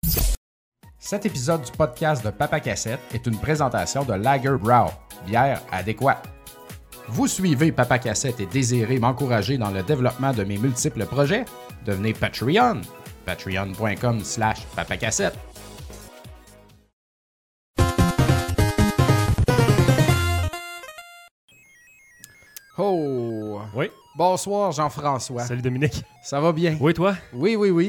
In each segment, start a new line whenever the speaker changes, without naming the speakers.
Cet épisode du podcast de Papa Cassette est une présentation de Lager Brow, bière adéquate. Vous suivez Papa Cassette et désirez m'encourager dans le développement de mes multiples projets? Devenez Patreon. Patreon.com/papacassette. Oh!
Oui.
Bonsoir Jean-François.
Salut Dominique.
Ça va bien?
Oui, toi?
Oui.
Oui?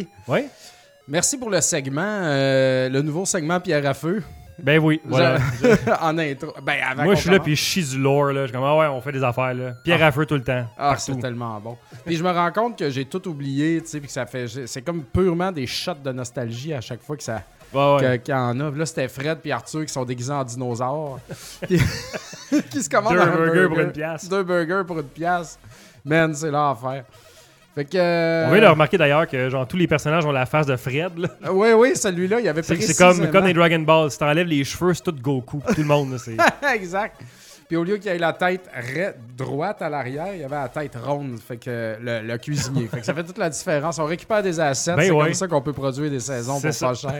Merci pour le segment, le nouveau segment Pierre à feu.
Ben oui, voilà.
En intro. Ben, avant
Moi,
qu'on
je suis là,
commence.
puis je chie du lore, là. Je suis comme, ah ouais, on fait des affaires, là. Pierre à feu tout le temps.
Ah,
partout.
c'est tellement bon. Puis je me rends compte que j'ai tout oublié, tu sais, puis que ça fait... C'est comme purement des shots de nostalgie à chaque fois que ça...
Ouais.
qu'il y en a. Puis là, c'était Fred puis Arthur qui sont déguisés en dinosaures. Puis- qui se commandent
2
un
burgers pour une pièce.
2 burgers pour une pièce. Man, c'est l'enfer. Fait que...
On vient de remarquer d'ailleurs que genre tous les personnages ont la face de Fred, là.
Oui, celui-là, il avait
C'est
précisément...
comme les Dragon Ball. Si t'enlèves les cheveux, c'est tout Goku. Tout le monde, là, c'est...
Exact. Puis au lieu qu'il ait la tête droite à l'arrière, il avait la tête ronde, fait que le cuisinier. Fait que ça fait toute la différence. On récupère des assets,
Ben
c'est
ouais.
comme ça qu'on peut produire des saisons
C'est
pour
ça.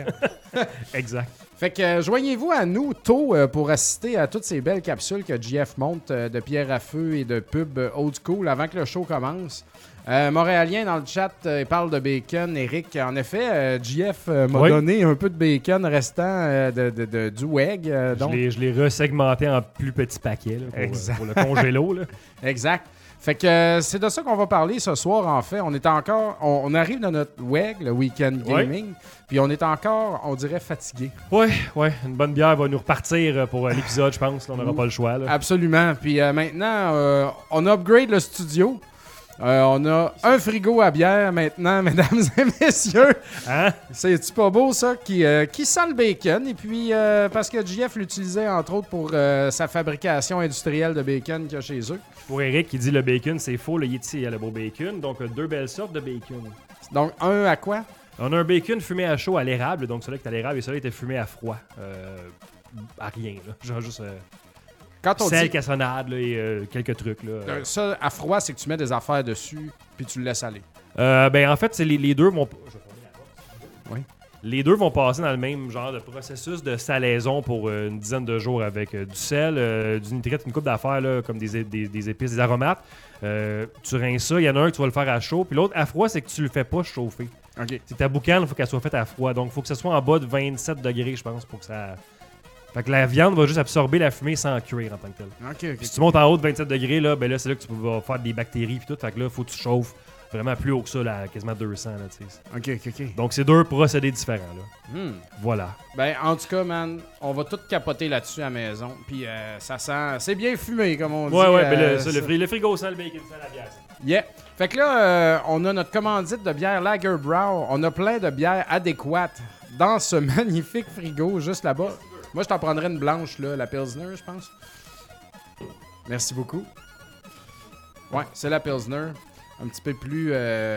pas cher.
Exact.
Fait que joignez-vous à nous tôt pour assister à toutes ces belles capsules que JF monte de pierre à feu et de pub old school avant que le show commence. Montréalien dans le chat, il parle de bacon. Eric, en effet, JF m'a
Oui.
donné un peu de bacon restant du WEG. Donc.
Je l'ai resegmenté en plus petits paquets, là, pour le congélo, là.
Exact. Fait que c'est de ça qu'on va parler ce soir, en fait. On arrive dans notre WEG, le Weekend Gaming, puis on est encore, on dirait, fatigué.
Ouais. Une bonne bière va nous repartir pour l'épisode, je pense. Là, on n'aura pas le choix, là.
Absolument. Puis maintenant, on upgrade le studio. On a un frigo à bière maintenant, mesdames et messieurs.
Hein?
C'est-tu pas beau, ça? Qui sent le bacon. Et puis, parce que JF l'utilisait, entre autres, pour sa fabrication industrielle de bacon qu'il y a chez eux.
Pour Eric qui dit le bacon, c'est faux. Le Yeti a le beau bacon. Donc, 2 belles sortes de bacon.
Donc, un à quoi?
On a un bacon fumé à chaud à l'érable. Donc, celui-là qui est à l'érable et celui-là était fumé à froid. À rien, là. Genre juste
Quand on
sel,
dit
cassonade là, et quelques trucs, là.
ça, à froid, c'est que tu mets des affaires dessus, puis tu le laisses aller.
Ben, en fait, c'est les deux vont... Je vais fermer la porte.
Oui.
Les deux vont passer dans le même genre de processus de salaison pour une dizaine de jours avec du sel, du nitrite, une coupe d'affaires là, comme des épices, des aromates. Tu rinces ça, il y en a un que tu vas le faire à chaud, puis l'autre à froid, c'est que tu le fais pas chauffer.
OK.
C'est ta boucane, il faut qu'elle soit faite à froid. Donc, il faut que ce soit en bas de 27 degrés, je pense, pour que ça... Fait que la viande va juste absorber la fumée sans cuire en tant que telle.
OK.
Si tu montes en haut de 27 degrés, là, ben là, c'est là que tu vas faire des bactéries et tout. Fait que là, il faut que tu chauffes vraiment plus haut que ça, là, quasiment 200. Là,
OK.
donc, c'est 2 procédés différents. Là. Voilà.
Ben, en tout cas, man, on va tout capoter là-dessus à la maison. Puis ça sent... C'est bien fumé, comme on dit.
Ouais, ben le frigo sent le bacon, sent la bière. Ça.
Yeah. Fait que là, on a notre commandite de bière Lager Brow. On a plein de bières adéquates dans ce magnifique frigo juste là-bas. Moi, je t'en prendrais une blanche, là, la Pilsner, je pense. Merci beaucoup. Ouais, c'est la Pilsner. Un petit peu plus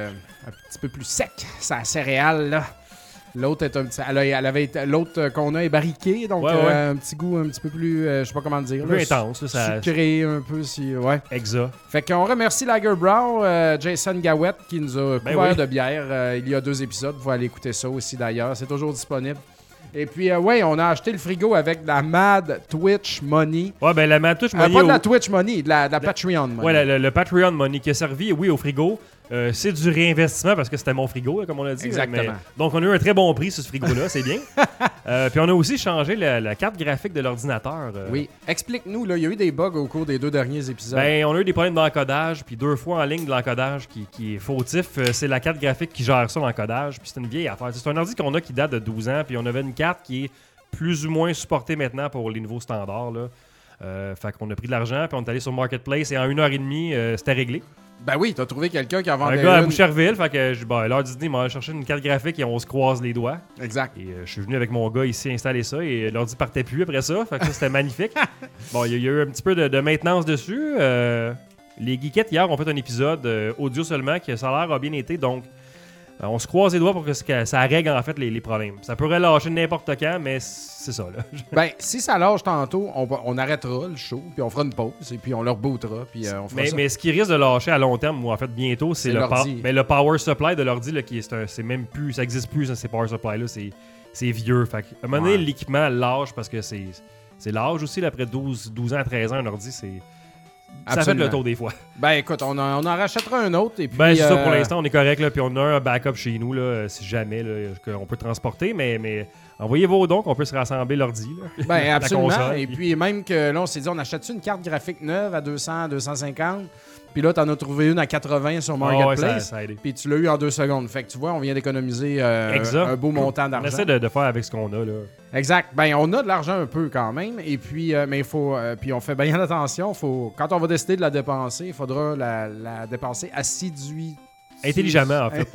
sec, sa céréale, là. L'autre est un petit... Elle avait été... L'autre qu'on a est barriquée, donc
Ouais.
un petit goût un petit peu plus... je sais pas comment le dire.
Un peu
là,
intense. Là, ça...
Sucré un peu, si... Ouais.
Exa.
Fait qu'on remercie Lager Brow, Jason Gawette qui nous a couvert
oui.
de bière il y a 2 épisodes. Vous pouvez aller écouter ça aussi d'ailleurs. C'est toujours disponible. Et puis, on a acheté le frigo avec de la Mad Twitch Money.
Ouais, ben la Matouche Money.
Pas de la Twitch Money, de la Patreon Money.
Ouais, le Patreon Money qui a servi, oui, au frigo. C'est du réinvestissement parce que c'était mon frigo, là, comme on l'a dit.
Exactement.
Donc, on a eu un très bon prix sur ce frigo-là, c'est bien. Puis, on a aussi changé la carte graphique de l'ordinateur.
Oui. Explique-nous, là, il y a eu des bugs au cours des 2 derniers épisodes.
Ben, on a eu des problèmes d'encodage, puis 2 fois en ligne de l'encodage qui est fautif. C'est la carte graphique qui gère ça, l'encodage, puis c'est une vieille affaire. C'est un ordi qu'on a qui date de 12 ans, puis on avait une carte qui est plus ou moins supportée maintenant pour les nouveaux standards, là. Fait qu'on a pris de l'argent, puis on est allé sur Marketplace, et en 1h30, c'était réglé.
Ben oui, t'as trouvé quelqu'un qui en vendait
Un gars à
une.
Boucherville, fait que à l'heure du dîner, il m'a cherché une carte graphique et on se croise les doigts.
Exact.
Et je suis venu avec mon gars ici installer ça et l'ordi partait plus après ça. Fait que ça, c'était magnifique. Bon, il y a eu un petit peu de maintenance dessus. Les geekettes, hier, ont fait un épisode audio seulement que ça a l'air a bien été. Donc, on se croise les doigts pour que ça règle en fait les problèmes. Ça pourrait lâcher n'importe quand, mais c'est ça. Là.
Ben, si ça lâche tantôt, on arrêtera le show, puis on fera une pause, et puis on le rebootera, puis on fera ça.
Mais ce qui risque de lâcher à long terme, ou en fait bientôt, c'est
l'ordi.
le power supply de l'ordi, là, c'est même plus, ça n'existe plus, ces power supply-là. c'est vieux. Fait qu'à un moment donné,
Ouais.
l'équipement lâche parce que c'est l'âge aussi. Là, après 12 ans, 13 ans, un ordi, ça fait
Absolument.
le tour des fois.
Ben écoute, on en rachètera un autre. Et puis,
Ben, c'est ça pour l'instant, on est correct. Là, puis on a un backup chez nous, là, si jamais, là, qu'on peut transporter. Mais envoyez vos dons, qu'on peut se rassembler l'ordi. Là,
Ben
la
absolument.
console,
Et puis même que là, on s'est dit, on achète-tu une carte graphique neuve à 200, 250? Puis là, t'en as trouvé une à 80 sur
Ah ouais,
Marketplace.
ça a aidé.
Puis tu l'as eu en 2 secondes. Fait que tu vois, on vient d'économiser
Exact.
un beau montant
On
d'argent.
essaie de faire avec ce qu'on a. Là.
Exact. Ben, on a de l'argent un peu quand même. Et puis, mais il faut. Puis on fait bien attention. Quand on va décider de la dépenser, il faudra la dépenser
Intelligemment, en fait.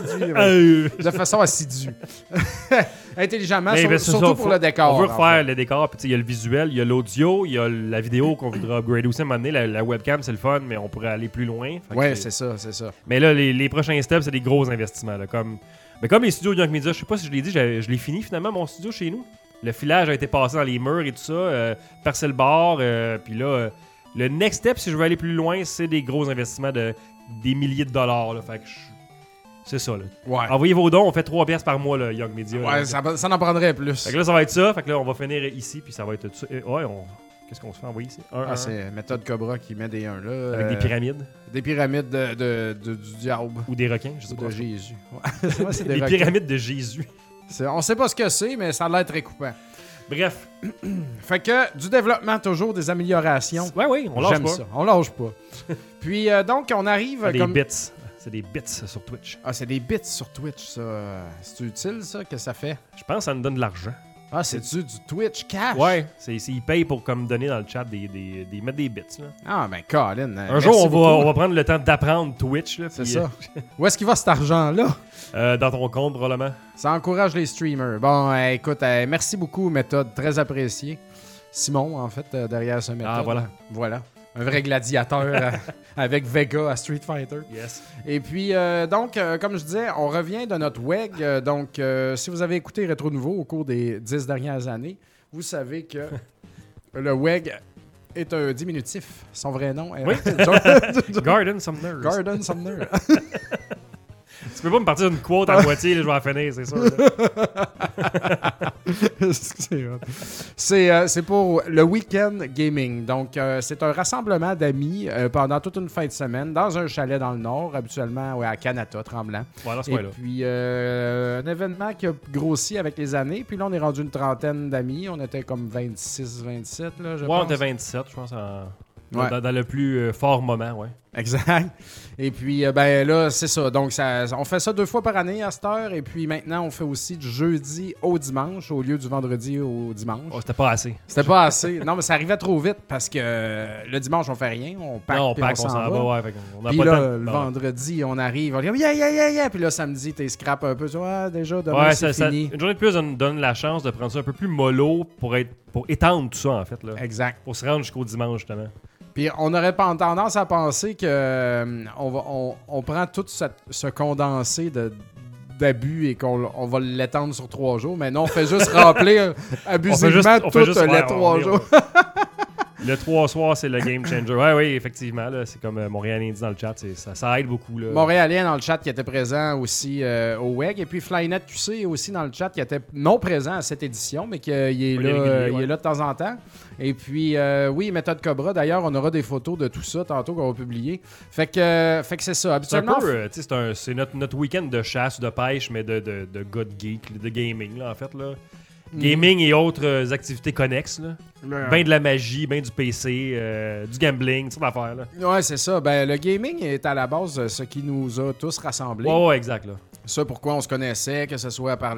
de façon assidue. Intelligemment,
Mais ben, c'est
surtout
ça,
pour le décor.
On veut
en
refaire
fait.
le décor, puis il y a le visuel, il y a l'audio, il y a la vidéo qu'on voudra upgrader aussi à un moment donné. La webcam, c'est le fun, mais on pourrait aller plus loin. Fait que
Ouais, c'est ça, c'est ça.
Mais là, les prochains steps, c'est des gros investissements. Là, comme les studios Young Media, je sais pas si je l'ai dit, je l'ai fini finalement, mon studio chez nous. Le filage a été passé dans les murs et tout ça, percer le bord, puis là, le next step, si je veux aller plus loin, c'est des gros investissements de des milliers de dollars. Là, fait que c'est ça. Là.
Ouais.
Envoyez vos dons, on fait 3 pièces par mois, là, Young Media.
Ouais,
là.
ça en prendrait plus.
Fait que là, ça va être ça. Fait que là, on va finir ici, puis ça va être tout ça. Qu'est-ce qu'on se fait envoyer ici?
C'est méthode Cobra qui met des 1 là.
Avec des pyramides
Des pyramides du diable.
ou des requins, je sais
Ou
pas.
de Jésus. Ouais, c'est des
Les
requins.
pyramides de Jésus.
On sait pas ce que c'est, mais ça a l'air très coupant.
Bref.
Fait que du développement, toujours des améliorations.
Ouais, on lâche
J'aime
pas.
ça. On lâche pas. Puis donc, on arrive
Des
comme...
bits. C'est des bits sur Twitch.
Ah, c'est des bits sur Twitch, ça. C'est utile, ça, que ça fait?
Je pense que ça nous donne de l'argent.
Ah, c'est-tu du Twitch cash?
Ouais, ils payent pour comme donner dans le chat mettre des bits. Là.
Ah, ben, Colin.
Un jour, on va prendre le temps d'apprendre Twitch. Là,
C'est
puis,
ça. Où est-ce qu'il va cet argent-là?
Dans ton compte, probablement.
Ça encourage les streamers. Bon, écoute, merci beaucoup, Méthode. Très apprécié. Simon, en fait, derrière ce Méthode.
Ah, voilà.
Voilà. Un vrai gladiateur avec Vega à Street Fighter.
Yes.
Et puis, donc, comme je disais, on revient de notre WEG. Donc, si vous avez écouté Rétro Nouveau au cours des 10 dernières années, vous savez que le WEG est un diminutif. Son vrai nom est...
Oui. Garden Sumner.
Garden Sumner.
Tu peux pas me partir d'une quote à moitié, là, je vais en finir, c'est sûr.
C'est pour le week-end gaming. Donc, c'est un rassemblement d'amis pendant toute une fin de semaine dans un chalet dans le nord, habituellement à Canada, Tremblant.
Voilà, ce
Et
point-là.
puis, un événement qui a grossi avec les années. Puis là, on est rendu une trentaine d'amis. On était comme 26, 27, là, je
Ouais, on
pense.
était 27, je pense,
Ouais.
dans le plus fort moment, ouais.
Exact. Et puis, ben là, c'est ça. Donc, on fait ça 2 fois par année à cette heure. Et puis maintenant, on fait aussi du jeudi au dimanche au lieu du vendredi au dimanche.
Oh, c'était pas assez.
C'était pas assez. Non, mais ça arrivait trop vite parce que le dimanche, on fait rien. On pack,
Non, on
puis
pack,
on s'en va.
ouais. Fait on n'a
Puis
pas
là,
le temps.
le vendredi, on arrive. On dit yeah. Puis là, samedi, t'es scrap un peu. Ouais, déjà, demain,
Ouais,
c'est fini.
une journée de plus donne la chance de prendre ça un peu plus mollo pour étendre tout ça, en fait. Là,
Exact.
pour se rendre jusqu'au dimanche, justement.
Puis on aurait pas tendance à penser que on prend tout ce condensé d'abus et qu'on va l'étendre sur 3 jours. Mais non, on fait juste remplir abusivement tous les 3 jours.
Le 3 soirs, c'est le game changer. Ouais, oui, effectivement. Là, c'est comme Montréalien dit dans le chat. Ça aide beaucoup. Là.
Montréalien dans le chat qui était présent aussi au WEG. Et puis Flynet QC est aussi dans le chat qui était non présent à cette édition, mais qui est là de temps en temps. Et puis, oui, Méthode Cobra. D'ailleurs, on aura des photos de tout ça tantôt qu'on va publier. Fait que c'est ça.
C'est un
Habituellement,
peu, c'est notre week-end de chasse ou de pêche, mais de gars de geek, de gaming, là, en fait. Là. Gaming et autres activités connexes. Ben de la magie, ben du PC, du gambling, toute l'affaire.
Ouais, c'est ça. Ben, le gaming est à la base ce qui nous a tous rassemblés.
Ouais, exact. Là.
Ça, pourquoi on se connaissait, que ce soit par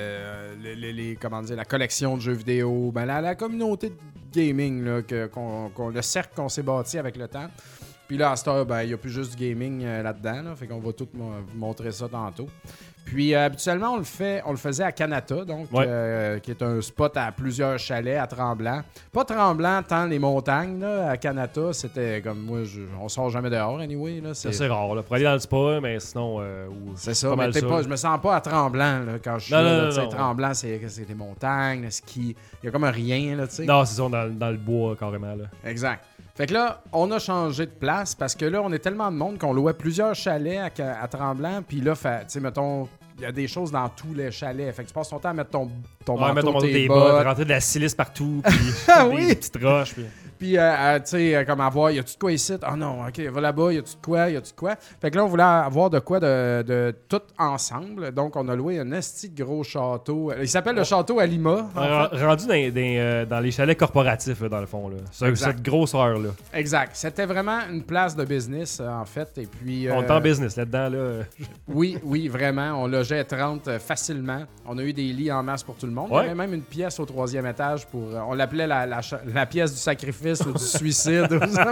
comment dire, la collection de jeux vidéo, ben, la communauté de gaming, là, le cercle qu'on s'est bâti avec le temps. Puis là, à cette heure, ben, il n'y a plus juste du gaming là-dedans. Là, fait qu'on va tout vous montrer ça tantôt. Puis habituellement, on le faisait à Kanata, donc qui est un spot à plusieurs chalets à Tremblant. Pas Tremblant, tant les montagnes. Là, à Kanata, c'était comme moi, on sort jamais dehors, anyway. Là,
c'est rare, là, pour aller dans le spa, mais sinon...
c'est ça, mais je me sens pas à Tremblant là, quand je suis là.
Non.
Tremblant, c'est les montagnes, le ski. Il y a comme un rien, là, tu sais.
Non, c'est ça, dans le bois, carrément. Là.
Exact. Fait que là, on a changé de place parce que là, on est tellement de monde qu'on louait plusieurs chalets à Tremblant. Puis là, tu sais, mettons, il y a des choses dans tous les chalets. Fait que tu passes ton temps à mettre ton manteau, tes bottes,
rentrer de la silice partout, puis
oui.
des petites roches.
Puis, tu sais, comme avoir, y a-tu de quoi ici? Ah non, ok, va là-bas, y a-tu de quoi? Y a-tu de quoi? Fait que là, on voulait avoir de quoi de tout ensemble. Donc, on a loué un esti de gros château. Il s'appelle le château à Lima.
Rendu dans les chalets corporatifs, là, dans le fond. Là. Cette grosseur-là.
Exact. C'était vraiment une place de business, en fait. Et puis,
on est en business là-dedans. Là.
Oui, vraiment. On logeait 30 facilement. On a eu des lits en masse pour tout le monde.
Ouais.
Il y avait même une pièce au 3e étage pour. On l'appelait la pièce du sacrifice ou du suicide.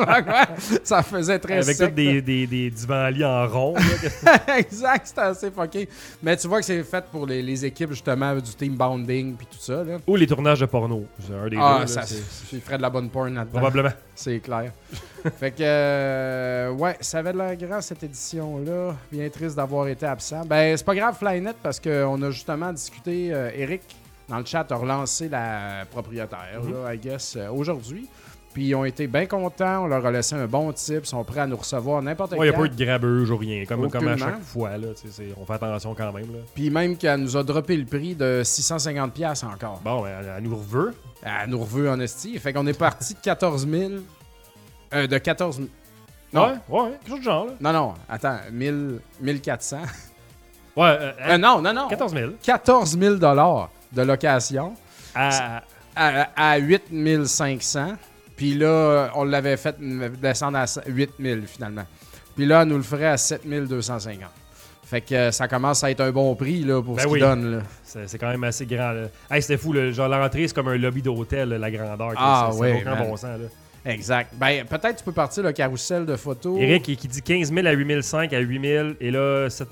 Ça faisait très
avec
sec.
Avec des divans-lits en rond.
Exact, c'était assez fucké. Mais tu vois que c'est fait pour les équipes, justement, du team bonding puis tout ça. Là.
Ou les tournages de porno. C'est un des deux.
Ah, ça ferait de la bonne porn là-dedans.
Probablement.
C'est clair. Fait que, ouais, ça avait de l'air grand, cette édition-là. Bien triste d'avoir été absent. Ben, c'est pas grave, Flynet, parce qu'on a justement discuté. Eric, dans le chat, a relancé la propriétaire, là, I guess, aujourd'hui. Puis ils ont été bien contents, on leur a laissé un bon tip, ils sont prêts à nous recevoir n'importe quand.
Il n'y a pas eu de grabuge ou rien, comme à chaque fois. Là, on fait attention quand même. Là.
Puis même qu'elle nous a droppé le prix de 650$ encore.
Bon, elle nous reveut.
Elle nous reveut en esti. Fait qu'on est parti de 14 000. De 14 000. Non.
Ouais, quelque chose de genre. Là.
Non, attends, 1400.
Ouais,
non.
14 000.
14 000 de location à 8 500. Puis là, on l'avait fait descendre à 8 000 finalement. Puis là, elle nous le ferait à 7 250. Fait que ça commence à être un bon prix là, pour ce qu'ils donnent. Là.
C'est quand même assez grand. Là. Hey, c'était fou. Là. Genre, l'entrée, c'est comme un lobby d'hôtel, la grandeur.
Oui.
C'est aucun bon sens. Là.
Exact. Ben, peut-être tu peux partir le carrousel de photos.
Eric qui dit 15 000 à 8 500 à 8 000 et là 7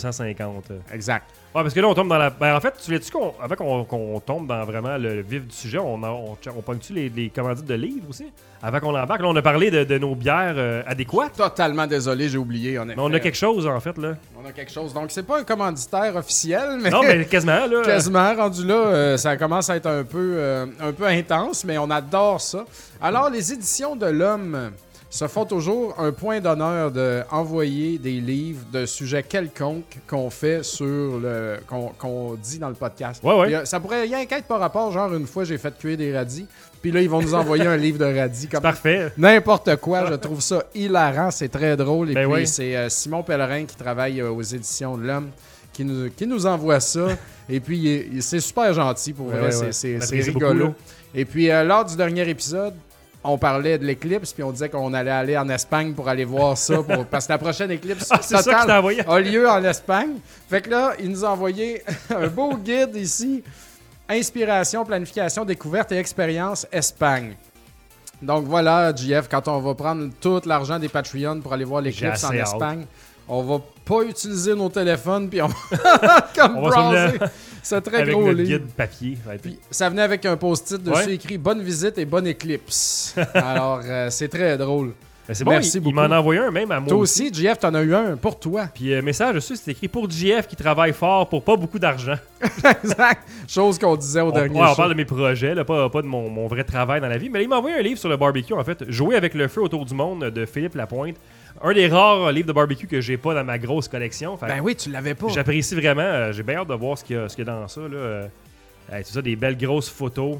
250.
Exact.
Ouais, parce que là, on tombe dans la. Ben, en fait, tu l'as-tu avant qu'on tombe dans vraiment le vif du sujet, on pogne-tu les commandites de livres aussi? Avant qu'on embarque, là, on a parlé de nos bières adéquates.
Totalement désolé, j'ai oublié, honnêtement.
Mais on a quelque chose, en fait, là.
On a quelque chose. Donc, c'est pas un commanditaire officiel, mais.
Non, mais quasiment, là.
Quasiment, rendu là, ça commence à être un peu intense, mais on adore ça. Alors, les éditions de l'Homme se font toujours un point d'honneur d'envoyer des livres de sujets quelconques qu'on fait sur qu'on dit dans le podcast.
Ouais.
Ça pourrait rien qu'être par rapport, genre une fois j'ai fait cuire des radis, puis là ils vont nous envoyer un livre de radis. Comme
parfait.
N'importe quoi, je trouve ça hilarant, c'est très drôle. Et puis
oui.
c'est Simon Pellerin qui travaille aux éditions de l'Homme qui nous envoie ça. Et puis c'est super gentil pour vrai, c'est rigolo.
Beaucoup,
et puis lors du dernier épisode, on parlait de l'éclipse, puis on disait qu'on allait aller en Espagne pour aller voir ça, parce que la prochaine éclipse totale a lieu en Espagne. Fait que là, il nous a envoyé un beau guide ici, Inspiration, planification, découverte et expérience Espagne. Donc voilà, JF, quand on va prendre tout l'argent des Patreons pour aller voir l'éclipse en Espagne, on va pas utiliser nos téléphones, puis on va comme browser. C'est très
avec
gros
le
livre.
guide papier.
Puis, ça venait avec un post-it dessus écrit « Bonne visite et bonne éclipse ». Alors, c'est très drôle.
Ben c'est bon,
merci beaucoup.
Il m'en a envoyé un même à moi.
Toi aussi, JF, t'en as eu un pour toi.
Puis message dessus, c'est écrit pour JF qui travaille fort pour pas beaucoup d'argent.
Exact. Chose qu'on disait au dernier show.
On parle de mes projets, là, pas de mon vrai travail dans la vie. Mais là, il m'a envoyé un livre sur le barbecue, en fait. Jouer avec le feu autour du monde de Philippe Lapointe. Un des rares livres de barbecue que j'ai pas dans ma grosse collection. Fait,
ben oui, tu l'avais pas.
J'apprécie vraiment. J'ai bien hâte de voir ce qu'il y a dans ça. Là. Tout ça, des belles grosses photos.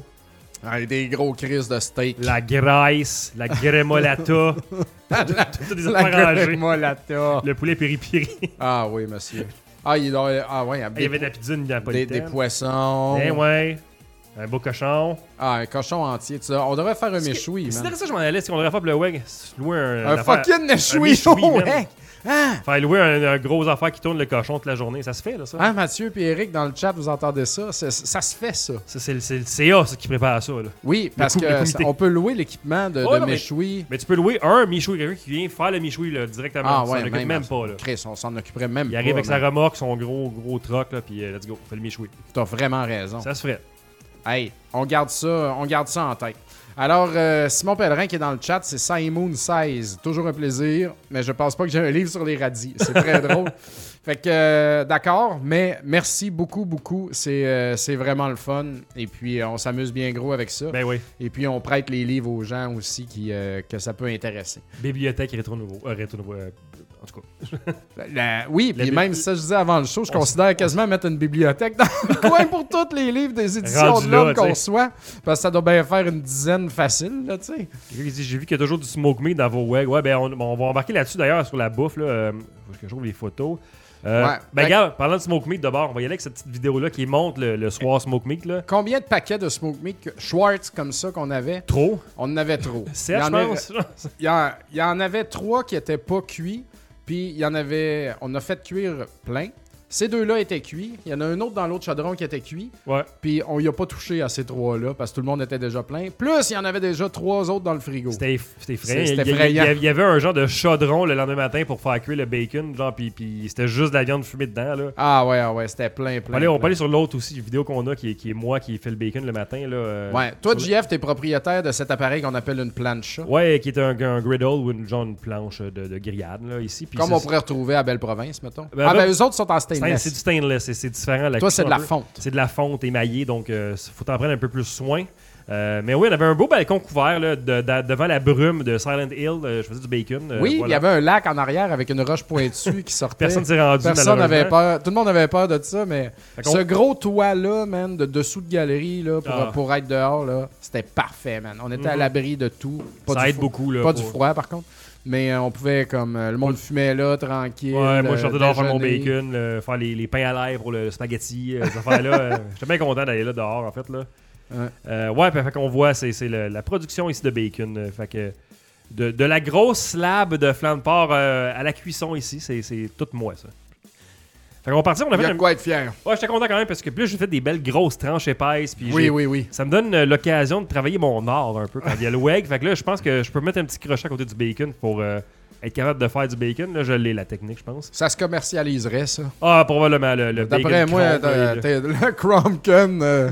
Des gros crises de steak.
La graisse, la grémolata. Tout des affaires rangées.
Grémolata.
Le poulet piri-piri.
Ah oui, monsieur. Ah, il y
avait de la pizza
des poissons.
Ouais. Un beau cochon.
Ah, un cochon entier. On devrait faire un méchoui, man.
C'est ça que je m'en allais. C'est qu'on devrait faire le WEG. Louer
un fucking méchoui.
Faire louer un gros affaire qui tourne le cochon toute la journée. Ça se fait, là, ça.
Ah, Mathieu et Eric, dans le chat, vous entendez ça? Ça se fait, ça.
C'est le CA qui prépare ça, là.
Oui, parce qu'on peut louer l'équipement de méchoui.
Mais tu peux louer un méchoui, quelqu'un qui vient faire le méchoui là, directement.
Ah,
ouais, même pas, là.
Chris, on s'en occuperait même pas.
Il arrive avec sa remorque, son gros truck, là, puis let's go, fait le méchoui.
T'as vraiment raison.
Ça se ferait.
Hey, on garde ça en tête. Alors, Simon Pellerin qui est dans le chat, c'est Simon 16. Toujours un plaisir, mais je pense pas que j'ai un livre sur les radis. C'est très drôle. Fait que, d'accord, mais merci beaucoup. C'est vraiment le fun. Et puis, on s'amuse bien gros avec ça.
Ben oui.
Et puis, on prête les livres aux gens aussi que ça peut intéresser.
Bibliothèque Rétro Nouveau. En tout cas.
Oui, puis même ça, je disais avant le show, je considère quasiment mettre une bibliothèque dans le coin pour tous les livres des éditions
Rendu
de l'homme
là,
qu'on
t'sais.
reçoit. Parce que ça doit bien faire une dizaine facile, là, tu sais.
Quelqu'un qui dit, j'ai vu qu'il y a toujours du smoke meat dans vos wags. Ouais, ben on va embarquer là-dessus d'ailleurs sur la bouffe. Là. Faut que je trouve les photos. Ben regarde, parlant de smoke meat d'abord, on va y aller avec cette petite vidéo-là qui montre le soir smoke meat. Là.
Combien de paquets de smoke meat Schwartz comme ça qu'on avait?
Trop.
On en avait trop.
7, je pense.
Il y en avait 3 qui étaient pas cuits. Puis il y en avait. On a fait cuire plein. Ces 2-là étaient cuits. Il y en a un autre dans l'autre chaudron qui était cuit.
Ouais.
Puis on y a pas touché à ces 3-là parce que tout le monde était déjà plein. Plus il y en avait déjà 3 autres dans le frigo.
C'était effrayant.
C'était
Il
effrayant.
y avait un genre de chaudron le lendemain matin pour faire cuire le bacon. Genre, puis c'était juste de la viande fumée dedans. Là.
Ah ouais, c'était plein.
On peut aller sur l'autre aussi, une vidéo qu'on a qui est moi qui fait le bacon le matin. Là,
Ouais. Toi, JF, t'es propriétaire de cet appareil qu'on appelle une plancha.
Ouais, qui est un griddle ou une planche de grillade là, ici. Puis
Comme on pourrait retrouver à Belle-Province, mettons.
Ben,
eux autres sont en stainless.
C'est du stainless, c'est différent.
Toi, c'est de la fonte.
C'est de la fonte émaillée, donc faut en prendre un peu plus soin. Mais oui, on avait un beau balcon couvert là, devant la brume de Silent Hill. Je faisais du bacon.
Oui, il
voilà.
y avait un lac en arrière avec une roche pointue qui sortait.
Personne s'est rendu.
Personne n'avait peur. Tout le monde avait peur de ça, mais
qu'on-
ce gros toit-là, man, de dessous de galerie, là, pour être dehors, là, c'était parfait, man. On était à l'abri de tout.
Ça aide beaucoup. Là,
Pas du froid, par contre. Mais on pouvait, comme, le monde fumait là, tranquille.
Ouais, moi je sortais dehors faire mon
déjeuner.
bacon, faire les pains à l'air pour le spaghetti, ces affaires-là. J'étais bien content d'aller là dehors, en fait. Là.
Ouais.
Puis fait qu'on voit, c'est la production ici de bacon. Fait que de la grosse slab de flanc de porc à la cuisson ici, c'est tout moi, ça. Fait qu'on va partir, on a
Il y
fait
a de quoi être fier.
Ouais, j'étais content quand même parce que plus j'ai fait des belles grosses tranches épaisses. Puis
Oui.
ça me donne l'occasion de travailler mon art un peu quand il y a le WEG. Fait que là, je pense que je peux mettre un petit crochet à côté du bacon pour être capable de faire du bacon. Là, je l'ai, la technique, je pense.
Ça se commercialiserait, ça.
Ah, probablement, le bacon.
D'après moi,
crumble, là.
le Crumpkin,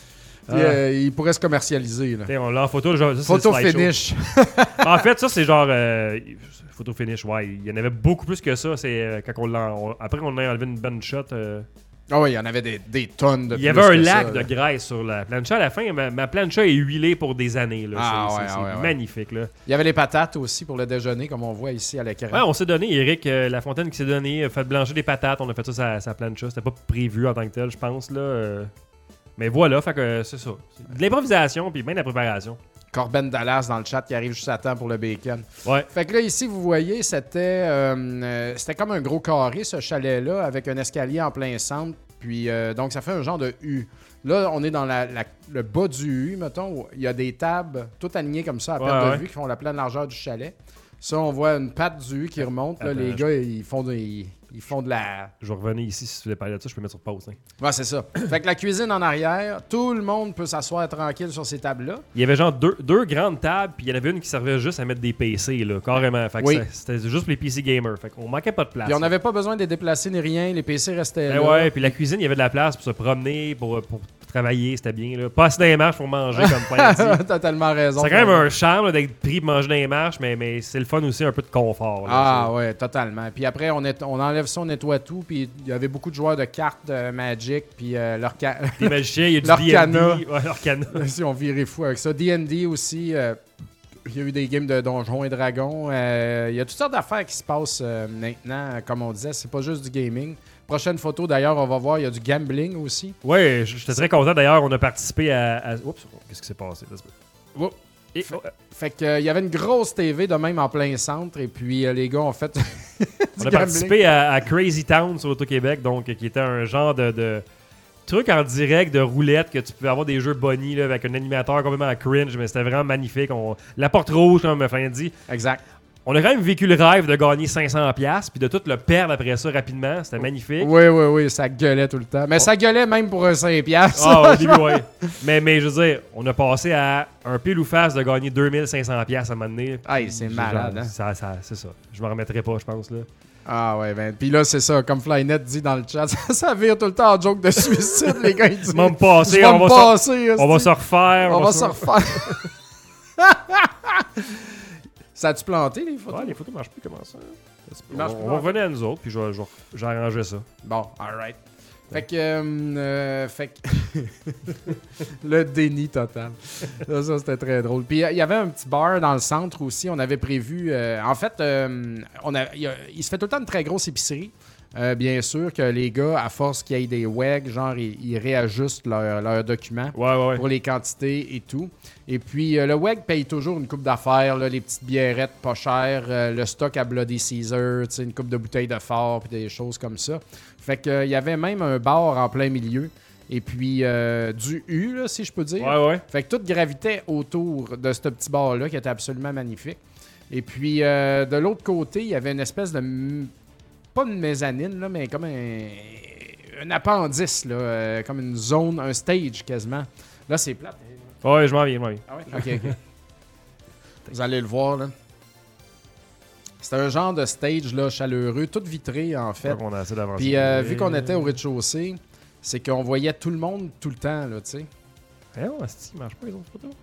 il pourrait se commercialiser. Là.
T'sais, on l'a en photo. Genre, ça, c'est
Photo
le slideshow.
finish.
En fait, ça, c'est genre... photo finish, ouais. Il y en avait beaucoup plus que ça. C'est quand après qu'on a enlevé une bonne shot...
Ah oui, il y en avait des tonnes de
il y avait un lac de graisse sur la plancha. À la fin, ma plancha est huilée pour des années. Là. C'est magnifique. Là.
Il y avait les patates aussi pour le déjeuner, comme on voit ici à l'écran.
Ouais, on s'est donné, Eric Lafontaine qui s'est donné, fait blanchir des patates. On a fait ça à sa plancha. C'était pas prévu en tant que tel, je pense. Là. Mais voilà, fait que c'est ça. C'est de l'improvisation puis bien de la préparation.
Corben Dallas dans le chat qui arrive juste à temps pour le bacon.
Ouais.
Fait que là, ici, vous voyez, c'était comme un gros carré, ce chalet-là, avec un escalier en plein centre. Puis, donc, ça fait un genre de U. Là, on est dans le bas du U, mettons. Où il y a des tables toutes alignées comme ça à perte de vue qui font la pleine largeur du chalet. Ça, on voit une patte du U qui remonte. Là,
Attends,
les gars, ils font de la...
Je vais revenir ici si tu voulais parler de ça, je peux mettre sur pause. Hein.
Ouais, c'est ça. Fait que la cuisine en arrière, tout le monde peut s'asseoir tranquille sur ces tables-là.
Il y avait genre deux grandes tables, puis il y en avait une qui servait juste à mettre des PC, là, carrément. Fait que c'était juste pour les PC gamers. Fait qu'on manquait pas de place.
Puis on n'avait pas besoin de les déplacer ni rien. Les PC restaient
là. Ouais, puis la cuisine, il y avait de la place pour se promener, pour travailler, c'était bien. Là. Pas assez dans les marches pour manger, comme Pain dit.
T'as tellement raison.
C'est quand même un charme là, d'être pris pour manger dans les marches, mais c'est le fun aussi, un peu de confort. Là,
ouais, totalement. Puis après, on enlève ça, on nettoie tout. Puis il y avait beaucoup de joueurs de cartes Magic. Puis
les magiciens, il y a du
leur
D&D.
cana.
Ouais, leur cana.
Si on virait fou avec ça. D&D aussi. Il y a eu des games de Donjons et Dragons. Il y a toutes sortes d'affaires qui se passent maintenant. Comme on disait, c'est pas juste du gaming. Prochaine photo, d'ailleurs, on va voir, il y a du gambling aussi.
Ouais, j'étais très content. D'ailleurs, on a participé à... Oups, qu'est-ce qui s'est passé?
Fait qu'il y avait une grosse TV de même en plein centre. Et puis, les gars ont fait
on a participé à Crazy Town sur l'Auto-Québec, donc qui était un genre de truc en direct de roulette que tu pouvais avoir des jeux bonnies là, avec un animateur complètement cringe, mais c'était vraiment magnifique. La porte rouge, comme Fin dit.
Exact.
On a quand même vécu le rêve de gagner 500$ puis de tout le perdre après ça rapidement. C'était magnifique.
Oui, ça gueulait tout le temps. Mais ça gueulait même pour un 5$.
Ah, au début, oui. Mais je veux dire, on a passé à un pile ou face de gagner 2500$ à un moment donné.
Hey, c'est malade, hein?
C'est ça. Je me remettrai pas, je pense, là.
Ah ouais, ben. Puis là, c'est ça, comme Flynet dit dans le chat, ça vire tout le temps en joke de suicide, les gars. Ils disent,
on va se refaire.
On va se refaire. Ça a-tu planté, les photos?
Ouais, les photos marchent plus, comment ça?
Il marche
On va revenir à nous autres, puis j'ai arrangé ça.
Bon, alright. Fait que le déni total. Ça, c'était très drôle. Puis il y avait un petit bar dans le centre aussi. On avait prévu... en fait, il se fait tout le temps une très grosse épicerie. Bien sûr que les gars, à force qu'il y ait des WEG, genre, ils réajustent leurs documents pour les quantités et tout. Et puis, le WEG paye toujours une coupe d'affaires, là, les petites bièrettes pas chères, le stock à Bloody Caesar, une coupe de bouteilles de fort, puis des choses comme ça. Fait qu'il y avait même un bar en plein milieu. Et puis, du U, là, si je peux dire. Fait que tout gravitait autour de ce petit bar-là, qui était absolument magnifique. Et puis, de l'autre côté, il y avait une espèce de... Pas une mezzanine, là, mais comme un appendice, là, comme une zone, un stage quasiment. Là, c'est plate.
Ouais, je m'en viens.
Ah ouais? OK. Vous allez le voir, là. C'était un genre de stage là, chaleureux, tout vitré, en fait.
On a assez d'avancée.
Puis, vu qu'on était au rez-de-chaussée, c'est qu'on voyait tout le monde tout le temps, là, tu sais.
Eh non, il marche pas les autres photos.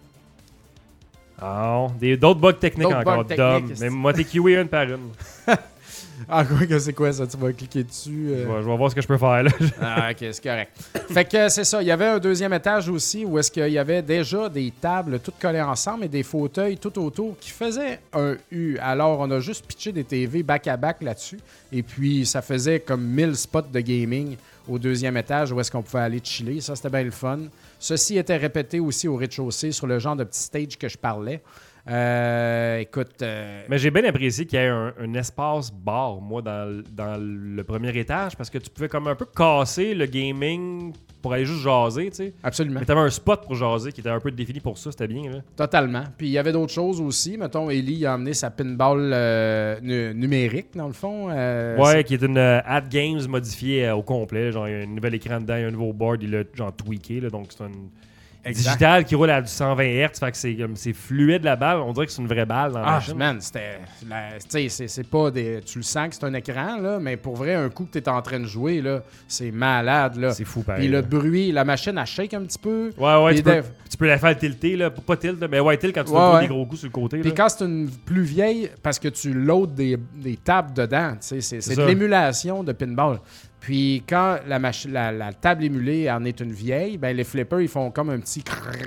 Ah, d'autres bugs techniques encore, Dom. Mais moi, t'es kiwi une par une.
Ah, quoi, c'est quoi ça? Tu vas cliquer dessus?
Je vais voir ce que je peux faire, là.
Ah, OK, c'est correct. Fait que c'est ça. Il y avait un deuxième étage aussi où est-ce qu'il y avait déjà des tables toutes collées ensemble et des fauteuils tout autour qui faisaient un U. Alors, on a juste pitché des TV back-à-back là-dessus. Et puis, ça faisait comme 1000 spots de gaming au deuxième étage où est-ce qu'on pouvait aller chiller. Ça, c'était bien le fun. Ceci était répété aussi au rez-de-chaussée sur le genre de petit stage que je parlais. Écoute...
Mais j'ai bien apprécié qu'il y ait un espace bar, moi, dans le premier étage, parce que tu pouvais comme un peu casser le gaming pour aller juste jaser, tu sais.
Absolument.
Mais t'avais un spot pour jaser qui était un peu défini pour ça, c'était bien, là.
Totalement. Puis il y avait d'autres choses aussi. Mettons, Ellie a amené sa pinball numérique, dans le fond.
Qui est une Ad Games modifiée au complet. Genre, il y a un nouvel écran dedans, il y a un nouveau board, il l'a genre tweaké, là, donc c'est une... digital qui roule à du 120 Hz, fait que c'est fluide la balle, on dirait que c'est une vraie balle dans la machine.
Man, c'est pas des... Tu le sens que c'est un écran, là, mais pour vrai, un coup que t'es en train de jouer, là, c'est malade, là.
C'est fou, pareil.
Puis le bruit, la machine, elle shake un petit peu.
Tu peux la faire tilter, là, pas tilt, mais tilt quand tu donnes des gros coups sur le côté.
Puis quand c'est une plus vieille, parce que tu loads des tables dedans, c'est de l'émulation de pinball. Puis quand la table émulée en est une vieille, ben les flippers, ils font comme un petit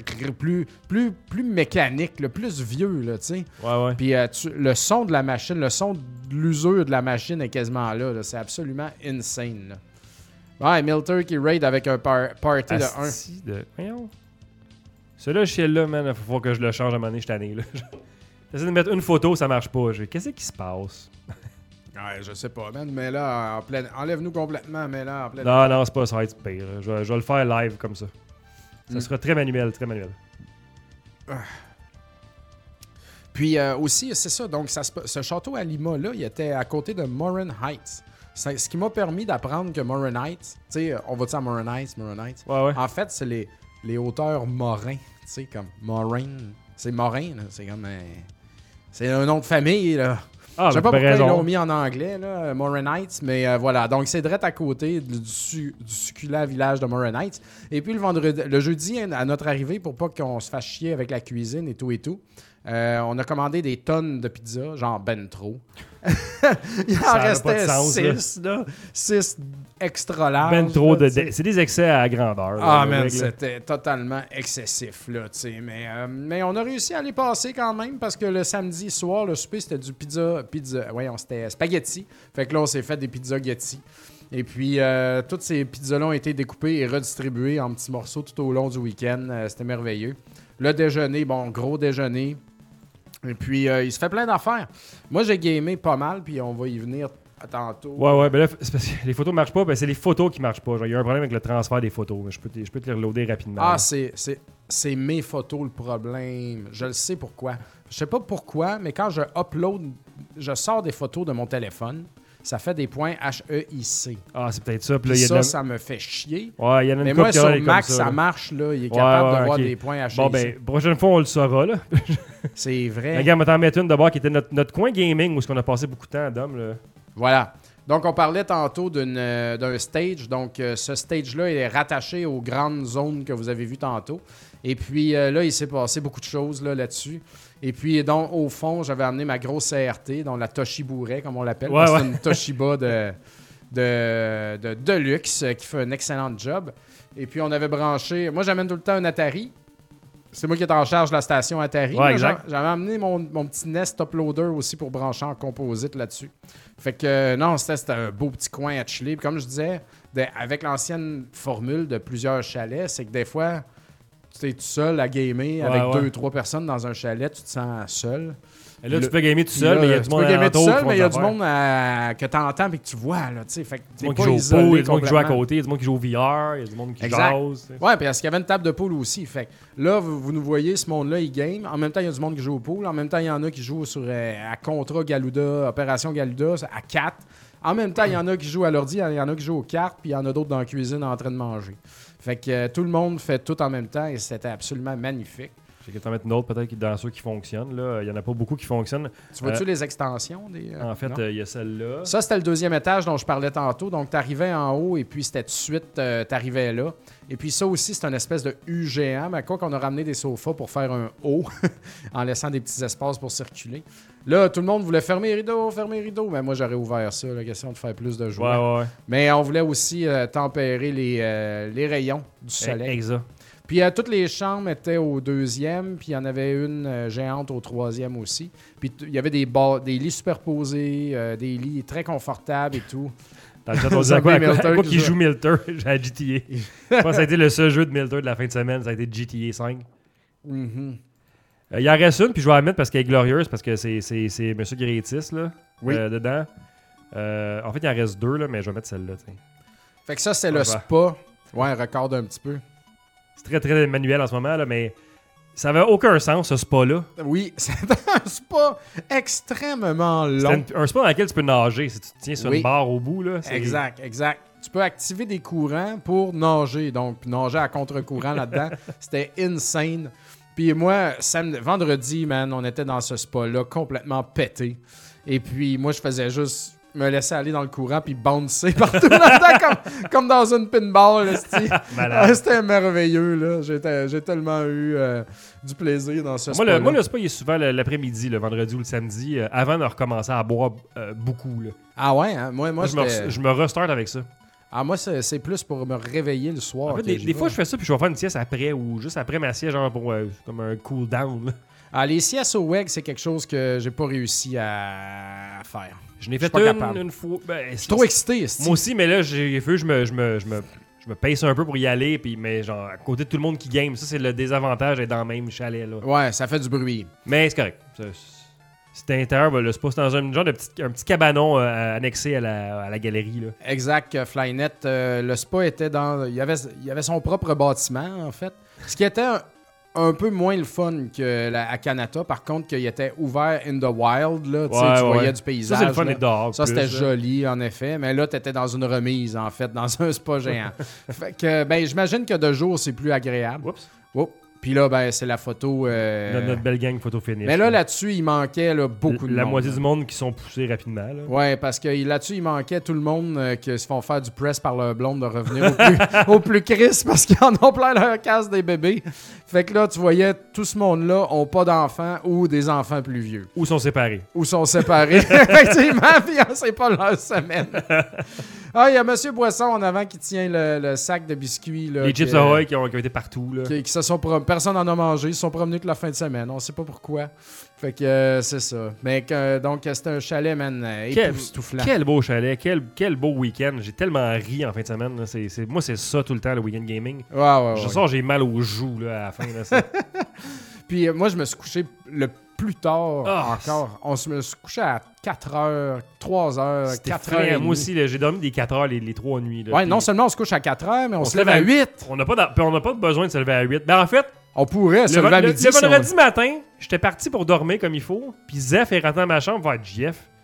plus mécanique, là, plus vieux, là, tu sais. Puis le son de la machine, le son de l'usure de la machine est quasiment là. C'est absolument insane, là. Ouais, Milter qui raid avec un party de 1.
Voyons. Celui-là, là, man, il faut que je le change à un moment donné, je suis tanné, là. J'essaie de mettre une photo, ça marche pas. Qu'est-ce qui se passe?
Ouais, je sais pas, man, mais là, enlève-nous complètement, mais là, en pleine...
Non, c'est pas ça, va être pire. Je vais le faire live comme ça. Ça sera très manuel, très manuel.
Puis aussi, c'est ça, donc ce château à Lima, là, il était à côté de Morin Heights. Ce qui m'a permis d'apprendre que Morin Heights, tu sais, on va dire à Morin Heights?
Ouais.
En fait, c'est les hauteurs Morin, tu sais, comme Morin. C'est Morin, là, c'est comme c'est un nom de famille, là. Je sais pas pourquoi ils l'ont mis en anglais, là, Morin Heights, mais voilà. Donc, c'est direct à côté du succulent village de Morin Heights. Et puis, le jeudi, à notre arrivée, pour pas qu'on se fasse chier avec la cuisine et tout, on a commandé des tonnes de pizza, genre ben trop. Il en restait 6, là. 6 extra larges.
Ben trop c'est des excès à grandeur.
Ah, man, c'était totalement excessif, là, tu sais. Mais on a réussi à les passer quand même parce que le samedi soir, le souper, c'était du c'était spaghetti. Fait que là, on s'est fait des pizzas Getty. Et puis, toutes ces pizzas-là ont été découpées et redistribuées en petits morceaux tout au long du week-end. C'était merveilleux. Le déjeuner, gros déjeuner. Et puis, il se fait plein d'affaires. Moi, j'ai gamé pas mal, puis on va y venir tantôt.
Ouais, ben là, c'est parce que les photos marchent pas, ben c'est les photos qui marchent pas. Il y a un problème avec le transfert des photos. Je peux te les reloader rapidement.
Ah, c'est mes photos le problème. Je le sais pourquoi. Je sais pas pourquoi, mais quand je sors des photos de mon téléphone, ça fait des points HEIC.
Ah, c'est peut-être ça. Puis là,
ça me fait chier.
Ouais, il y en a une
mais moi, sur Mac,
ça
marche, là. Il est capable de voir des points HEIC.
Bon, ben, prochaine fois, on le saura, là.
C'est vrai.
Regarde, on va t'en mettre une d'abord qui était notre coin gaming où on a passé beaucoup de temps, Dom, là.
Voilà. Donc, on parlait tantôt d'un stage. Donc, ce stage-là est rattaché aux grandes zones que vous avez vues tantôt. Et puis, là, il s'est passé beaucoup de choses là-dessus. Et puis, donc, au fond, j'avais amené ma grosse CRT, donc la Toshiba, comme on l'appelle.
Ouais,
C'est une Toshiba de luxe qui fait un excellent job. Et puis, on avait branché... Moi, j'amène tout le temps un Atari. C'est moi qui étais en charge de la station Atari.
Ouais, exact.
J'avais amené mon petit Nest Top Loader aussi pour brancher en composite là-dessus. Fait que non, c'était un beau petit coin à chiller. Puis comme je disais, avec l'ancienne formule de plusieurs chalets, c'est que des fois, tu es tout seul à gamer avec 2-3 personnes dans un chalet, tu te sens seul.
Et là, tu peux gamer tout seul, mais il y a du monde
mais il y a du monde que tu entends et que tu vois. Là, fait que
du monde qui joue au pool, il y a du monde qui joue à côté, il y a du monde qui joue au VR, il y a du monde qui jase.
Ouais, parce qu'il y avait une table de pool aussi. Fait que là, vous nous voyez, ce monde-là, il game. En même temps, il y a du monde qui joue au pool. En même temps, il y en a qui jouent à Contra Galuda, Opération Galuda, à 4. En même temps, il y en a qui jouent à l'ordi, il y en a qui jouent aux cartes, puis il y en a d'autres dans la cuisine en train de manger. Fait que tout le monde fait tout en même temps et c'était absolument magnifique.
Je vais t'en mettre une autre peut-être dans ceux qui fonctionnent. Là. Il n'y en a pas beaucoup qui fonctionnent.
Tu vois-tu les extensions?
En fait, il y a celle-là.
Ça, c'était le deuxième étage dont je parlais tantôt. Donc, tu arrivais en haut et puis c'était tout de suite, tu arrivais là. Et puis ça aussi, c'est une espèce de U géant. Mais quoi qu'on a ramené des sofas pour faire un O en laissant des petits espaces pour circuler. Là, tout le monde voulait fermer les rideaux. Mais moi, j'aurais ouvert ça, la question de faire plus de jouets.
Ouais.
Mais on voulait aussi tempérer les rayons du soleil.
Exact.
Puis toutes les chambres étaient au 2e, puis il y en avait une géante au 3e aussi. Puis il y avait des lits superposés, des lits très confortables et tout.
Dans le chat, on disait quoi qui joue Milter à GTA. Je pense que ça a été le seul jeu de Milter de la fin de semaine, ça a été GTA 5.
Mm-hmm.
Il en reste une, puis je vais la mettre parce qu'elle est glorieuse, parce que c'est M. Grétis là, dedans. En fait, il en reste 2, là, mais je vais mettre celle-là. T'sais.
Fait que ça, c'est le spa. Ouais, recorde un petit peu.
C'est très, très manuel en ce moment, là, mais ça n'avait aucun sens, ce spa-là.
Oui, c'est un spa extrêmement long.
C'est un spa dans lequel tu peux nager si tu te tiens sur une barre au bout. Là,
exact. Tu peux activer des courants pour nager. Donc, nager à contre-courant là-dedans, c'était insane. Puis moi, vendredi, man, on était dans ce spa-là complètement pété. Et puis, moi, je faisais juste me laisser aller dans le courant puis bouncer partout là-dedans comme dans une pinball. C'était merveilleux. Là. J'ai tellement eu du plaisir dans ce spa.
Moi, le spa, il est souvent l'après-midi, le vendredi ou le samedi, avant de recommencer à boire beaucoup. Là.
Ah ouais? Hein? Moi
je me restart avec ça.
Ah, moi, c'est plus pour me réveiller le soir.
En fait, des fois, je fais ça puis je vais faire une sieste après ou juste après ma sieste, genre pour comme un cool down. Là.
Ah, les siestes au WEG, c'est quelque chose que j'ai pas réussi à faire.
Je n'ai fait une fois.
Je suis trop excité.
Moi aussi, mais là, j'ai fait, je me pace un peu pour y aller, puis mais genre à côté de tout le monde qui game, ça c'est le désavantage d'être dans le même chalet. Là.
Ouais, ça fait du bruit.
Mais c'est correct. C'était intérieur, le spa, c'était dans un genre de un petit cabanon annexé à la galerie. Là.
Exact, Flynet. Le spa était dans. Il y avait son propre bâtiment, en fait. Ce qui était un peu moins le fun qu'à Kanata. Par contre, qu'il était ouvert in the wild. Là, tu voyais du paysage.
Ça, c'est le fun d'être dehors.
Ça, c'était joli, en effet. Mais là, tu étais dans une remise, en fait, dans un spa géant. Fait que, j'imagine que de jour, c'est plus agréable. Oups. Puis là, c'est la photo...
Notre belle gang photo finish.
Mais là-dessus, il manquait beaucoup de monde.
La moitié du monde qui sont poussés rapidement. Là.
Ouais, parce que là-dessus, il manquait tout le monde qui se font faire du press par leur blonde de revenir au plus crisp parce qu'ils en ont plein leur casse des bébés. Fait que là, tu voyais, tout ce monde-là ont pas d'enfants ou des enfants plus vieux.
Ou sont séparés.
Effectivement, puis c'est pas leur semaine. Ah, il y a M. Boisson en avant qui tient le sac de biscuits. Là,
les chips Ahoy qui ont été partout. Là.
Qui se sont personne n'en a mangé. Ils se sont promenés que la fin de semaine. On sait pas pourquoi. Fait que c'est ça. Mais donc, c'était un chalet, man, époustouflant.
Quel beau chalet. Quel beau week-end. J'ai tellement ri en fin de semaine. Là. Moi, c'est ça tout le temps, le week-end gaming.
Ouais.
Je sors, j'ai mal aux joues là, à la fin. Là,
Puis moi, je me suis couché le plus tard encore. On se me suis couché à 4h, 3h, 4h.
Moi aussi, là, j'ai dormi des 4h les 3 nuits. Là,
ouais, non seulement on se couche à 4h, mais on se lève à 8.
On n'a pas besoin de se lever à 8. Ben en fait,
on pourrait se lever à midi.
Le vendredi matin, j'étais parti pour dormir comme il faut. Puis Zeph est rentré dans ma chambre voir Jeff.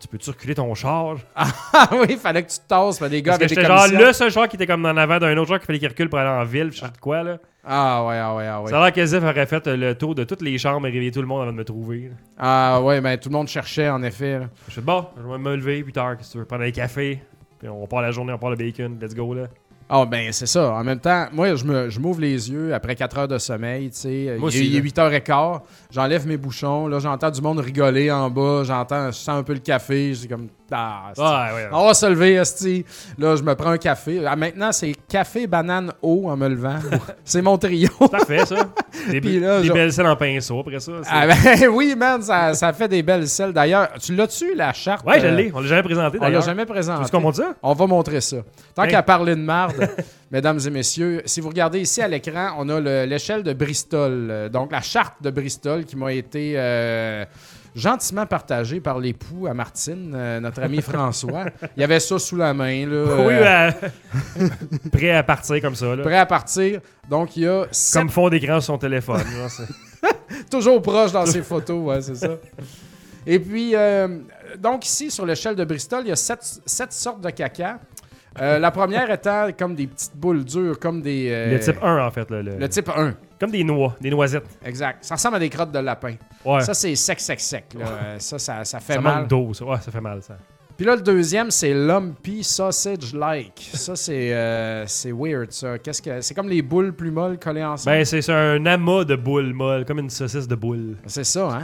tu peux-tu reculer ton char?
Ah oui, il fallait que tu te tasses, mais des gars
Parce que
avec des
j'étais genre
commissions.
le seul char qui était comme en avant d'un autre char qu'il fallait qu'il recule pour aller en ville, je sais pas de quoi, là.
Ah ouais.
Ça a l'air que Zef aurait fait le tour de toutes les chambres et réveillé tout le monde avant de me trouver. Là.
Ah ouais, ben tout le monde cherchait, en effet. Là.
Je fais bon, je vais me lever plus tard, si tu veux, prendre un café. Puis on part la journée, on part le bacon, let's go, là.
Ah ben c'est ça. En même temps, moi, je m'ouvre les yeux après 4 heures de sommeil, tu sais.
Moi aussi,
Il est
là.
8h15, j'enlève mes bouchons, là, j'entends du monde rigoler en bas, je sens un peu le café, c'est comme... Ah, c'est-
Ouais.
On va se lever, esti. Là, je me prends un café. Ah, maintenant, c'est café, banane, eau en me levant. C'est mon trio.
Parfait, ça. Des
Puis là, genre-
belles selles en pinceau après ça.
Ah ben oui, man, ça fait des belles selles. D'ailleurs, tu l'as-tu, la charte?
Ouais, je l'ai. On l'a jamais présenté,
On l'a
d'ailleurs.
jamais
Tu
présenté.
veux qu'on monte ça?
On va montrer ça. Tant
Hein?
qu'à parler de marde, mesdames et messieurs, si vous regardez ici à l'écran, on a l'échelle de Bristol. Donc, la charte de Bristol qui m'a été gentiment partagée par l'époux à Martine, notre ami François. Il y avait ça sous la main. Là,
Oui, prêt à partir comme ça, là.
prêt à partir. Donc, il y a
Comme fond d'écran sur son téléphone. Là,
toujours proche dans ses photos, ouais, c'est ça. Et puis, donc ici, sur l'échelle de Bristol, il y a 7 sortes de caca. La première étant comme des petites boules dures, comme des...
le type 1, en fait. Là,
Le type 1,
Comme des noix, des noisettes.
exact. Ça ressemble à des crottes de lapin.
Ouais.
Ça, c'est sec. Là. Ça fait
Ça
mal.
manque d'eau, ça. Ouais, ça fait mal, ça.
Puis là, le deuxième, c'est Lumpy Sausage-like. Ça, c'est weird, ça. C'est comme les boules plus molles collées ensemble.
Ben, c'est un amas de boules molles, comme une saucisse de boules.
C'est ça, hein?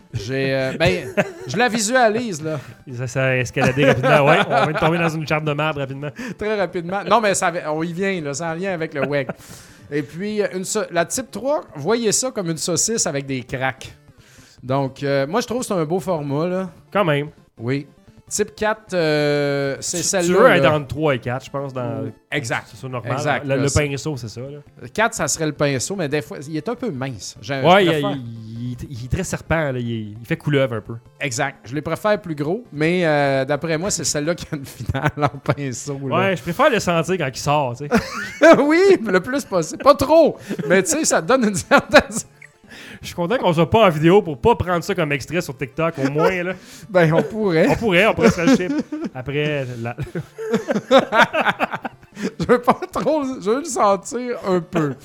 Je la visualise, là.
Ça a escaladé rapidement. Ouais, on vient de tomber dans une charte de merde rapidement.
Très rapidement. Non, mais on y vient, là, c'est en lien avec le WEG. Et puis, la type 3, voyez ça comme une saucisse avec des craques. Donc, moi, je trouve que c'est un beau format, là.
Quand même.
Oui. Type 4, c'est celle-là.
Tu veux être
là.
entre 3 et 4, je pense. Dans...
Exact.
C'est ça, normal.
Exact.
Le
Là,
pinceau, c'est ça. Là.
4, ça serait le pinceau, mais des fois, il est un peu mince.
Ouais,
je préfère-
il est très serpent. Là. Il fait couleuvre un peu.
Exact. Je les préfère plus gros, mais d'après moi, c'est celle-là qui a une finale en pinceau. Là.
Ouais, je préfère le sentir quand il sort. Tu sais.
Oui, le plus possible. Pas trop, mais tu sais, ça te donne une certaine...
Je suis content qu'on soit pas en vidéo pour pas prendre ça comme extrait sur TikTok, au moins. Là.
Ben, on pourrait.
On pourrait se rajouter. Après,
Je veux pas trop... Je veux le sentir un peu.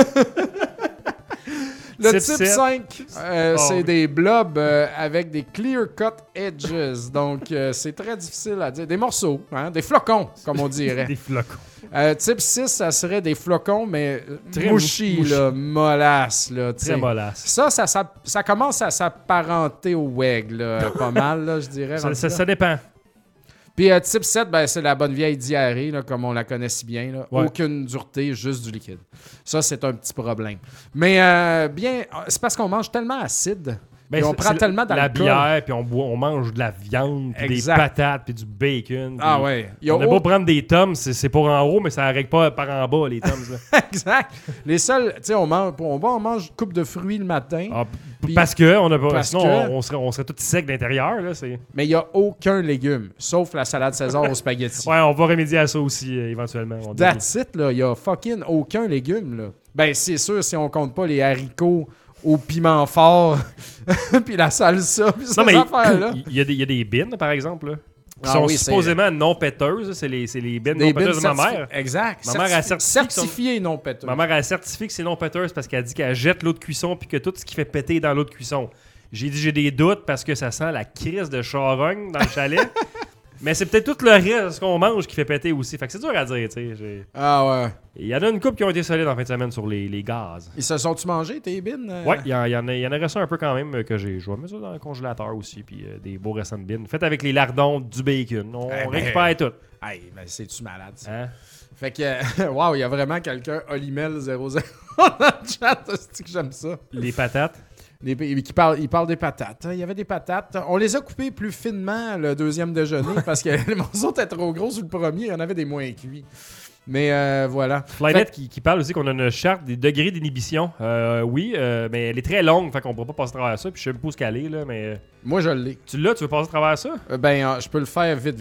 Le
Type
type
7.
5, c'est
oui.
des blobs avec des clear-cut edges. Donc, c'est très difficile à dire. Des morceaux, hein? Des flocons, comme on dirait.
des flocons.
Type 6, ça serait des flocons, mais
Très
mouchis,
mouchi.
là, mollasse. Là, tu
Très
sais.
mollasse.
Ça commence à s'apparenter au WEG, là, pas mal, là, je dirais. rendu là.
Ça dépend.
Puis type 7, ben, c'est la bonne vieille diarrhée, là, comme on la connaît si bien. Là.
Ouais.
Aucune dureté, juste du liquide. Ça, c'est un petit problème. Mais bien, c'est parce qu'on mange tellement acide. Puis on prend tellement
la
d'alcool.
bière, puis on mange de la viande, puis des
Exact.
patates, puis du bacon.
Ah
puis
ouais. Il y a
On a beau prendre des tomes, c'est pour en haut, mais ça n'arrête pas par en bas, les tomes. Là.
Exact. Les seuls, tu sais, on mange une coupe de fruits le matin,
Ah,
Puis-
parce que, on a pas,
parce
sinon,
que-
on serait tous secs de l'intérieur. Là,
mais il n'y a aucun légume, sauf la salade César aux spaghettis.
Ouais, on va remédier à ça aussi, éventuellement. On devrait.
That's it, là. Il n'y a fucking aucun légume, là. Ben, c'est sûr, si on compte pas les haricots au piment fort, puis la salsa, puis ces
Non, mais
affaires-là.
il y a des bines, par exemple, là, qui
Ah
sont
oui, c'est-
supposément non péteuses. C'est les bines non péteuses de ma mère.
Exact.
Ma mère a certifié que son-
certifié non péteux.
Ma mère a certifié que c'est non péteuse parce qu'elle dit qu'elle jette l'eau de cuisson puis que tout ce qui fait péter est dans l'eau de cuisson. J'ai dit j'ai des doutes parce que ça sent la crise de charogne dans le chalet. Mais c'est peut-être tout le reste de ce qu'on mange qui fait péter aussi. Fait que c'est dur à dire, tu sais.
Ah ouais.
Il y en a une couple qui ont été solides en fin de semaine sur les gaz.
Ils se sont-tu mangés, tes bines?
Ouais, il y en a resté un peu quand même que je vais mettre ça dans le congélateur aussi. Puis des beaux restants de bines. Faites avec les lardons, du bacon. On
Eh ben,
récupère tout.
Hey, ben c'est-tu malade, ça?
Hein?
Fait que, wow, il y a vraiment quelqu'un, Olimel00 dans le chat. C'est que j'aime ça.
Les patates.
Il parle des patates. Il y avait des patates. On les a coupées plus finement le deuxième déjeuner parce que les morceaux étaient trop gros sur le premier. Il y en avait des moins cuits. Mais voilà.
Flynet
Fait-
qui parle aussi qu'on a une charte des degrés d'inhibition. Oui, mais elle est très longue, fait qu'on pourra pas passer à travers ça. Puis je sais pas où ce qu'elle est, là, mais
Moi, je l'ai.
tu l'as, tu veux passer à travers ça?
Je peux le faire vite.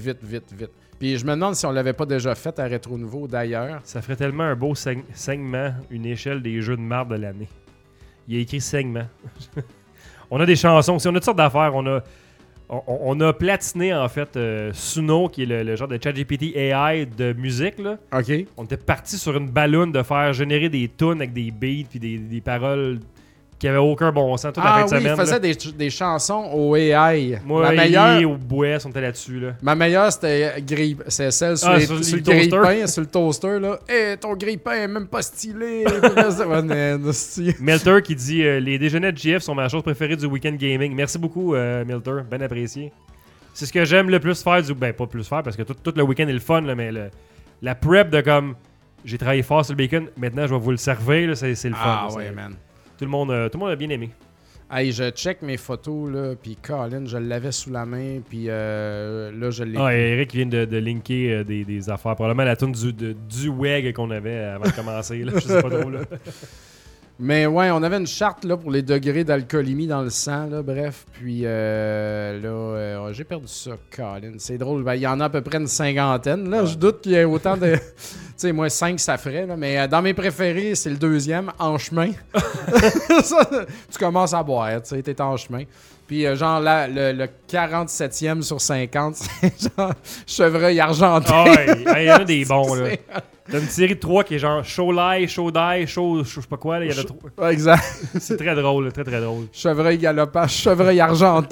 Puis je me demande si on l'avait pas déjà fait à Rétro Nouveau d'ailleurs.
Ça ferait tellement un beau segment, une échelle des jeux de marde de l'année. Il y a écrit segment. On a des chansons, on a toutes sortes d'affaires. On a On a platiné, en fait, Suno, qui est le genre de ChatGPT AI de musique, là.
OK.
On était parti sur une balloune de faire générer des tunes avec des beats puis des paroles qui avaient aucun bon sens toute la fin de semaine.
Il faisait des chansons au AI.
Moi,
ma meilleure,
au Bouet, on était là-dessus. Là.
ma meilleure, c'était c'est celle sur, sur le grille-pain, sur le toaster. Là. Hey, ton grille-pain est même pas stylé.
Melter qui dit les déjeuners de GF sont ma chose préférée du week-end gaming. Merci beaucoup, Melter. Bien apprécié. C'est ce que j'aime le plus faire. Ben, pas plus faire parce que tout le week-end est le fun, là, mais la prep de comme j'ai travaillé fort sur le bacon, maintenant je vais vous le servir. Là, c'est le fun.
Ah
là,
ouais, man.
Tout le monde a bien aimé.
Hey, je check mes photos, là, puis Colin, je l'avais sous la main, puis là, je l'ai...
Ah, Eric vient de linker des affaires. Probablement la tune du WEG qu'on avait avant de commencer. Là. Je sais pas trop, là.
Mais ouais, on avait une charte là, pour les degrés d'alcoolémie dans le sang, là, bref. Puis là, j'ai perdu ça, Colin. C'est drôle. Ben, il y en a à peu près une cinquantaine. Là, je doute qu'il y ait autant de... Tu sais, moi, 5, ça ferait. Là, mais dans mes préférés, c'est le deuxième, en chemin. Ça, tu commences à boire, tu sais, t'es en chemin. Puis genre, là, le 47e sur 50, c'est genre chevreuil argenté.
Ah ouais, il y en a des bons, là. T'as une série de 3 qui est genre Show Lie, Show Die, Show je sais pas quoi, là, il y en a 3.
Ouais, exact.
C'est très drôle, là, très très drôle.
Chevreuil galopant, chevreuil argenté.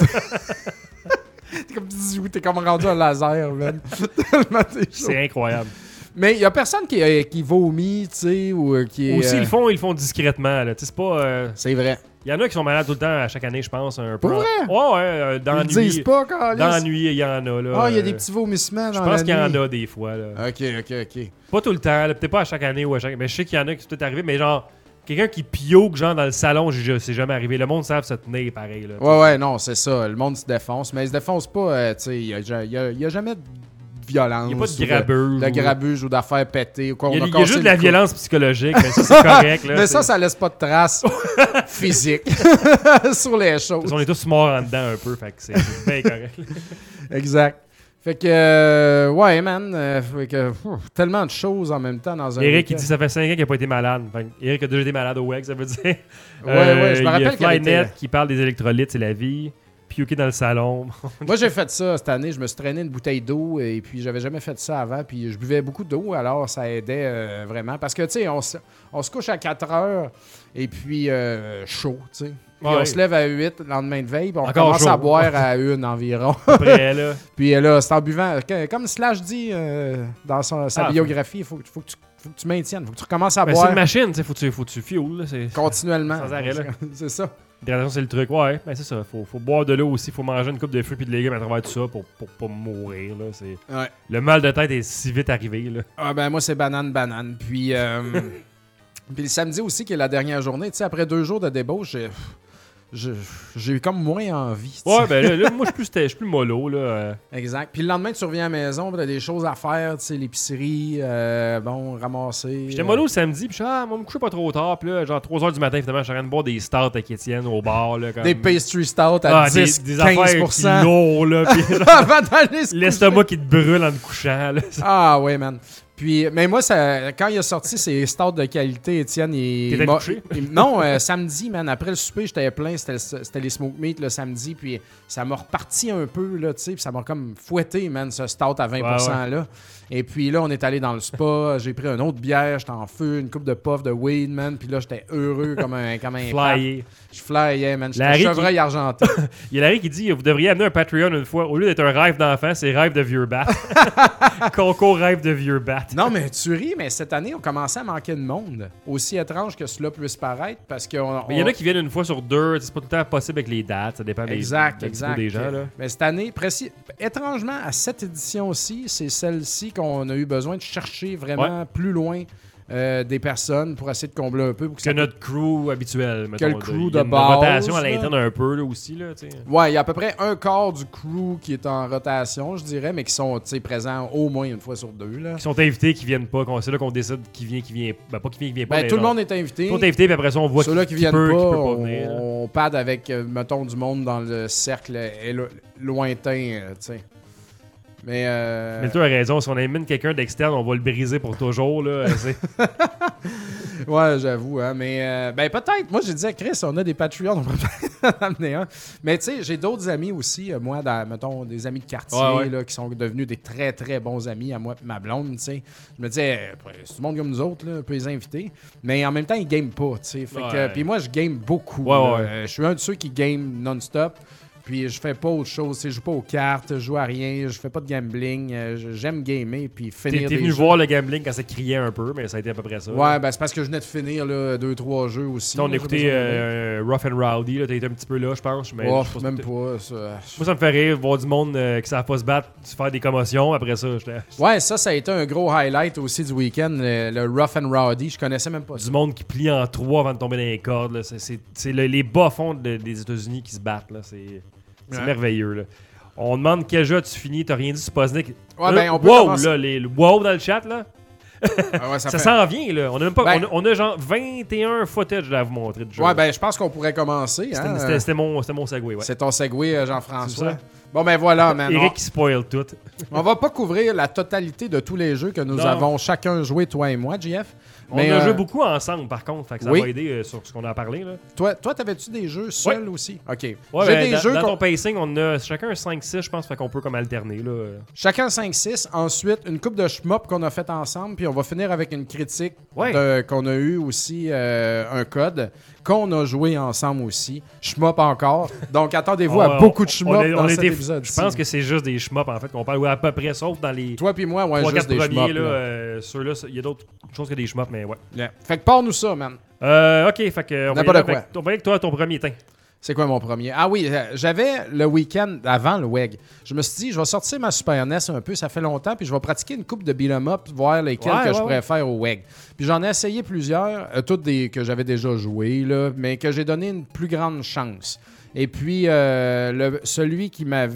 T'es comme rendu un laser, man.
C'est incroyable.
Mais il y a personne qui vomit, tu sais, ou qui est...
Aussi, ils le font discrètement, là. Tu sais, c'est pas...
C'est vrai.
Il y en a qui sont malades tout le temps à chaque année, je pense. Un peu.
Pour vrai?
Ouais, dans la nuit.
Ils le disent pas, quand
dans la nuit, il y en a, là.
Ah, il y a des petits vomissements dans la nuit.
Je pense qu'il y en a des fois, là.
OK.
Pas tout le temps, là. Peut-être pas à chaque année ou à chaque... Mais je sais qu'il y en a qui sont peut-être arrivés, mais genre... Quelqu'un qui pioque, genre, dans le salon, c'est jamais arrivé. Le monde savent se tenir, pareil, là.
Ouais, non, c'est ça. Le monde se défonce. Mais il se défonce pas, tu sais. Il y a jamais de violence.
Il n'y a pas de grabuge.
De grabuge ou d'affaires pétées.
Il y a juste de la violence psychologique, mais ça, c'est correct. Là,
mais ça laisse pas de traces physiques sur les choses.
On est tous morts en dedans un peu, fait que c'est bien correct.
Exact. Fait que, ouais, man, fait que, tellement de choses en même temps dans un
Eric,
week-end.
il dit ça fait 5 ans qu'il n'a pas été malade. Fait Eric a déjà été malade au WEG, ça veut dire.
Ouais, je me rappelle
qu'il y a Flynet qui parle des électrolytes, c'est la vie. Piuquer dans le salon.
Moi, j'ai fait ça cette année. Je me suis traîné une bouteille d'eau et puis j'avais jamais fait ça avant. Puis je buvais beaucoup d'eau, alors ça aidait vraiment. Parce que, tu sais, on se couche à 4 heures et puis chaud, tu sais. Puis on se lève à 8 le lendemain de veille, puis on commence à boire à 1 environ.
Après, là.
Puis là, c'est en buvant. Comme Slash dit dans sa biographie, il faut que tu maintiennes, il faut que tu recommences à boire.
C'est une machine, faut que tu fuel.
Continuellement.
Sans arrêt, là.
C'est ça.
L'hydratation, c'est le truc. Ouais, ben c'est ça. Faut boire de l'eau aussi. Faut manger une coupe de fruits et de légumes à travers tout ça pour pas mourir. Là.
Ouais.
Le mal de tête est si vite arrivé. Là.
Ah ben moi, c'est banane. Puis, puis le samedi aussi, qui est la dernière journée, tu sais, après 2 jours de débauche, j'ai eu comme moins envie.
Ouais, ben là moi, je suis plus mollo. Là.
Exact. Puis le lendemain, tu reviens à la maison, tu as des choses à faire, tu sais, l'épicerie, ramasser.
J'étais mollo le samedi, puis moi, je me couchais pas trop tard. Puis là, genre 3h du matin, finalement, je suis en train de boire des stouts avec Étienne au bar. Là, comme...
Des pastry stouts à 10,
des
15%.
Affaires lourds, là.
Avant d'aller se
l'estomac qui te brûle en te couchant. Là.
Ah ouais, man. Puis, mais moi, quand il a sorti ses stouts de qualité, Étienne,
T'étais couché?
Non, samedi, man, après le souper, j'étais plein, c'était les smoke meat le samedi, puis ça m'a reparti un peu, là, tu sais, puis ça m'a comme fouetté, man, ce stout à 20% là. Et puis là, on est allé dans le spa, j'ai pris une autre bière, j'étais en feu, une coupe de puff de weed, man, puis là, j'étais heureux comme un
Flyer.
Je flyais, man, j'étais chevreuil argenté.
Il y a Larry qui dit, vous devriez amener un Patreon une fois, au lieu d'être un rêve d'enfant, c'est rêve de vieux bat. Concours rêve de vieux bat.
Non, mais tu ris, mais cette année, on commençait à manquer de monde. Aussi étrange que cela puisse paraître, parce que...
Mais il y en a qui viennent une fois sur 2, c'est pas tout le temps possible avec les dates, ça dépend des gens. Là.
Mais cette année, étrangement, à cette édition-ci, c'est celle-ci qu'on a eu besoin de chercher vraiment plus loin des personnes pour essayer de combler un peu. Pour
que notre crew habituel, mettons.
Que le crew de
base. Il y a une rotation à
là.
l'interne un peu là, aussi. Là,
ouais, il y a à peu près un quart du crew qui est en rotation, je dirais, mais qui sont présents au moins une fois sur 2. Là.
Qui sont invités, qui viennent pas. C'est là qu'on décide qui vient. Ben, pas qui vient pas.
Ben, tout le monde est invité.
Tout le monde est invité, puis après ça, on voit
ceux-là qui viennent
peut,
pas,
qui peut pas venir.
On pad avec, mettons, du monde dans le cercle lointain, tu sais.
Mais tu as raison, si on amène quelqu'un d'externe, on va le briser pour toujours. Là,
ouais, j'avoue. Hein, mais peut-être. Moi, j'ai dit à Chris, on a des Patreons, on pourrait peut-être en amener un. Mais tu sais, j'ai d'autres amis aussi. Moi, mettons, des amis de quartier là, qui sont devenus des très, très bons amis à moi et ma blonde. Tu sais. Je me disais, c'est tout le monde comme nous autres, là, on peut les inviter. Mais en même temps, ils game pas. Tu sais. Puis moi, je game beaucoup. Je suis un de ceux qui game non-stop. Puis je fais pas autre chose, je joue pas aux cartes, je joue à rien, je fais pas de gambling, j'aime gamer puis finir
T'es venu voir le gambling quand ça criait un peu, mais ça a été à peu près ça.
Ouais, ben c'est parce que je venais de finir 2-3 jeux aussi.
On écoutait Rough and Rowdy, t'as été un petit peu là, je pense. Mais
même pas. Ça.
Moi, ça me fait rire, voir du monde qui savent pas se battre, se faire des commotions, après ça.
Ouais, ça a été un gros highlight aussi du week-end, le Rough and Rowdy, je connaissais même pas ça.
Du monde qui plie en 3 avant de tomber dans les cordes, là. C'est les bas-fonds des États-Unis qui se battent, là. C'est merveilleux, là. On demande quel jeu tu finis, t'as rien dit sur Poznik.
Ouais, ben on peut
wow,
commencer.
là, le wow dans le chat, là. Ça s'en vient, là. On a, même pas, on a genre 21 footage à vous montrer de jeu.
Ouais, ben je pense qu'on pourrait commencer.
C'était mon segway, ouais.
C'est ton segway, Jean-François. Bon, ben voilà, maintenant.
Eric qui spoil tout.
On va pas couvrir la totalité de tous les jeux que nous avons chacun joué, toi et moi, JF.
On a joué beaucoup ensemble, par contre. Fait que ça va aider sur ce qu'on a parlé. Là.
Toi, t'avais-tu des jeux seuls aussi? OK.
Ouais, j'ai des jeux dans ton pacing, on a chacun 5-6, je pense, fait qu'on peut comme alterner. Là.
Chacun 5-6. Ensuite, une coupe de shmup qu'on a fait ensemble. Puis on va finir avec une critique qu'on a eu aussi, un code qu'on a joué ensemble aussi. Shmup encore. Donc, attendez-vous à beaucoup de shmup dans cet épisode.
Je pense que c'est juste des shmup, en fait, qu'on parle à peu près, sauf dans les...
Toi puis moi, juste des shmup.
Ceux-là, il y a d'autres choses que des shmup, mais ouais.
Yeah. Fait que parle-nous ça, man.
OK, fait que... On va y avec toi, ton premier temps.
C'est quoi mon premier? Ah oui, j'avais le week-end avant le WEG. Je me suis dit, je vais sortir ma Super NES un peu, ça fait longtemps, puis je vais pratiquer une coupe de beat'em up, voir lesquels je préfère au WEG. Puis j'en ai essayé plusieurs, toutes des que j'avais déjà joué, là, mais que j'ai donné une plus grande chance. Et puis, celui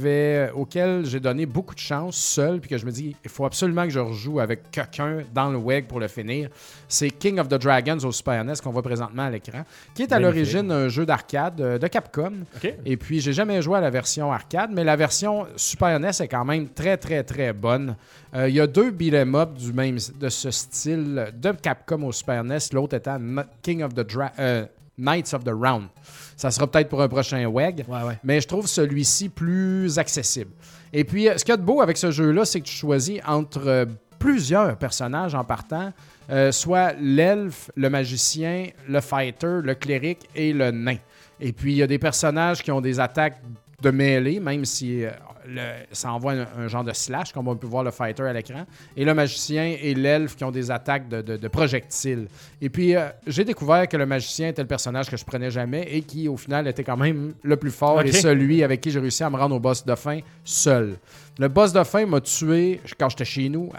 auquel j'ai donné beaucoup de chance seul, puis que je me dis, il faut absolument que je rejoue avec quelqu'un dans le WEG pour le finir, c'est King of the Dragons au Super NES qu'on voit présentement à l'écran, qui est à l'origine un jeu d'arcade de Capcom.
Okay.
Et puis, j'ai jamais joué à la version arcade, mais la version Super NES est quand même très, très, très bonne. Il y a 2 beat'em up de ce style de Capcom au Super NES, l'autre étant King of the Knights of the Round. Ça sera peut-être pour un prochain WEG, mais je trouve celui-ci plus accessible. Et puis, ce qu'il y a de beau avec ce jeu-là, c'est que tu choisis entre plusieurs personnages en partant, soit l'elfe, le magicien, le fighter, le cléric et le nain. Et puis, il y a des personnages qui ont des attaques de mêlée, même si ça envoie un genre de slash, comme on peut voir le fighter à l'écran. Et le magicien et l'elfe qui ont des attaques de projectiles. Et puis, j'ai découvert que le magicien était le personnage que je prenais jamais et qui, au final, était quand même le plus fort et celui avec qui j'ai réussi à me rendre au boss de fin seul. Le boss de fin m'a tué quand j'étais chez nous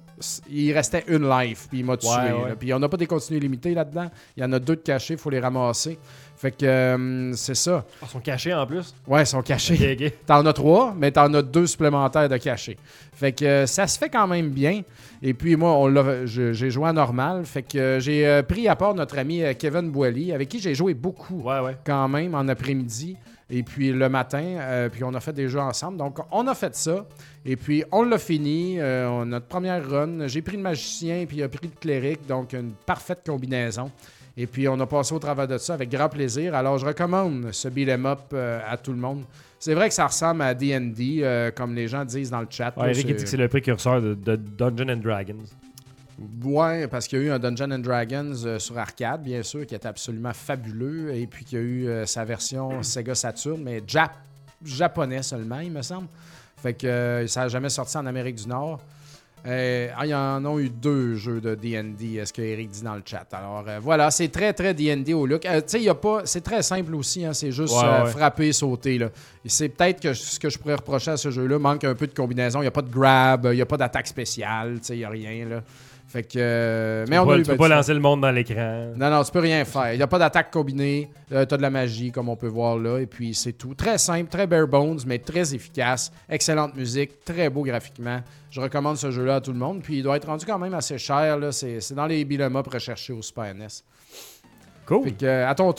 il restait une life, puis il m'a tué. Puis on n'a pas des continues limitées là-dedans. Il y en a 2 de cachés, il faut les ramasser. Fait que c'est ça.
Ils sont cachés en plus?
Ouais, ils sont cachés.
Okay.
T'en as 3, mais t'en as 2 supplémentaires de cachés. Fait que ça se fait quand même bien. Et puis moi, j'ai joué à normal. Fait que j'ai pris à part notre ami Kevin Boily, avec qui j'ai joué beaucoup quand même en après-midi. Et puis le matin, puis on a fait des jeux ensemble. Donc on a fait ça. Et puis on l'a fini. Notre première run. J'ai pris le magicien, puis il a pris le cléric. Donc une parfaite combinaison. Et puis, on a passé au travers de ça avec grand plaisir. Alors, je recommande ce beat'em up à tout le monde. C'est vrai que ça ressemble à D&D, comme les gens disent dans le chat.
Ouais, Eric dit que c'est le précurseur de Dungeons and Dragons.
Ouais, parce qu'il y a eu un Dungeons and Dragons sur arcade, bien sûr, qui était absolument fabuleux. Et puis, qu'il y a eu sa version Sega Saturn, mais japonais seulement, il me semble. Fait que ça n'a jamais sorti en Amérique du Nord. Il y en a eu 2 jeux de D&D, ce que Eric dit dans le chat. Alors voilà, c'est très très D&D au look. C'est très simple aussi, hein, c'est juste frapper, sauter. Là. Et c'est peut-être que ce que je pourrais reprocher à ce jeu-là, manque un peu de combinaison. Il n'y a pas de grab, il n'y a pas d'attaque spéciale, il n'y a rien. Là. Fait que, mais tu
peux pas lancer le monde dans l'écran.
Non, tu peux rien faire. Il n'y a pas d'attaque combinée. Tu as de la magie, comme on peut voir là. Et puis, c'est tout. Très simple, très bare bones, mais très efficace. Excellente musique, très beau graphiquement. Je recommande ce jeu-là à tout le monde. Puis, il doit être rendu quand même assez cher. Là. C'est dans les beat'em up recherchés au Super NES.
Cool.
Fait que, à ton tour.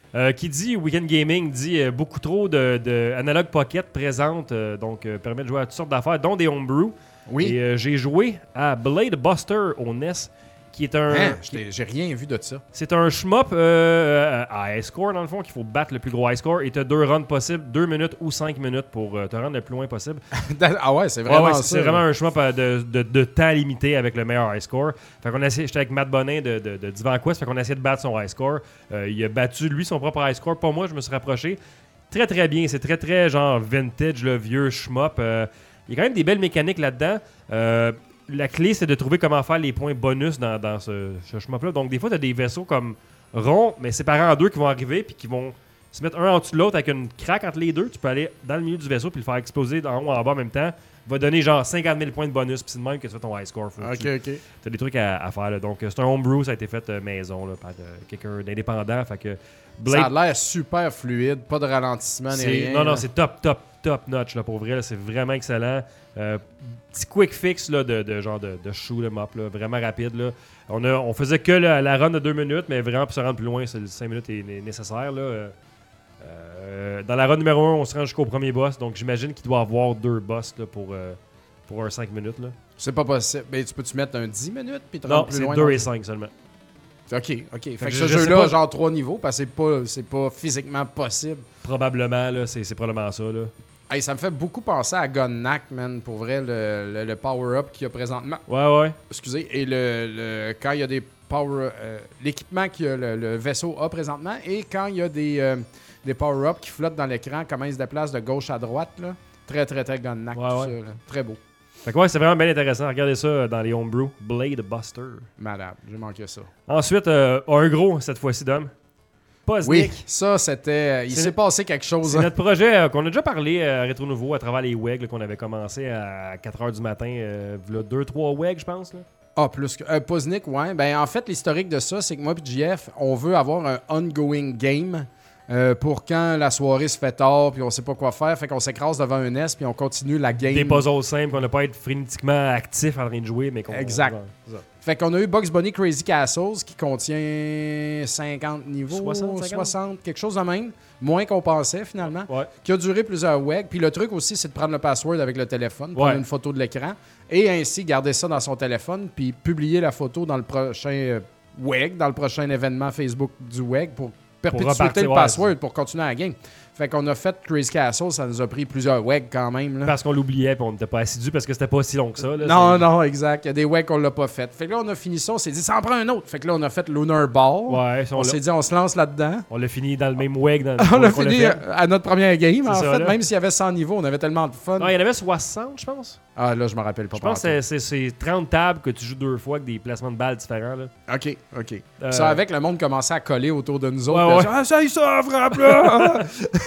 Qui dit Weekend Gaming dit beaucoup trop de Analog Pocket présente, donc permet de jouer à toutes sortes d'affaires, dont des homebrew.
Oui.
Et j'ai joué à Blade Buster au NES, qui est un...
J'ai rien vu de ça.
C'est un shmup à high score, dans le fond, qu'il faut battre le plus gros high score. Et tu as 2 runs possibles, 2 minutes ou 5 minutes pour te rendre le plus loin possible.
Ah ouais, c'est vraiment ça.
C'est vraiment un shmup de temps limité avec le meilleur high score. Fait qu'on j'étais avec Matt Bonin de Divan Quest, fait qu'on a essayé de battre son high score. Il a battu, lui, son propre high score. Pas moi, je me suis rapproché. Très, très bien. C'est très, très genre vintage, le vieux shmup. Il y a quand même des belles mécaniques là-dedans. La clé, c'est de trouver comment faire les points bonus dans ce shmup-là. Donc, des fois, tu as des vaisseaux comme ronds, mais séparés en deux qui vont arriver puis qui vont se mettre un en dessous de l'autre avec une craque entre les deux. Tu peux aller dans le milieu du vaisseau puis le faire exploser en haut en bas en même temps. Va donner genre 50 000 points de bonus. Puis c'est de même que tu fais ton high score.
OK.
Tu as des trucs à faire. Là. Donc, c'est un homebrew. Ça a été fait maison là, par quelqu'un d'indépendant. Fait que
Ça a l'air super fluide. Pas de ralentissement ni rien.
Non, c'est top notch. Là, pour vrai, là, c'est vraiment excellent. Petit quick fix là, de genre de shoot 'em up. Là, vraiment rapide. Là. On faisait que la run de 2 minutes. Mais vraiment, pour se rendre plus loin, 5 minutes est nécessaire. Là. Dans la run numéro 1, on se rend jusqu'au premier boss. Donc, j'imagine qu'il doit avoir 2 boss là, pour un 5 minutes. Là.
C'est pas possible. Mais tu peux-tu mettre un 10 minutes puis te rendre plus loin?
Non, c'est 2 et 5 seulement.
OK. Fait que
je
ce jeu-là,
pas.
genre 3 niveaux, parce que c'est pas physiquement possible.
Probablement, là, c'est probablement ça. Là.
Hey, ça me fait beaucoup penser à Gunnack, man, pour vrai, le power-up qu'il y a présentement.
Ouais.
Excusez. Et quand il y a des l'équipement que le vaisseau a présentement, et quand il y a des power-ups qui flottent dans l'écran, comment ils se déplacent de gauche à droite, là. Très, très, très Gunnack, tout ça. Là. Très beau.
Fait que ouais, c'est vraiment bien intéressant. Regardez ça dans les homebrew. Blade Buster.
Malade, j'ai manqué ça.
Ensuite, un gros cette fois-ci, Dom. Poznick.
Oui, ça, c'était... il s'est passé quelque chose.
C'est notre projet qu'on a déjà parlé à Rétro Nouveau à travers les WEG qu'on avait commencé à 4h du matin. 2-3 WEG, je pense. Là.
Ah, plus que... Poznick, ouais. Ben, en fait, l'historique de ça, c'est que moi et JF, on veut avoir un ongoing game pour quand la soirée se fait tard puis on sait pas quoi faire. Fait qu'on s'écrase devant un S puis on continue la game.
Des puzzles simples, qu'on n'a pas être frénétiquement actif en train de jouer, mais qu'on...
Exact. Fait qu'on a eu Bugs Bunny Crazy Castles qui contient 50 niveaux, 60, quelque chose de même. Moins qu'on pensait finalement.
Ouais.
Qui a duré plusieurs weeks. Puis le truc aussi, c'est de prendre le password avec le téléphone, prendre une photo de l'écran et ainsi garder ça dans son téléphone puis publier la photo dans le prochain WEG, dans le prochain événement Facebook du WEG pour perpétuer le password pour continuer la game. Fait qu'on a fait Crazy Castle, ça nous a pris plusieurs WEG quand même. Là.
Parce qu'on l'oubliait et on n'était pas assidu parce que c'était pas si long que ça. Là,
non, exact. Il y a des WEG qu'on l'a pas fait. Fait que là, on a fini ça, on s'est dit, ça en prend un autre. Fait que là, on a fait Lunar Ball.
Ouais,
on s'est dit, on se lance là-dedans.
On l'a fini dans le même WEG.
On l'a fini à notre première game, en fait.
Là.
Même s'il y avait 100 niveaux, on avait tellement de fun.
Non, il y en avait 60, je pense.
Ah, là, je me rappelle pas.
Je pense que c'est 30 tables que tu joues 2 fois avec des placements de balles différents. Là.
OK. Ça, avec le monde commençait à coller autour de nous autres.
Ouais.
Ah, ça, frappe, là!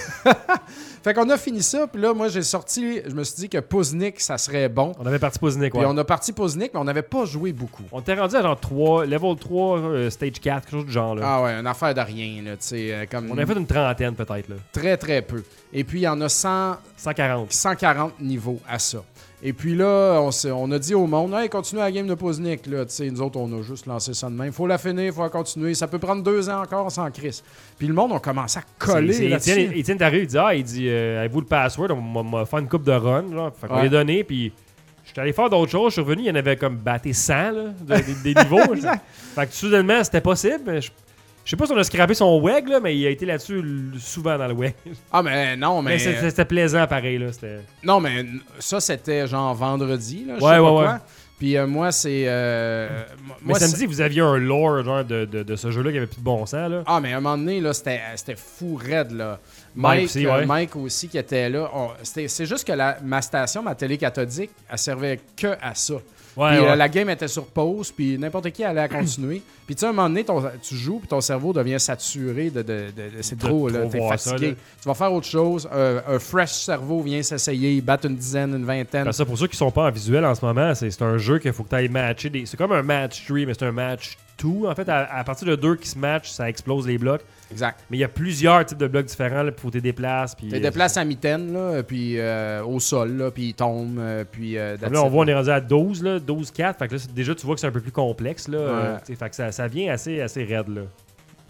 Fait qu'on a fini ça, puis là, moi, je me suis dit que Poznick, ça serait bon.
On avait parti Poznick,
Puis on a parti Poznick, mais on n'avait pas joué beaucoup.
On était rendu à genre 3, level 3, stage 4, quelque chose du genre. Là.
Ah ouais, une affaire de rien, là, tu sais.
On avait fait une trentaine, peut-être, là.
Très, très peu. Et puis, il y en a 140 niveaux à ça. Et puis là, on a dit au monde, hey, continue la game de Poznick. Là. Nous autres, on a juste lancé ça de même. Il faut la finir, il faut la continuer. Ça peut prendre 2 ans encore sans crise. Puis le monde, on commencé à coller là-dessus.
Étienne t'arrive, il dit, avez-vous le password? On m'a fait une coupe de run. Là. Fait qu'on lui a donné, puis j'étais allé faire d'autres choses. Je suis revenu, il y en avait comme batté 100 là, des niveaux. Fait que soudainement, c'était possible. Mais je sais pas si on a scrappé son WEG, là, mais il a été là-dessus souvent dans le WEG. Ah, mais non, mais... C'était plaisant, pareil, là.
Non, mais ça, c'était genre vendredi, là.
Ouais.
Puis moi, c'est...
mais samedi, vous aviez un lore, genre, de ce jeu-là qui avait plus de bon sens, là.
Ah, mais à un moment donné, là, c'était fou raide, là. Mike aussi, qui était là. C'est juste que ma station, ma télé cathodique, elle servait que à ça. La game était sur pause, puis n'importe qui allait à continuer. Puis tu sais, à un moment donné, tu joues, puis ton cerveau devient saturé c'est trop, là, t'es fatigué. Ça, tu vas faire autre chose. Un fresh cerveau vient s'essayer, il bat une dizaine, une vingtaine.
Ben ça, pour ceux qui sont pas en visuel en ce moment, c'est un jeu qu'il faut que tu ailles matcher. C'est comme un match 3, mais c'est un match 2. En fait, à partir de 2 qui se matchent, ça explose les blocs.
Exact. Mais
il y a plusieurs types de blocs différents là, pour te déplacer.
Tu te déplaces à mitaine, là, puis au sol, là, puis il tombe. Puis,
là, on voit, on est rendu à 12, là, 12-4. Fait que là, déjà, tu vois que c'est un peu plus complexe. Là, fait que ça vient assez raide. Là.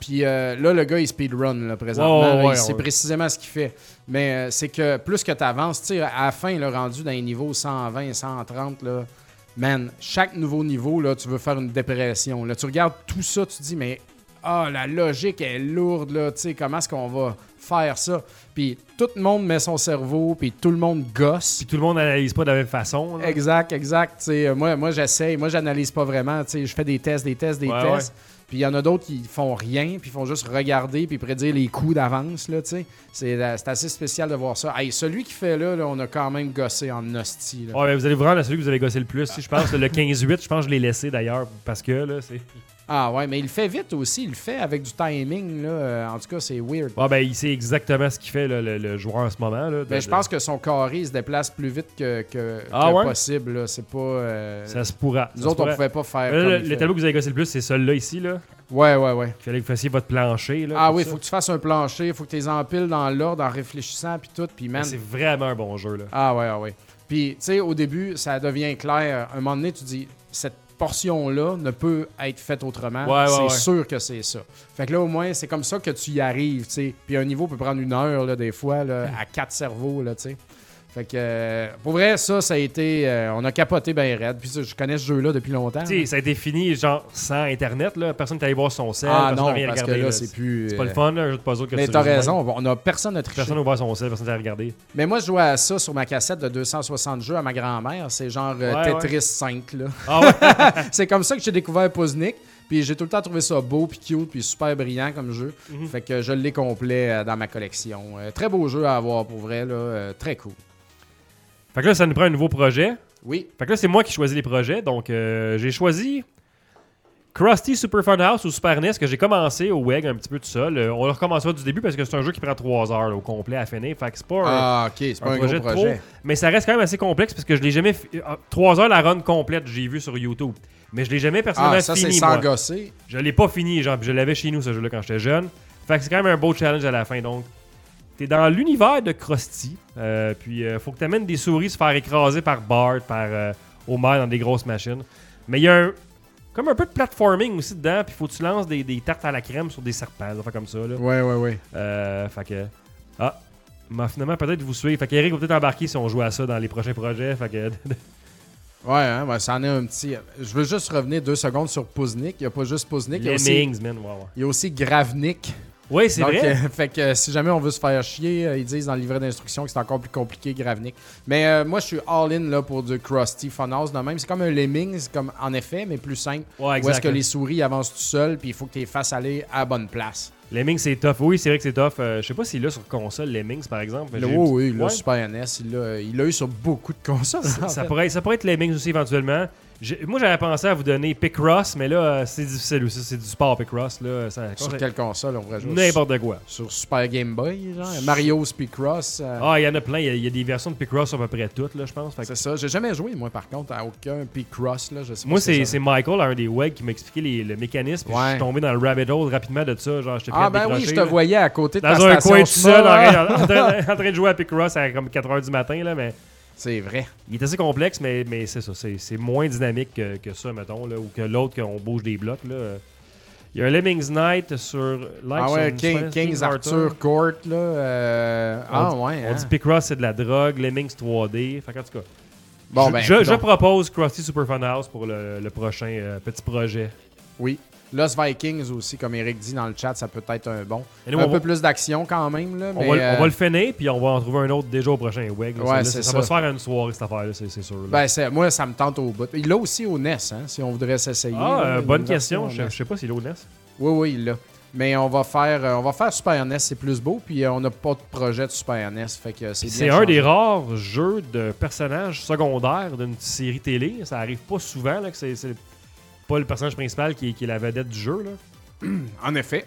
Puis là, le gars, il speedrun là, présentement.
Ouais,
il sait précisément ce qu'il fait. Mais c'est que plus que tu avances, tu sais, à la fin, là, rendu dans les niveaux 120, 130, là, man, chaque nouveau niveau, là, tu veux faire une dépression. Là, tu regardes tout ça, tu te dis, mais la logique est lourde, là, tu sais, comment est-ce qu'on va faire ça? Puis tout le monde met son cerveau, puis tout le monde gosse.
Puis tout le monde n'analyse pas de la même façon. Là.
Exact. Tu sais, moi j'essaye. Moi, j'analyse pas vraiment. Tu sais, je fais des tests. Puis il y en a d'autres qui font rien, puis font juste regarder, puis prédire les coups d'avance, là, tu sais. C'est assez spécial de voir ça. Hey, celui qui fait là, on a quand même gossé en hostie. Là.
Ouais, vous allez vous rendre à celui que vous avez gossé le plus. Je pense le 15-8, je pense que je l'ai laissé d'ailleurs, parce que là, c'est...
Ah ouais, mais il le fait vite aussi. Il le fait avec du timing, là. En tout cas, c'est weird.
Ah ben, il sait exactement ce qu'il fait, là, le joueur en ce moment. Là,
je pense que son carré, il se déplace plus vite que possible, là. C'est pas...
Ça se pourra.
Nous autres, on pouvait pas faire
le tableau que vous avez gossé le plus, c'est celui-là ici, là.
Ouais.
Il fallait que vous fassiez votre plancher, là.
Ah oui, il faut que tu fasses un plancher, il faut que tu les empiles dans l'ordre en réfléchissant, puis tout, puis man...
C'est vraiment un bon jeu, là.
Ah ouais. Puis, tu sais, au début, ça devient clair. À un moment donné, tu dis, cette portion-là ne peut être faite autrement. C'est sûr que c'est ça. Fait que là, au moins, c'est comme ça que tu y arrives, tu sais. Puis un niveau peut prendre 1 heure, là, des fois, là, à 4 cerveaux, là, tu sais. Fait que, pour vrai, ça a été... on a capoté ben raide. Puis je connais ce jeu-là depuis longtemps.
Tu sais, ça a été fini, genre, sans Internet, là. Personne n'est allé voir son sel.
Ah non,
rien
parce
regardé,
que là, c'est plus...
C'est pas le fun, là, un jeu de puzzle que
mais t'as raison, personne n'a triché.
Personne n'a ouvert son sel, personne n'a regardé.
Mais moi, je jouais à ça sur ma cassette de 260 jeux à ma grand-mère. C'est genre Tetris 5, là.
Ah ouais?
C'est comme ça que j'ai découvert Puzznik. Puis j'ai tout le temps trouvé ça beau, puis cute, puis super brillant comme jeu. Fait que je l'ai complet dans ma collection. Très beau jeu à avoir, pour vrai, là. Très cool.
Fait que là, ça nous prend un nouveau projet.
Oui.
Fait que là, c'est moi qui choisis les projets. Donc, j'ai choisi Krusty Super Fun House ou Super NES que j'ai commencé au WEG un petit peu tout seul. On le recommencera du début parce que c'est un jeu qui prend 3 heures là, au complet à finir. Fait que c'est pas
c'est pas un gros projet.
Trop, mais ça reste quand même assez complexe parce que je l'ai jamais... 3 heures la run complète, j'ai vu sur YouTube. Mais je l'ai jamais personnellement fini,
c'est sans gosser.
Je l'ai pas fini, genre, puis je l'avais chez nous ce jeu-là quand j'étais jeune. Fait que c'est quand même un beau challenge à la fin. Donc, t'es dans l'univers de Krusty. Puis faut que t'amènes des souris se faire écraser par Bart, par Homer dans des grosses machines. Mais il y a comme un peu de platforming aussi dedans. Puis faut que tu lances des tartes à la crème sur des serpents. Des comme ça. Là.
Ouais.
Fait que... finalement, peut-être vous suivez. Fait qu'Eric va peut-être embarquer si on joue à ça dans les prochains projets. Fait que...
Ouais, ça en est un petit... Je veux juste revenir 2 secondes sur Puzznik. Il n'y a pas juste Puzznik.
Lemmings, man.
Il y a aussi Gravnik.
Oui, c'est vrai.
Fait que si jamais on veut se faire chier, ils disent dans le livret d'instructions que c'est encore plus compliqué, Gravnik. Mais moi, je suis all-in là, pour du Krusty Funhouse de même. C'est comme un Lemmings, comme, en effet, mais plus simple.
Ouais,
où est-ce que les souris avancent tout seuls, puis il faut que tu les fasses aller à la bonne place.
Lemmings, c'est tough. Oui, c'est vrai que c'est tough. Je sais pas s'il l'a sur console, Lemmings, par exemple.
Oui, il l'a Super NES. Il l'a eu sur beaucoup de consoles.
Ça pourrait être Lemmings aussi, éventuellement. Moi, j'avais pensé à vous donner Picross, mais là, c'est difficile aussi. C'est du sport Picross.
Sur quelle console on pourrait jouer?
N'importe quoi.
Sur Super Game Boy, genre Mario's Picross.
Il y en a plein. Il y a des versions de Picross sur à peu près toutes, là, je pense.
C'est ça. J'ai jamais joué, moi, par contre, à aucun Picross.
Moi, c'est Michael, un des WEG, qui m'a expliqué le mécanisme. Puis je suis tombé dans le rabbit hole rapidement de ça. Genre, j'étais prêt à décrocher,
oui, je te voyais à côté de ta
station. Dans un coin tout seul,
en
train de jouer à Picross à comme 4h du matin, là, mais...
C'est vrai.
Il est assez complexe, mais c'est ça. C'est moins dynamique que ça, mettons, là, ou que l'autre qu'on bouge des blocs. Là. Il y a un Lemmings Night sur...
King's Arthur Court. Là,
on dit Picross, c'est de la drogue. Lemmings 3D. Fait en tout cas,
Bon,
je propose Krusty Super Fun House pour le prochain petit projet.
Oui. Lost Vikings aussi, comme Eric dit dans le chat, ça peut être un bon.
Nous,
un peu plus d'action quand même. Là,
on va le finir, puis on va en trouver un autre déjà au prochain WEG.
Ça
va se faire une soirée, cette affaire-là, c'est sûr. Là.
Moi, ça me tente au bout. Il l'a aussi au NES, hein, si on voudrait s'essayer.
Bonne question. Je sais pas s'il est au NES.
Oui, il l'a. Mais on va faire Super NES, c'est plus beau, puis on n'a pas de projet de Super NES. Fait que c'est
un des rares jeux de personnages secondaires d'une série télé. Ça arrive pas souvent là, que c'est pas le personnage principal qui est la vedette du jeu. Là.
En effet.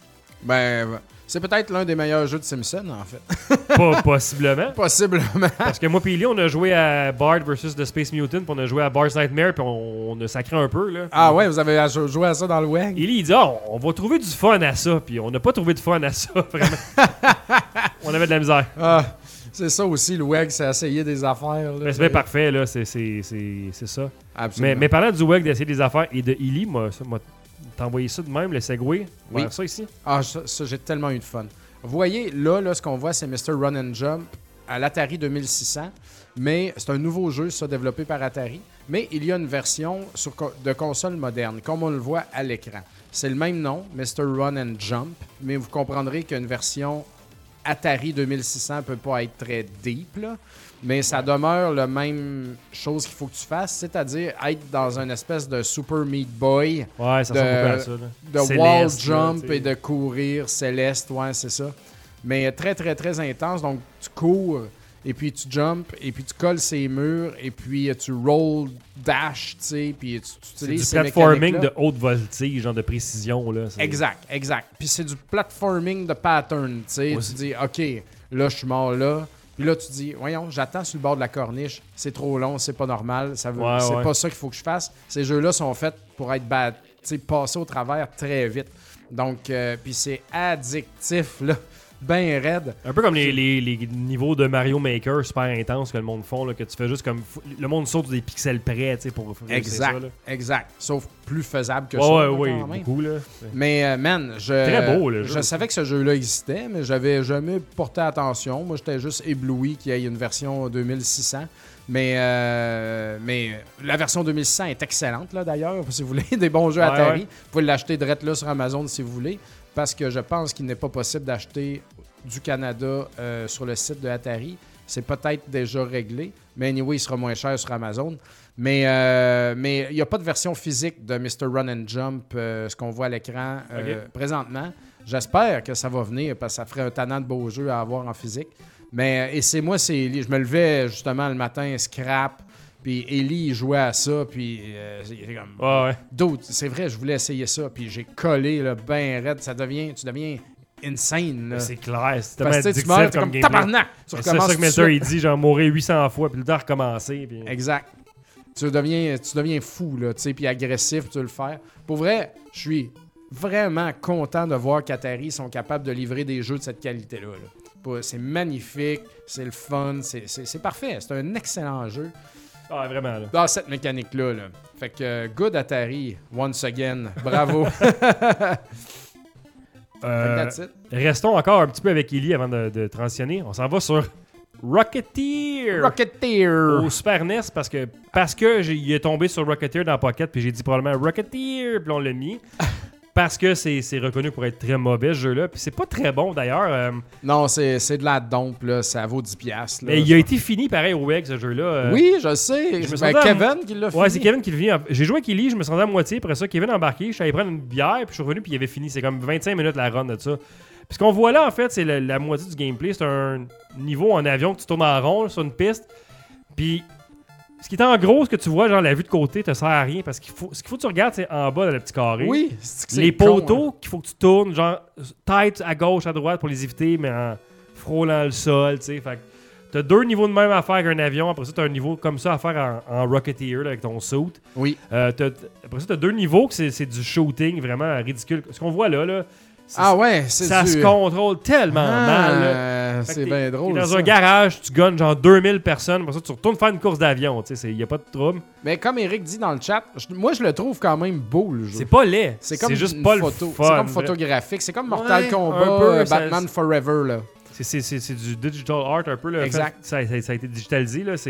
C'est peut-être l'un des meilleurs jeux de Simpsons, en fait.
Pas possiblement.
Possiblement.
Parce que moi et Lee, on a joué à Bart vs. The Space Mutant, puis on a joué à Bart's Nightmare, puis on a sacré un peu. Là.
Ah ouais, vous avez joué à ça dans le WEG?
Et Lee, il dit on va trouver du fun à ça, puis on n'a pas trouvé de fun à ça, vraiment. On avait de la misère.
C'est ça aussi, le WEG, c'est essayer des affaires. Là,
c'est bien parfait, là, c'est ça.
Absolument.
Mais parlant du WEG, d'essayer des affaires et de Illy, t'as envoyé ça de même, le Segway.
Oui.
Ça ici.
Ah, ça, j'ai tellement eu de fun. Vous voyez, là, ce qu'on voit, c'est Mr. Run and Jump à l'Atari 2600. Mais c'est un nouveau jeu, ça, développé par Atari. Mais il y a une version de console moderne, comme on le voit à l'écran. C'est le même nom, Mr. Run and Jump. Mais vous comprendrez qu'une version Atari 2600 ne peut pas être très deep, là. Mais ça demeure la même chose qu'il faut que tu fasses, c'est-à-dire être dans une espèce de Super Meat Boy.
Ouais, ça ressemble beaucoup à ça. Là.
De
Céleste,
wall
là,
jump et de courir céleste, ouais, c'est ça. Mais très, très, très intense. Donc, tu cours, et puis tu jumps, et puis tu colles ces murs, et puis tu roll, dash, tu sais, puis tu utilises ces
c'est du platforming
mécaniques-là.
de haute voltige, genre de précision. Là,
Exact. Puis c'est du platforming de pattern, tu sais.
Ouais,
Tu dis, OK, là, je suis mort là. Puis là, tu dis, voyons, j'attends sur le bord de la corniche, c'est trop long, c'est pas normal, c'est pas ça qu'il faut que je fasse. Ces jeux-là sont faits pour être passés au travers très vite. Donc, puis c'est addictif, là, ben raide.
Un peu comme les niveaux de Mario Maker super intenses que le monde font, là, que tu fais juste comme... Le monde saute des pixels près, tu sais, pour réussir ça. Là.
Exact. Sauf plus faisable que ça.
Oui,
quand même.
beaucoup, là.
Mais, man,
Très beau, le jeu.
Je savais que ce jeu-là existait, mais j'avais jamais porté attention. Moi, j'étais juste ébloui qu'il y ait une version 2600. Mais la version 2600 est excellente, là, d'ailleurs. Si vous voulez des bons jeux Atari, vous pouvez l'acheter direct là sur Amazon si vous voulez. Parce que je pense qu'il n'est pas possible d'acheter du Canada sur le site de Atari. C'est peut-être déjà réglé. Mais anyway, il sera moins cher sur Amazon. Mais il n'y a pas de version physique de Mr. Run and Jump, ce qu'on voit à l'écran présentement. J'espère que ça va venir parce que ça ferait un tannant de beau jeu à avoir en physique. Mais je me levais justement le matin, scrap. Puis Ellie, il jouait à ça, puis il était comme... D'autres, c'est vrai, je voulais essayer ça, puis j'ai collé, là, ben raide, tu deviens insane, là.
C'est clair, c'est tellement
parce que
addictif
tu meurs, t'es
comme
comme
gameplay.
tabarnak!
C'est ça que Melter, il dit, genre, mourir 800 fois, puis le temps recommencer. Puis...
Exact. Tu deviens fou, là, tu sais, puis agressif, tu veux le faire. Pour vrai, je suis vraiment content de voir qu'Atari sont capables de livrer des jeux de cette qualité-là, là. C'est magnifique, c'est le fun, c'est parfait, c'est un excellent jeu.
Ah, vraiment, là.
Dans cette mécanique-là. Là. Fait que, good Atari, once again. Bravo.
Restons encore un petit peu avec Ellie avant de transitionner. On s'en va sur Rocketeer. Au Super NES parce que il est tombé sur Rocketeer dans Pocket puis j'ai dit probablement Rocketeer puis on l'a mis. Parce que c'est reconnu pour être très mauvais, ce jeu-là. Puis c'est pas très bon, d'ailleurs.
Non, c'est de la dompe, là. Ça vaut 10$.
Mais il a été fini, pareil, au WEG, ce jeu-là.
Oui, je sais. Kevin qui l'a fini.
Ouais, c'est Kevin qui le finit. J'ai joué avec Ellie, je me sentais à moitié. Après ça, Kevin embarqué. Je suis allé prendre une bière, puis je suis revenu, puis il avait fini. C'est comme 25 minutes la run de ça. Puis ce qu'on voit là, en fait, c'est la moitié du gameplay. C'est un niveau en avion que tu tournes en rond, là, sur une piste. Puis... Ce qui est en gros, ce que tu vois, genre la vue de côté, te sert à rien parce ce qu'il faut que tu regardes, c'est en bas dans le petit carré.
Oui,
les poteaux qu'il faut que tu tournes, genre tête à gauche, à droite pour les éviter, mais en frôlant le sol, tu sais. Fait que t'as 2 niveaux de même à faire qu'un avion. Après ça, t'as un niveau comme ça à faire en Rocketeer là, avec ton suit.
Oui.
Après ça, t'as 2 niveaux que c'est du shooting vraiment ridicule. Ce qu'on voit là, ça se contrôle tellement mal. Là.
C'est bien drôle.
Dans un garage, tu gagnes genre 2000 personnes. Après ça, tu retournes faire une course d'avion. Il n'y a pas de trouble.
Mais comme Eric dit dans le chat, moi je le trouve quand même beau le jeu.
C'est pas laid.
C'est comme
juste
une
pas
photo.
le fun.
C'est comme photographique. C'est comme Mortal Kombat, Batman Forever. Là.
C'est du digital art un peu. Là.
Exact.
Ça a été digitalisé. Là.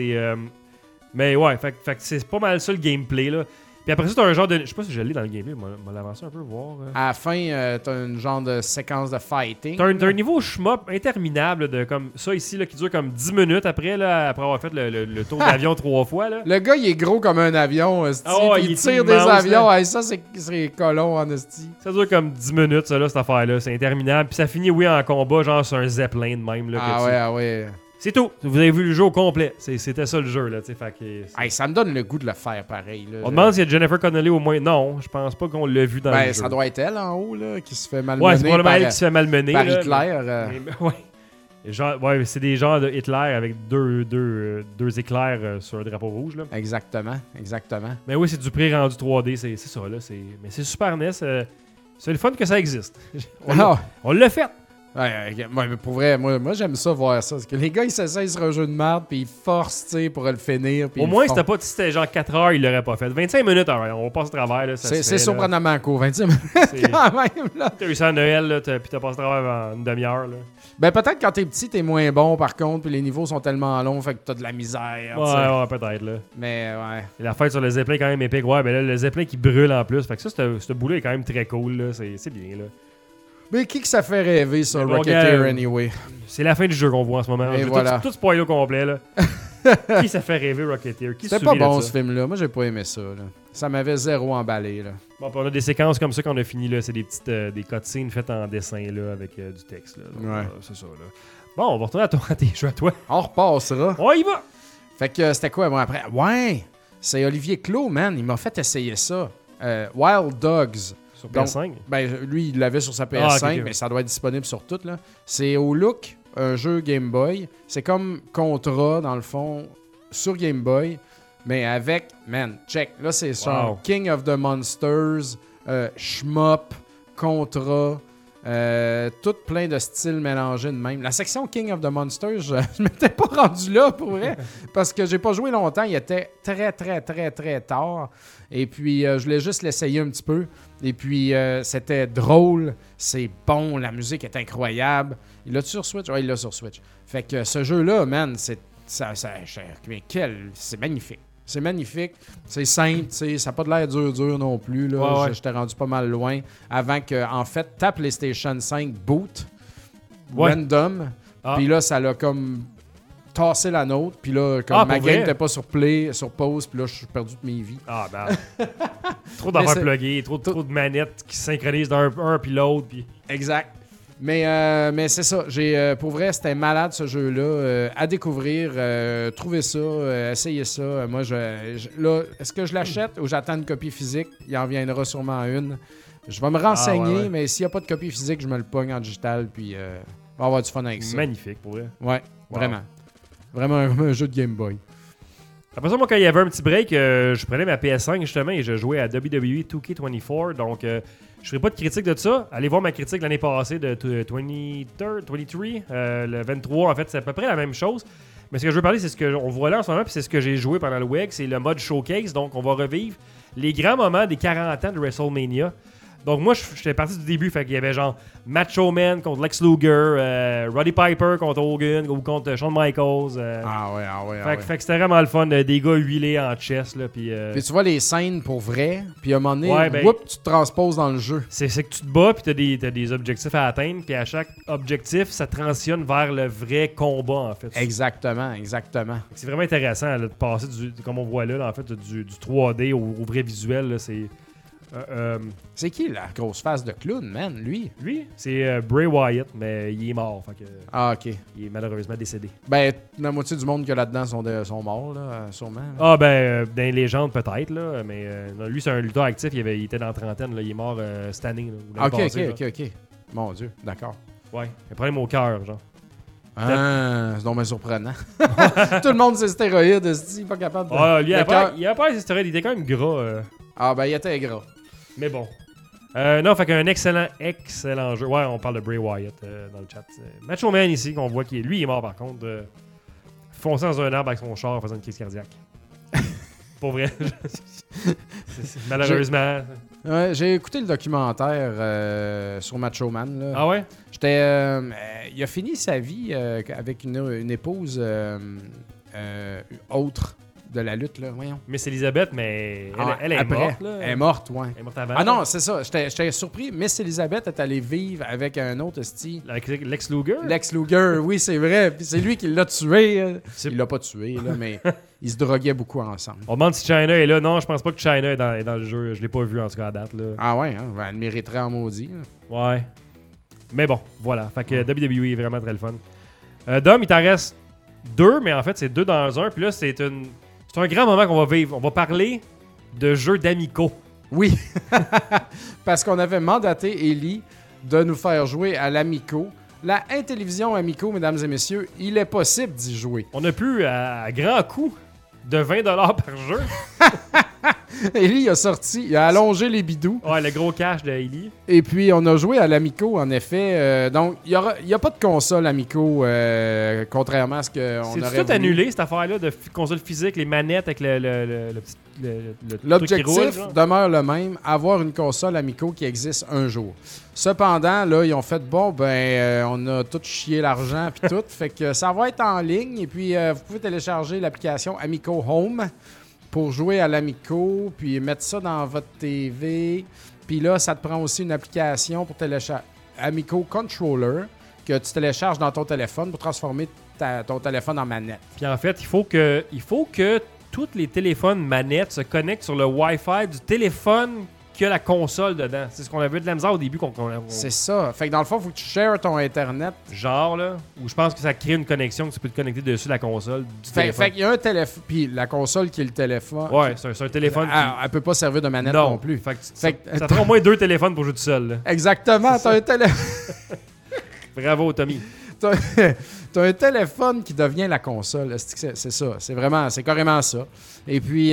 Mais ouais, fait que c'est pas mal ça le gameplay. Là. Puis après ça, t'as un genre de... Je sais pas si je l'ai dans le gameplay, on va l'avancer un peu, voir.
À la fin, t'as une genre de séquence de fighting.
T'as un niveau shmup interminable de comme ça ici, là, qui dure comme 10 minutes après avoir fait le tour d'avion 3 fois. Là.
Le gars, il est gros comme un avion, il tire des avions. Ça, c'est colon, en esti.
Ça dure comme 10 minutes, ça, là, cette affaire-là. C'est interminable. Puis ça finit, oui, en combat, genre sur un Zeppelin de même. Là,
ah ouais.
C'est tout. Vous avez vu le jeu au complet. C'était ça le jeu. Là,
ça me donne le goût de le faire pareil. Là,
on demande s'il y a Jennifer Connelly au moins. Non, je pense pas qu'on l'a vu dans le jeu.
Ça doit être elle en haut là, qui se fait malmener.
Ouais, c'est probablement elle qui se fait malmener.
Par
là,
Hitler.
C'est des genres de Hitler avec deux éclairs sur un drapeau rouge. Là.
Exactement.
Mais oui, c'est du pré-rendu 3D. C'est ça. Là, mais c'est Super NES. C'est le fun que ça existe. On l'a fait.
Mais pour vrai, moi j'aime ça voir ça. Parce que les gars, ils s'essayent sur un jeu de merde, puis ils forcent, tu sais, pour le finir.
Au moins, si c'était genre 4 heures, il l'aurait pas fait. 25 minutes, on passe au travers. Là,
c'est surprenamment court, 25 minutes quand même. Là.
T'as eu ça à Noël, là, puis t'as passé au travers en une demi-heure. Là.
Ben peut-être quand t'es petit, t'es moins bon par contre, puis les niveaux sont tellement longs, fait que t'as de la misère.
Ouais, peut-être. Là.
Mais ouais.
Et la fête sur le Zeppelin est quand même épique. Ouais, ben là, le Zeppelin qui brûle en plus. Fait que ça, ce bout-là est quand même très cool. Là. C'est bien. Là.
Mais qui que ça fait rêver, ça, Rocketeer, anyway?
C'est la fin du jeu qu'on voit en ce moment.
Et voilà.
Tout spoiler au complet, là. Qui ça fait rêver, Rocketeer?
C'était pas bon, ce film-là. Moi, j'ai pas aimé ça, là. Ça m'avait zéro emballé, là.
Bon, on a des séquences comme ça qu'on a fini, là. C'est des petites des cutscenes faites en dessin, là, avec du texte, là. Donc, c'est ça, là. Bon, on va retourner à tes jeux à toi.
On repassera.
On y va!
Fait que c'était quoi, bon, après? Ouais! C'est Olivier Clos, man. Il m'a fait essayer ça. Wild Dogs.
Sur PS5?
Ben, lui, il l'avait sur sa PS5,
okay.
Mais ça doit être disponible sur tout, là. C'est au look, un jeu Game Boy. C'est comme Contra, dans le fond, sur Game Boy, mais avec, man, check. Là, c'est ça. King of the Monsters, Shmup, Contra, tout plein de styles mélangés de même. La section King of the Monsters, je m'étais pas rendu là, pour vrai, parce que j'ai pas joué longtemps. Il était très, très, très, très tard. Et puis, je voulais juste l'essayer un petit peu. Et puis, c'était drôle, c'est bon, la musique est incroyable. Il l'a-tu sur Switch? Ouais, il l'a sur Switch. Fait que ce jeu-là, man, c'est magnifique. C'est magnifique. C'est simple, tu sais. Ça n'a pas de l'air dur non plus. Là.
Ouais.
J'étais rendu pas mal loin avant que, en fait, ta PlayStation 5 boot random. Puis là, ça l'a comme tassé la nôtre. Puis là, comme ma game n'était pas sur play, sur pause. Puis là, je suis perdu de mes vies.
Ah, ben. Trop d'affaires pluggées, trop de manettes qui se synchronisent d'un puis l'autre. Puis...
Exact. Mais c'est ça. Pour vrai, c'était malade ce jeu-là. À découvrir, trouvez ça, essayez ça. Moi, là, est-ce que je l'achète ou j'attends une copie physique? Il en viendra sûrement une. Je vais me renseigner, mais s'il n'y a pas de copie physique, je me le pogne en digital. Puis on va avoir du fun avec ça.
Magnifique, pour vrai.
Ouais, vraiment. Vraiment un jeu de Game Boy.
Après ça, moi, quand il y avait un petit break, je prenais ma PS5 justement et je jouais à WWE 2K24. Donc, je ferai pas de critique de ça. Allez voir ma critique l'année passée de 23. Le 23, en fait, c'est à peu près la même chose. Mais ce que je veux parler, c'est ce qu'on voit là en ce moment, puis c'est ce que j'ai joué pendant le WEG, c'est le mode showcase. Donc, on va revivre les grands moments des 40 ans de WrestleMania. Donc, moi, j'étais parti du début. Fait qu'il y avait genre Macho Man contre Lex Luger, Roddy Piper contre Hogan ou contre Shawn Michaels. Fait que c'était vraiment le fun. Des gars huilés en chess. Là, puis
tu vois les scènes pour vrai. Puis à un moment donné, tu te transposes dans le jeu.
C'est que tu te bats. Puis t'as des objectifs à atteindre. Puis à chaque objectif, ça transitionne vers le vrai combat, en fait.
Exactement.
C'est vraiment intéressant là, de passer, comme on voit là en fait, du 3D au vrai visuel. Là,
c'est qui la grosse face de clown, man, lui?
Lui, c'est Bray Wyatt, mais il est mort. Fait que,
OK.
Il est malheureusement décédé.
Ben, la moitié du monde qu'il y a là-dedans sont morts, là, sûrement.
Ah, ben, dans les légendes, peut-être, là. Mais lui, c'est un lutteur actif. Il était dans la trentaine. Là, il est mort cette année. Là,
OK. Mon Dieu, d'accord.
Ouais. Il a un problème au cœur, genre.
C'est donc bien surprenant. Tout le monde, c'est stéroïde, il n'est pas capable de...
Ah, lui, il a pas ses stéroïdes. Il était quand même gras.
Ben, il était gras.
Mais bon. Non, fait qu'un excellent jeu. Ouais, on parle de Bray Wyatt dans le chat. Macho Man ici, qu'on voit lui, il est mort par contre. Foncé dans un arbre avec son char en faisant une crise cardiaque. Pour vrai. Malheureusement.
J'ai écouté le documentaire sur Macho Man. Là.
Ah ouais?
Il a fini sa vie avec une épouse autre de la lutte, là, voyons.
Miss Elizabeth, mais elle est morte, là.
Elle est morte, ouais.
Elle est morte avant.
Ah non, c'est ça. J'étais surpris. Miss Elizabeth est allée vivre avec un autre style.
Lex Luger?
Lex Luger, oui, c'est vrai. Puis c'est lui qui l'a tué. Il l'a pas tué, là, mais ils se droguaient beaucoup ensemble.
On demande si Chyna est là. Non, je pense pas que Chyna est dans le jeu. Je l'ai pas vu, en tout cas, à date, là.
Ah ouais, hein? Elle mériterait en maudit. Là.
Ouais. Mais bon, voilà. Fait que WWE est vraiment très le fun. Dom, il t'en reste 2, mais en fait, c'est 2 dans un. Puis là, c'est un grand moment qu'on va vivre. On va parler de jeux d'Amico.
Oui. Parce qu'on avait mandaté Ellie de nous faire jouer à l'Amico. La Intellivision Amico, mesdames et messieurs, il est possible d'y jouer.
On a pu, à grand coût de $20 par jeu,
Ellie, il a allongé les bidous.
Ouais, le gros cache de Ellie.
Et puis, on a joué à l'Amico, en effet. Donc, il n'y a pas de console Amico, contrairement à ce qu'on aurait
C'est tout
voulu.
annulé, cette affaire-là de console physique, les manettes avec le petit...
L'objectif
truc qui roule,
demeure le même, avoir une console Amico qui existe un jour. Cependant, là, ils ont fait on a tout chié l'argent puis tout, fait que ça va être en ligne et puis vous pouvez télécharger l'application Amico Home pour jouer à l'Amico, puis mettre ça dans votre TV. Puis là, ça te prend aussi une application pour télécharger Amico Controller que tu télécharges dans ton téléphone pour transformer ton téléphone en manette.
Puis en fait, il faut que tous les téléphones manettes se connectent sur le Wi-Fi du téléphone qui a la console dedans. C'est ce qu'on avait de la misère au début.
C'est ça. Fait que dans le fond, il faut que tu shares ton Internet.
Genre, là, où je pense que ça crée une connexion que tu peux te connecter dessus la console du téléphone.
Fait qu'il y a un téléphone. Puis la console qui est le téléphone.
Ouais, c'est un téléphone
Elle peut pas servir de manette non plus.
Fait que ça te prend au moins 2 téléphones pour jouer tout seul. Là.
Exactement. T'as un téléphone.
Bravo, Tommy.
T'as un téléphone qui devient la console. C'est ça. C'est carrément ça. Et puis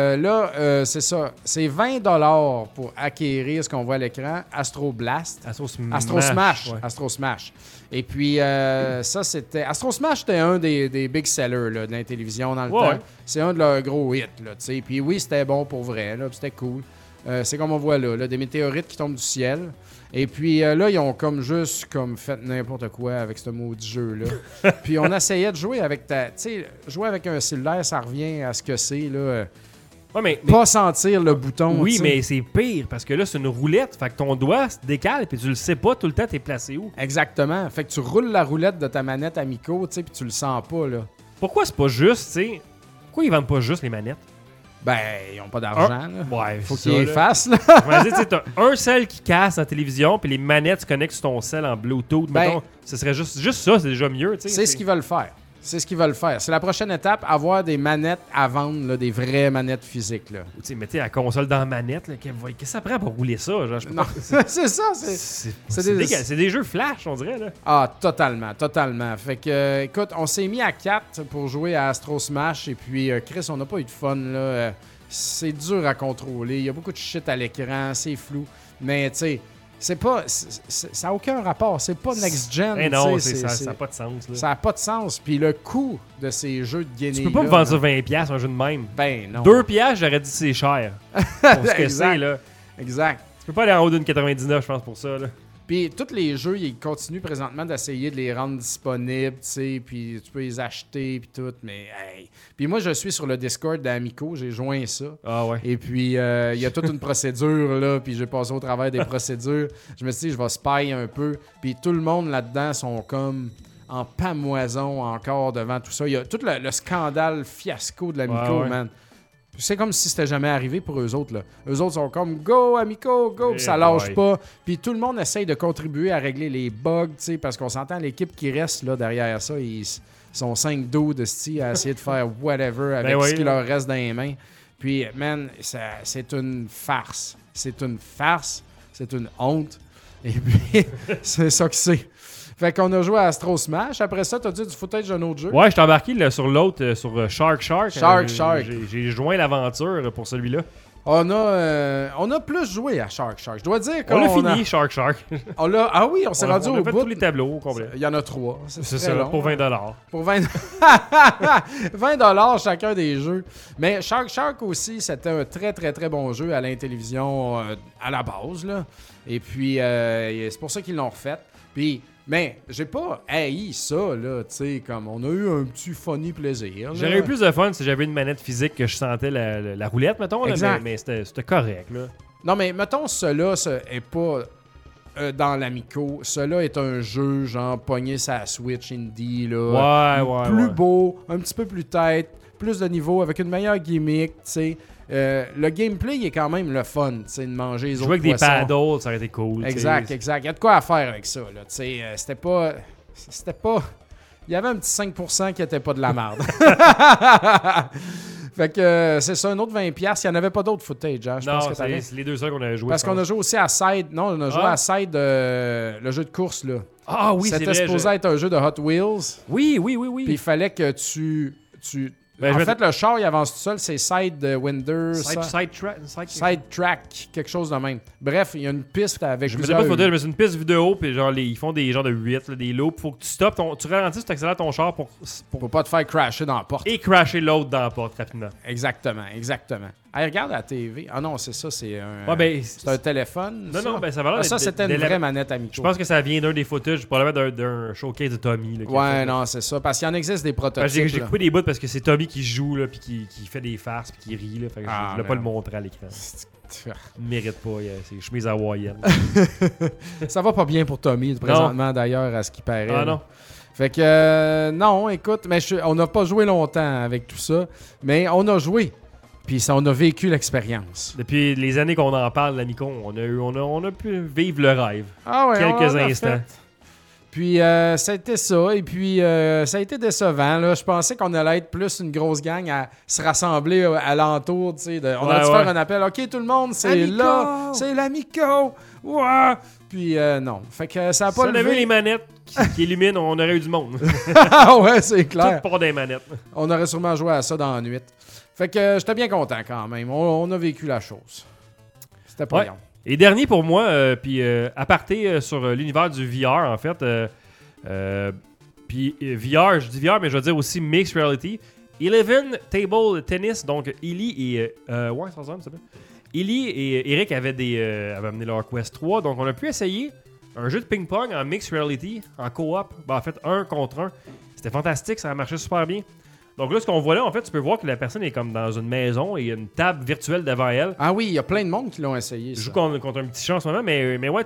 c'est ça. C'est 20$ pour acquérir ce qu'on voit à l'écran. Astro Blast.
Astro
Smash.
Ouais.
Astro Smash. Et puis ça, c'était... Astro Smash, c'était un des big sellers là, de la télévision dans le temps. C'est un de leurs gros hits. Là, t'sais. Puis oui, c'était bon pour vrai. Là, c'était cool. C'est comme on voit là, des météorites qui tombent du ciel. Et puis là, ils ont juste fait n'importe quoi avec ce maudit jeu-là. Puis on essayait de jouer avec jouer avec un cellulaire, ça revient à ce que c'est, là. Pas sentir le bouton.
Oui,
t'sais.
mais c'est pire parce que là, c'est une roulette. Fait que ton doigt se décale puis tu le sais pas tout le temps, t'es placé où.
Exactement. Fait que tu roules la roulette de ta manette Amico, puis tu le sens pas, là.
Pourquoi c'est pas juste, tu sais? Pourquoi ils vendent pas juste les manettes?
Ben, ils ont pas d'argent, là.
Ouais,
Faut
c'est
qu'ils
ça,
fassent, là.
Je me dis, t'as un sel qui casse la télévision, puis les manettes se connectent sur ton sel en Bluetooth. Mettons, ce serait juste ça, c'est déjà mieux.
C'est ce qu'ils veulent faire. C'est la prochaine étape, avoir des manettes à vendre, là, des vraies manettes physiques. Là.
Mettez la console dans la manette. Qu'est-ce que ça prend pour rouler ça? Genre,
non, c'est ça.
C'est des jeux flash, on dirait. Là.
Ah, totalement. Fait que, écoute, on s'est mis à 4 pour jouer à Astro Smash. Et puis, Chris, on n'a pas eu de fun. Là. C'est dur à contrôler. Il y a beaucoup de shit à l'écran. C'est flou. Mais, tu sais... ça n'a aucun rapport. C'est pas next-gen.
Mais non, ça n'a pas de sens. Là.
Ça n'a pas de sens. Puis le coût de ces jeux de gaming.
Tu peux pas me vendre ça 20$ un jeu de même.
Ben non.
2$, j'aurais dit c'est cher. Pour ce que c'est, là.
Exact.
Tu peux pas aller en haut d'une 99, je pense, pour ça. Là.
Puis tous les jeux, ils continuent présentement d'essayer de les rendre disponibles, tu sais, puis tu peux les acheter, puis tout, mais hey. Puis moi, je suis sur le Discord d'Amico, j'ai joint ça.
Ah ouais.
Et puis, il y a toute une procédure, là, puis j'ai passé au travers des procédures. Je me suis dit, je vais spy un peu. Puis tout le monde là-dedans sont comme en pamoison encore devant tout ça. Il y a tout le scandale fiasco de l'Amico,
ouais.
man. C'est comme si c'était jamais arrivé pour eux autres. Là. Eux autres sont comme « Go, Amico, go! » Ça lâche pas. Puis tout le monde essaye de contribuer à régler les bugs, parce qu'on s'entend, l'équipe qui reste là, derrière ça, ils sont 5 dudes à essayer de faire whatever avec ce qui leur reste dans les mains. Puis, man, c'est une farce. C'est une farce. C'est une honte. Et puis, c'est ça que c'est. Fait qu'on a joué à Astro Smash. Après ça, t'as dit du footage d'un autre jeu?
Ouais, je t'ai embarqué là, sur l'autre, sur Shark.
Shark.
J'ai joint l'aventure pour celui-là.
On a plus joué à Shark. Je dois dire qu'on
a fini Shark.
Ah oui, on s'est rendu au bout.
On a fait tous les tableaux au complet.
Il y en a 3.
C'est ça, long, pour 20$.
Pour 20$ chacun des jeux. Mais Shark aussi, c'était un très, très, très bon jeu à l'Intellivision à la base. Là. Et puis, c'est pour ça qu'ils l'ont refait. Puis... Mais j'ai pas haï ça, là, tu sais, comme on a eu un petit funny plaisir.
J'aurais eu plus de fun si j'avais une manette physique que je sentais la roulette, mettons, là, mais c'était correct, là.
Non, mais mettons, cela est pas dans l'Amico. Cela est un jeu, genre, pogné sa Switch indie, là.
Ouais.
Plus beau, un petit peu plus tête, plus de niveau, avec une meilleure gimmick, tu sais. Le gameplay il est quand même le fun, tu sais, de manger les autres poissons.
Jouer avec des paddles, ça aurait été cool.
Exact. Il y a de quoi à faire avec ça, là, tu sais. C'était pas... Il y avait un petit 5% qui était pas de la merde. Fait que c'est ça, un autre 20$. Il n'y en avait pas d'autres footage, hein, je pense que
c'est les deux seuls qu'on avait joué.
Parce qu'on a joué aussi à Side. Non, on a joué à Side, le jeu de course, là.
Ah oui, c'est vrai.
C'était supposé être un jeu de Hot Wheels.
Oui.
Puis il fallait que tu
Ben,
en fait, le char, il avance tout seul. C'est Sidewinder. Sidetrack, quelque chose de même. Bref, il y a une piste avec
Je me disais pas faut dire, mais c'est une piste vidéo, puis genre, ils font des genres de 8, là, des loops. Faut que tu stoppes, tu ralentis, tu accélères ton char
pour pas te faire crasher dans la porte.
Et crasher l'autre dans la porte rapidement.
Exactement. Hey, regarde la TV. Ah non, c'est ça, c'est un...
Ouais, ben,
c'est un téléphone.
Non, ben ça va l'air
ça, c'était une vraie manette à micro.
Je pense que ça vient d'un des footages, probablement d'un showcase de Tommy. Là,
ouais, non, c'est ça. Parce qu'il en existe des prototypes.
J'ai coupé des bouts parce que c'est Tommy qui joue, là, puis qui fait des farces, puis qui rit. Là, fait que je voulais pas le montrer à l'écran. Il mérite pas, c'est chemise hawaïenne.
Ça va pas bien pour Tommy, présentement, d'ailleurs, à ce qui paraît.
Ah non.
Fait que, non, écoute, mais on n'a pas joué longtemps avec tout ça, mais on a joué. Puis on a vécu l'expérience.
Depuis les années qu'on en parle, l'Amico, on a pu vivre le rêve.
Ah ouais,
quelques instants.
Fait. Puis ça a été ça. Et puis ça a été décevant. Là. Je pensais qu'on allait être plus une grosse gang à se rassembler alentour. On aurait dû faire un appel. OK, tout le monde, c'est Amico! Là. C'est l'Amico. Ouais. Puis non. Fait que ça a pas levé.
Si on avait les manettes qui illuminent, on aurait eu du monde.
Ah ouais, c'est clair.
Tout pour des manettes.
On aurait sûrement joué à ça dans la nuit. Fait que j'étais bien content quand même. On a vécu la chose. C'était pas bien.
Et dernier pour moi, puis aparté sur l'univers du VR, en fait. Puis VR, je dis VR, mais je veux dire aussi Mixed Reality. 11 Table Tennis, donc Illy et... ouais, ça ressemble, ça s'appelle. Illy et Eric avaient amené leur Quest 3, donc on a pu essayer un jeu de ping-pong en Mixed Reality, en coop. Ben, en fait, 1 contre 1. C'était fantastique, ça a marché super bien. Donc là, ce qu'on voit là, en fait, tu peux voir que la personne est comme dans une maison et il y a une table virtuelle devant elle.
Ah oui, il y a plein de monde qui l'ont essayé.
Je joue contre un petit chat en ce moment, mais ouais,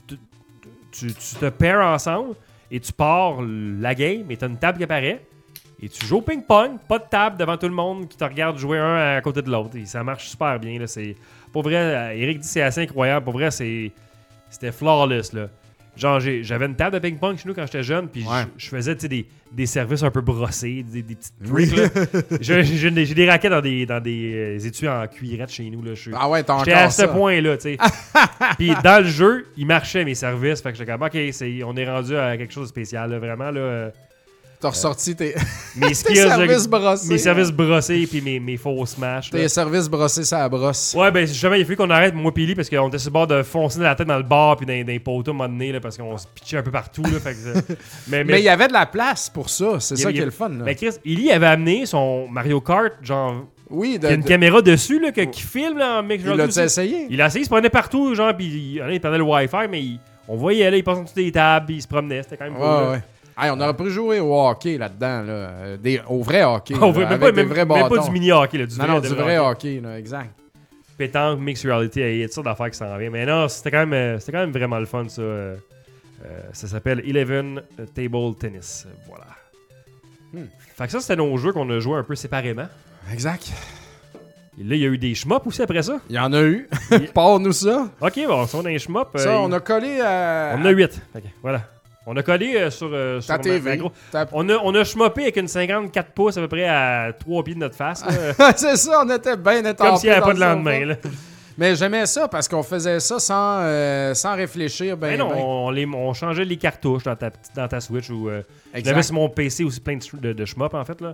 tu te pairs ensemble et tu pars la game et tu as une table qui apparaît et tu joues au ping-pong, pas de table devant tout le monde qui te regarde jouer un à côté de l'autre. Et ça marche super bien. Là, pour vrai, Eric dit que c'est assez incroyable. Pour vrai, c'était flawless. Là. Genre, j'avais une table de ping-pong chez nous quand j'étais jeune, puis je faisais des services un peu brossés, des petits trucs. Là. J'ai des raquettes dans des étuis en cuirette chez nous. Là.
Ah ouais, t'as encore
ça. J'étais à ce point-là, tu sais. Puis dans le jeu, ils marchaient mes services, fait que j'étais comme, OK, on est rendu à quelque chose de spécial, là, vraiment, là.
T'as ressorti tes
services brossés. Mes services brossés puis mes faux smash.
Tes services brossés, ça brosse.
Ouais, ben jamais il a fallu qu'on arrête, moi et Lee, parce qu'on était sur le bord de foncer la tête dans le bar puis dans les poteaux à un moment donné, là, parce qu'on se pitchait un peu partout. Là, fait que,
mais il y avait de la place pour ça. C'est ça qui est le fun. Là.
Ben Chris, Lee avait amené son Mario Kart, genre.
Oui,
il y a une caméra dessus là, qui filme là, en mix.
Il l'a essayé.
Il a essayé, il se prenait partout, genre, puis il prenait le Wi-Fi, mais on voyait là, il passait en dessous des tables, puis il se promenait. C'était quand même cool.
Ouais. Hey, on aurait pu jouer au hockey là-dedans, là. Au vrai hockey.
Même pas du mini-hockey, là, du
vrai hockey, là, exact.
Pétanque, mixed reality, il y a toutes sortes d'affaires qui s'en viennent. Mais non, c'était quand même vraiment le fun, ça. Ça s'appelle 11 Table Tennis. Voilà. Fait que ça, c'était nos jeux qu'on a joués un peu séparément.
Exact.
Et là, il y a eu des shmups aussi après ça.
Il y en a eu. Parle-nous ça.
OK, bon, ça, on a un shmup.
Ça, on a collé à...
On a 8. OK, voilà. On a collé sur
ta TV.
On a schmoppé avec une 54 pouces à peu près à 3 pieds de notre face.
C'est ça, on était bien étampés.
Comme s'il n'y avait pas de lendemain. Là.
Mais j'aimais ça parce qu'on faisait ça sans réfléchir.
On changeait les cartouches dans ta Switch. J'avais sur mon PC aussi plein de shmup en fait. Là.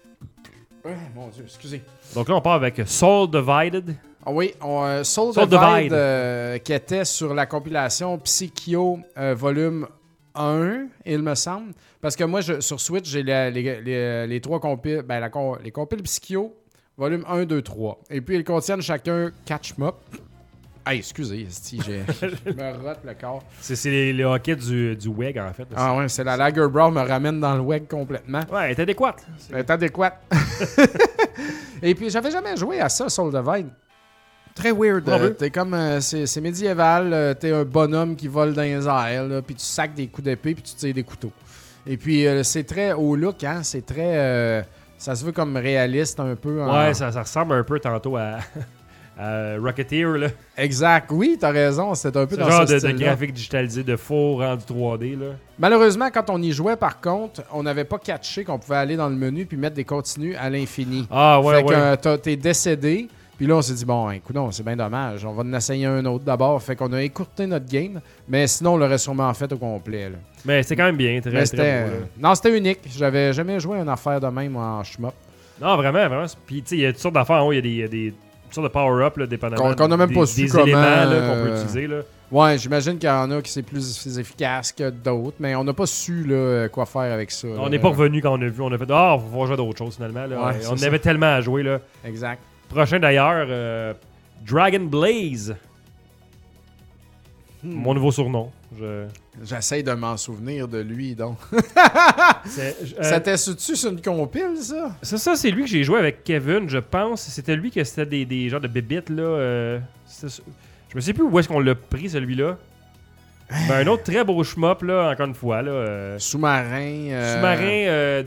Mon Dieu, excusez.
Donc là, on part avec Soul Divided.
Ah oui, Soul Divide qui était sur la compilation Psycho volume 1, il me semble. Parce que moi, sur Switch, j'ai les 3 compiles. Ben, les compiles Psycho, volume 1, 2, 3. Et puis, ils contiennent chacun 4 shmups. Hey, excusez, je me rote le corps.
C'est les hockey du WEG, en fait.
Ah ouais, c'est la Lager Brown me ramène dans le WEG complètement.
Ouais, elle est adéquate.
Elle est adéquate. Et puis, j'avais jamais joué à ça, Soul Divide. Très weird. T'es comme c'est médiéval. T'es un bonhomme qui vole dans les airs, là, puis tu sacs des coups d'épée, puis tu tires des couteaux. Et puis c'est très au look, hein. C'est très. Ça se veut comme réaliste un peu.
Ouais, ça ressemble un peu tantôt à Rocketeer, là.
Exact. Oui, t'as raison. C'est un peu dans
genre
ce
de graphique digitalisé de faux rendu 3D, là.
Malheureusement, quand on y jouait, par contre, on n'avait pas catché qu'on pouvait aller dans le menu puis mettre des continues à l'infini.
Ah ouais,
fait que t'es décédé. Puis là, on s'est dit, bon, écoute, c'est bien dommage. On va en essayer un autre d'abord. Fait qu'on a écourté notre game. Mais sinon, on l'aurait sûrement fait au complet. Là.
Mais c'était quand même bien. Très beau,
non, c'était unique. J'avais jamais joué à une affaire de même en shmup.
Non, vraiment, vraiment. Puis, tu sais, il y a toutes sortes d'affaires en haut. Il y a des toutes sortes de power-up, là, dépendamment
Qu'on n'a même pas su
des
comment,
éléments là, qu'on peut utiliser. Là.
Ouais, j'imagine qu'il y en a qui c'est plus efficace que d'autres, mais on n'a pas su là, quoi faire avec ça.
On n'est pas revenu quand on a vu. On a fait, on va jouer à d'autres choses finalement. Là.
Ouais,
on
ça.
avait tellement à jouer. Là.
Exact.
Prochain d'ailleurs, Dragon Blaze. Mon nouveau surnom.
J'essaie de m'en souvenir de lui, donc.
Ça
C'était sur une compile, ça?
c'est lui que j'ai joué avec Kevin, je pense. C'était lui que c'était des genres de bébites, là. Je me sais plus où est-ce qu'on l'a pris, celui-là. Ben, un autre très beau shmup, là, encore une fois. Là,
Sous-marin.
Sous-marin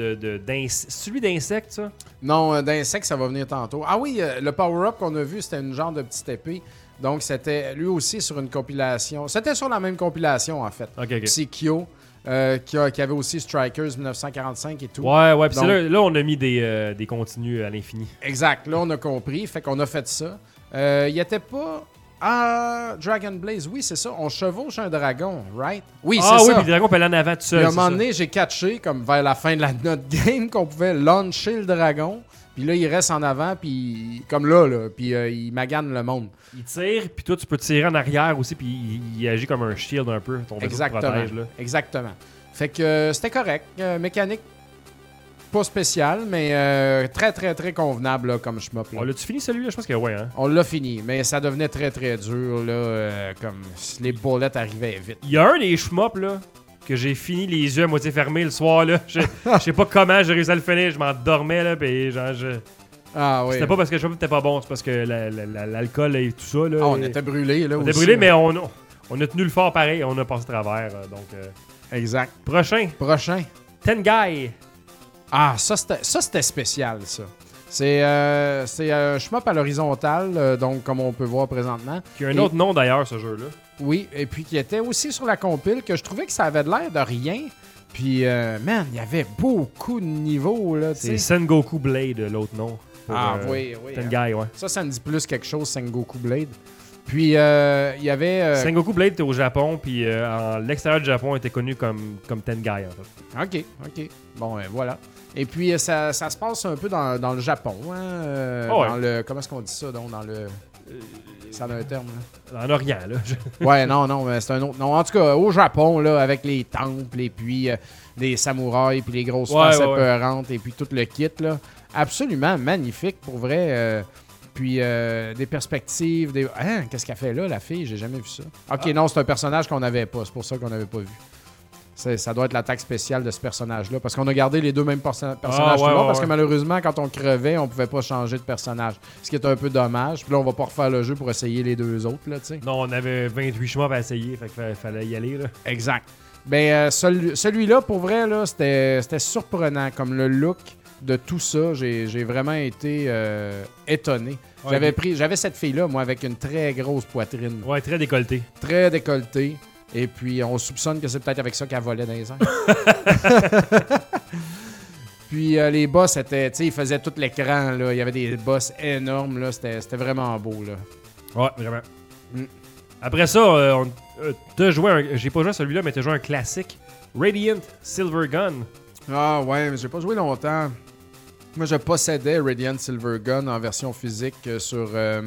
celui d'insectes, ça?
Non, d'insectes, ça va venir tantôt. Ah oui, le power-up qu'on a vu, c'était une genre de petite épée. Donc, c'était lui aussi sur une compilation. C'était sur la même compilation, en fait.
Ok.
C'est Kyo, qui avait aussi Strikers 1945 et tout.
Ouais, puis
donc,
là, on a mis des continues à l'infini.
Exact, là, on a compris. Fait qu'on a fait ça. Il était pas... Ah, Dragon Blaze, oui, c'est ça. On chevauche un dragon, right? Oui, c'est ça.
Ah oui, puis le dragon peut aller en avant tout seul.
Puis à un moment donné, j'ai catché, comme vers la fin de notre game, qu'on pouvait launcher le dragon. Puis là, il reste en avant, puis comme là puis il magane le monde.
Il tire, puis toi, tu peux tirer en arrière aussi, puis il agit comme un shield un peu. Ton vaisseau te protège, là.
Exactement. Fait que c'était correct. Mécanique pas spéciale, mais très, très, très convenable là, comme shmup.
On l'a-tu fini celui-là? Je pense que ouais, hein?
On l'a fini, mais ça devenait très, très dur, là, comme si les bullets arrivaient vite.
Il y a un des shmups, là, que j'ai fini les yeux à moitié fermés le soir, là. Je sais pas comment j'ai réussi à le finir. Je m'endormais, là, puis genre,
Ah oui.
C'était pas parce que le shmup était pas bon, c'est parce que l'alcool et tout ça, là.
Ah, on était brûlés, là,
On
aussi.
était brûlés, mais on a tenu le fort pareil. On a passé à travers, donc...
Exact.
Prochain. Tengai.
Ah, ça c'était spécial, ça. C'est un shmup à l'horizontale, donc comme on peut voir présentement.
Qui a un autre nom d'ailleurs, ce jeu-là.
Oui, et puis qui était aussi sur la compile, que je trouvais que ça avait de l'air de rien. Puis, man, il y avait beaucoup de niveaux, là, tu
C'est
sais.
Sengoku Blade, l'autre nom.
Oui.
Tengai, ouais.
Ça me dit plus quelque chose, Sengoku Blade. Puis, il y avait...
Sengoku Blade était au Japon, puis l'extérieur du Japon était connu comme Tengai, en fait.
OK. Bon, voilà. Et puis, ça se passe un peu dans le Japon, hein,
ouais.
dans le... Comment est-ce qu'on dit ça, donc, dans le... Ça a un terme, là.
En Orient, là.
Ouais, non, mais c'est un autre nom. En tout cas, au Japon, là, avec les temples et puis des samouraïs puis les grosses faces épeurantes et puis tout le kit, là. Absolument magnifique, pour vrai. Puis des perspectives, des... Hein, qu'est-ce qu'elle fait là, la fille? J'ai jamais vu ça. OK, non, c'est un personnage qu'on n'avait pas. C'est pour ça qu'on n'avait pas vu. Ça doit être l'attaque spéciale de ce personnage-là. Parce qu'on a gardé les deux mêmes personnages tout le long. Parce que malheureusement, quand on crevait, on pouvait pas changer de personnage. Ce qui est un peu dommage. Puis là, on va pas refaire le jeu pour essayer les deux autres, là, tu sais.
Non, on avait 28 chemins à essayer. Fait qu'il fallait y aller, là.
Exact. Ben, celui-là, pour vrai, là, c'était surprenant. Comme le look de tout ça, j'ai vraiment été étonné.
Ouais,
J'avais cette fille-là, moi, avec une très grosse poitrine.
Ouais, très décolleté.
Très décolletée. Et puis, on soupçonne que c'est peut-être avec ça qu'elle volait dans les airs. Puis, les boss, tu sais, ils faisaient tout l'écran, là. Il y avait des boss énormes, là. C'était vraiment beau, là.
Ouais, vraiment. Après ça, t'as joué j'ai pas joué à celui-là, mais t'as joué un classique. Radiant Silver Gun.
Ah ouais, mais j'ai pas joué longtemps. Moi, je possédais Radiant Silver Gun en version physique sur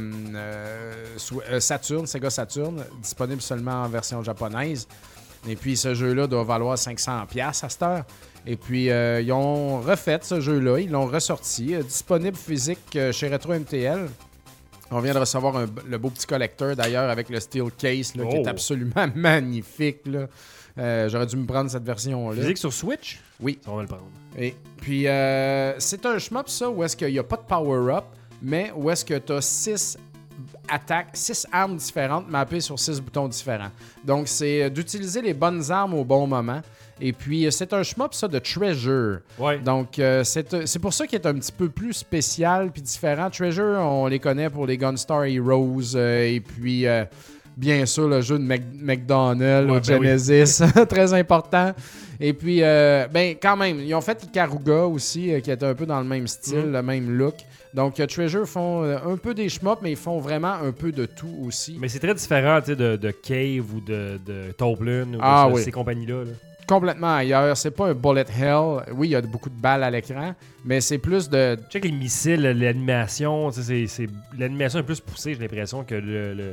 Saturn, Sega Saturn, disponible seulement en version japonaise. Et puis, ce jeu-là doit valoir 500$ à cette heure. Et puis, ils ont refait ce jeu-là, ils l'ont ressorti, disponible physique chez Retro MTL. On vient de recevoir le beau petit collector, d'ailleurs, avec le steel case, là, qui est absolument magnifique, là. J'aurais dû me prendre cette version-là.
Physique sur Switch?
Oui.
On va le prendre.
Et puis, c'est un shmup, ça, où est-ce qu'il n'y a pas de power-up, mais où est-ce que tu as 6 attaques, 6 armes différentes mappées sur 6 boutons différents. Donc, c'est d'utiliser les bonnes armes au bon moment. Et puis, c'est un shmup, ça, de Treasure.
Ouais.
Donc, c'est pour ça qu'il est un petit peu plus spécial puis différent. Treasure, on les connaît pour les Gunstar Heroes et puis... bien sûr, le jeu de McDonald's au Genesis, très important. Et puis, quand même, ils ont fait Ikaruga aussi, qui était un peu dans le même style, le même look. Donc, Treasure font un peu des shmups, mais ils font vraiment un peu de tout aussi.
Mais c'est très différent, tu sais, de Cave ou de Toblin ou ces compagnies-là. Là.
complètement ailleurs. C'est pas un bullet hell. Oui, il y a beaucoup de balles à l'écran, mais c'est plus de...
Check les missiles, l'animation, l'animation est plus poussée, j'ai l'impression, que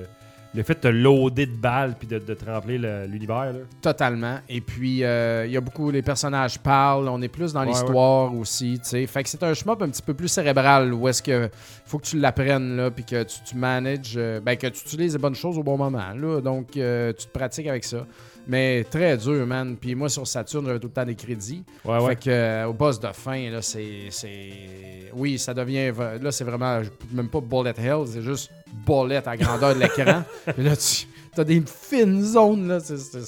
le fait de te loader de balles puis de te remplir l'univers. Là.
Totalement. Et puis, il y a beaucoup... Les personnages parlent. On est plus dans l'histoire aussi, tu sais. Fait que c'est un shmup un petit peu plus cérébral où est-ce que faut que tu l'apprennes, là, puis que tu manages... que tu utilises les bonnes choses au bon moment, là. Donc, tu te pratiques avec ça. Mais très dur, man. Puis moi, sur Saturn, j'avais tout le temps des crédits. Fait que au boss de fin, là, c'est... Oui, ça devient... Là, c'est vraiment... Même pas bullet hell, c'est juste bullet à grandeur de l'écran. Puis là, t'as des fines zones, là.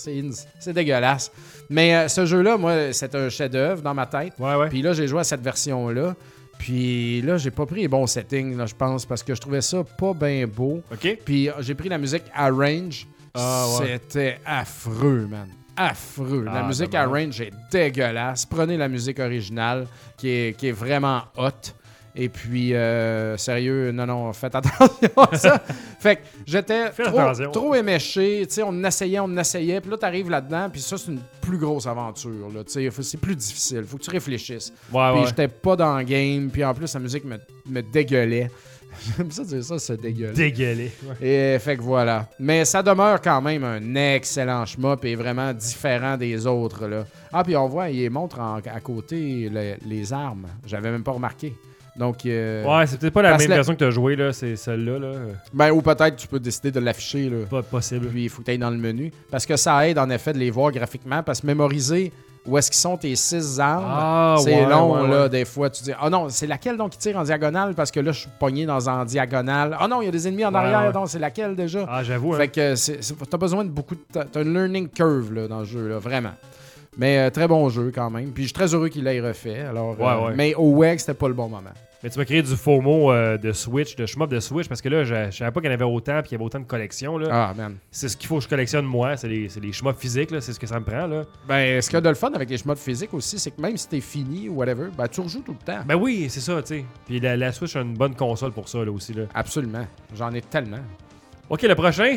C'est dégueulasse. Mais ce jeu-là, moi, c'est un chef-d'œuvre dans ma tête. Puis là, j'ai joué à cette version-là. Puis là, j'ai pas pris les bons settings, là, je pense, parce que je trouvais ça pas bien beau. Puis j'ai pris la musique Arrange. C'était affreux, man. Affreux. La musique Arrange est dégueulasse. Prenez la musique originale qui est vraiment hot. Et puis, sérieux, non, faites attention à ça. Fait que j'étais trop éméché. Tu sais, on essayait. Puis là, t'arrives là-dedans. Puis ça, c'est une plus grosse aventure. Là, c'est plus difficile. Faut que tu réfléchisses. Puis j'étais pas dans le game. Puis en plus, la musique me dégueulait. J'aime ça dire ça, c'est dégueulé.
Dégueulé.
Et fait que voilà. Mais ça demeure quand même un excellent shmup et vraiment différent des autres. Là. Ah, puis on voit, il montre à côté les armes. J'avais même pas remarqué. Donc,
c'est peut-être pas la même version que tu as joué, là, c'est celle-là. Là.
Ou peut-être tu peux décider de l'afficher. Là.
Pas possible.
Puis il faut que tu ailles dans le menu. Parce que ça aide en effet de les voir graphiquement. Parce que mémoriser où est-ce qu'ils sont tes 6 armes, c'est long, là, des fois. Tu dis, non, c'est laquelle donc qui tire en diagonale? Parce que là, je suis pogné en diagonale. Non, il y a des ennemis en arrière. Non, c'est laquelle déjà?
J'avoue.
Fait que t'as besoin de beaucoup de... T'as une learning curve là, dans le jeu, là, vraiment. Mais très bon jeu quand même. Puis je suis très heureux qu'il l'ait refait. Alors, mais au WEG, c'était pas le bon moment.
Mais tu m'as créé du FOMO de Switch, de shmup de Switch, parce que là, je savais pas qu'il y en avait autant et qu'il y avait autant de collections. Là.
Man.
C'est ce qu'il faut que je collectionne moi, c'est les shmups physiques, là, c'est ce que ça me prend. Là.
Ce qu'il y a de le fun avec les shmups physiques aussi, c'est que même si t'es fini ou whatever, tu rejoues tout le temps.
Ben oui, c'est ça, tu sais. Puis la Switch a une bonne console pour ça là, aussi. Là.
Absolument. J'en ai tellement.
OK, le prochain.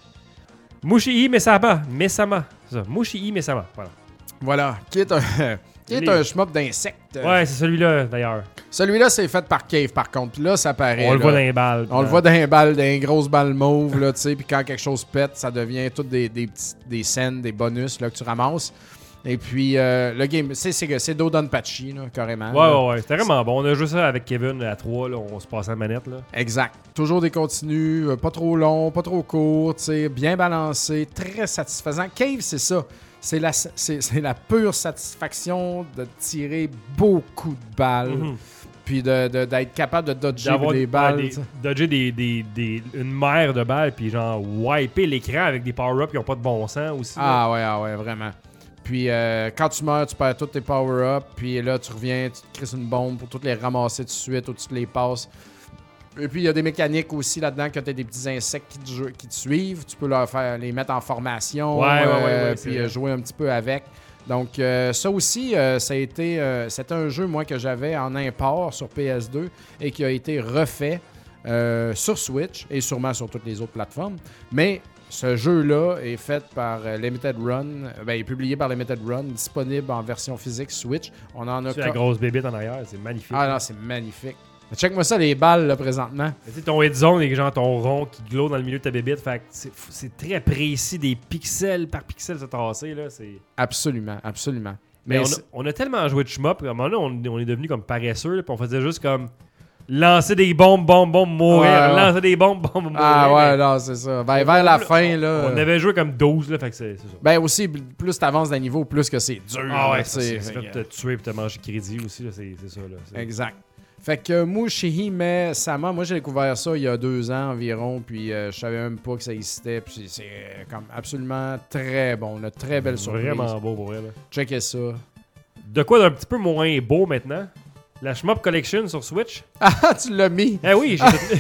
Mushi-i Mesama. C'est ça. Mushi-i Mesama.
Voilà. Qui est un shmup d'insectes.
Ouais, c'est celui-là, d'ailleurs.
Celui-là, c'est fait par Cave, par contre. Puis là, ça paraît.
On le voit dans les balles.
On le voit dans les balles, dans les grosses balles mauves, là, tu sais. Puis quand quelque chose pète, ça devient toutes des scènes, des bonus, là, que tu ramasses. Et puis, le game, c'est Dodonpachi, là, carrément.
Ouais. C'était vraiment bon. On a joué ça avec Kevin à 3, là. On se passait la manette, là.
Exact. Toujours des continus, pas trop long, pas trop court, tu sais, bien balancé, très satisfaisant. Cave, c'est ça. C'est la pure satisfaction de tirer beaucoup de balles. Puis d'être capable de dodger des balles.
Dodger une mer de balles, puis genre wiper l'écran avec des power-ups qui n'ont pas de bon sens aussi.
Ouais, vraiment. Puis quand tu meurs, tu perds tous tes power-ups. Puis là, tu reviens, tu te crées une bombe pour toutes les ramasser tout de suite ou tu te les passes. Et puis, il y a des mécaniques aussi là-dedans quand tu as des petits insectes qui te suivent. Tu peux les mettre en formation, puis jouer un petit peu avec. Donc, ça aussi, c'était un jeu, moi, que j'avais en import sur PS2 et qui a été refait sur Switch et sûrement sur toutes les autres plateformes. Mais ce jeu-là est fait par Limited Run, est publié par Limited Run, disponible en version physique Switch. On en a...
C'est la grosse bébite en arrière, c'est magnifique.
Ah non, c'est magnifique. Check-moi ça, les balles, là, présentement.
Tu sais, ton head zone et genre ton rond qui glow dans le milieu de ta bébite. Fait que c'est très précis, des pixels par pixel se tasser, là.
Absolument.
Mais on a tellement joué de shmup, à un moment donné, on est devenu comme paresseux, là, puis on faisait juste comme lancer des bombes, mourir. Lancer des bombes, mourir.
Non, c'est ça. Vers la fin, là.
On avait joué comme 12, là, fait que c'est ça.
Aussi, plus t'avances d'un niveau, plus que c'est dur.
C'est fait de te tuer et te manger crédit aussi, là, c'est ça, là.
Exact. Fait que Mushi-i Sama, moi j'ai découvert ça il y a 2 ans environ, puis je savais même pas que ça existait, puis c'est comme absolument très bon, une très belle surprise.
Vraiment beau pour elle.
Checkez ça.
De quoi d'un petit peu moins beau maintenant? La Shmup Collection sur Switch.
Ah, tu l'as mis?
Eh oui,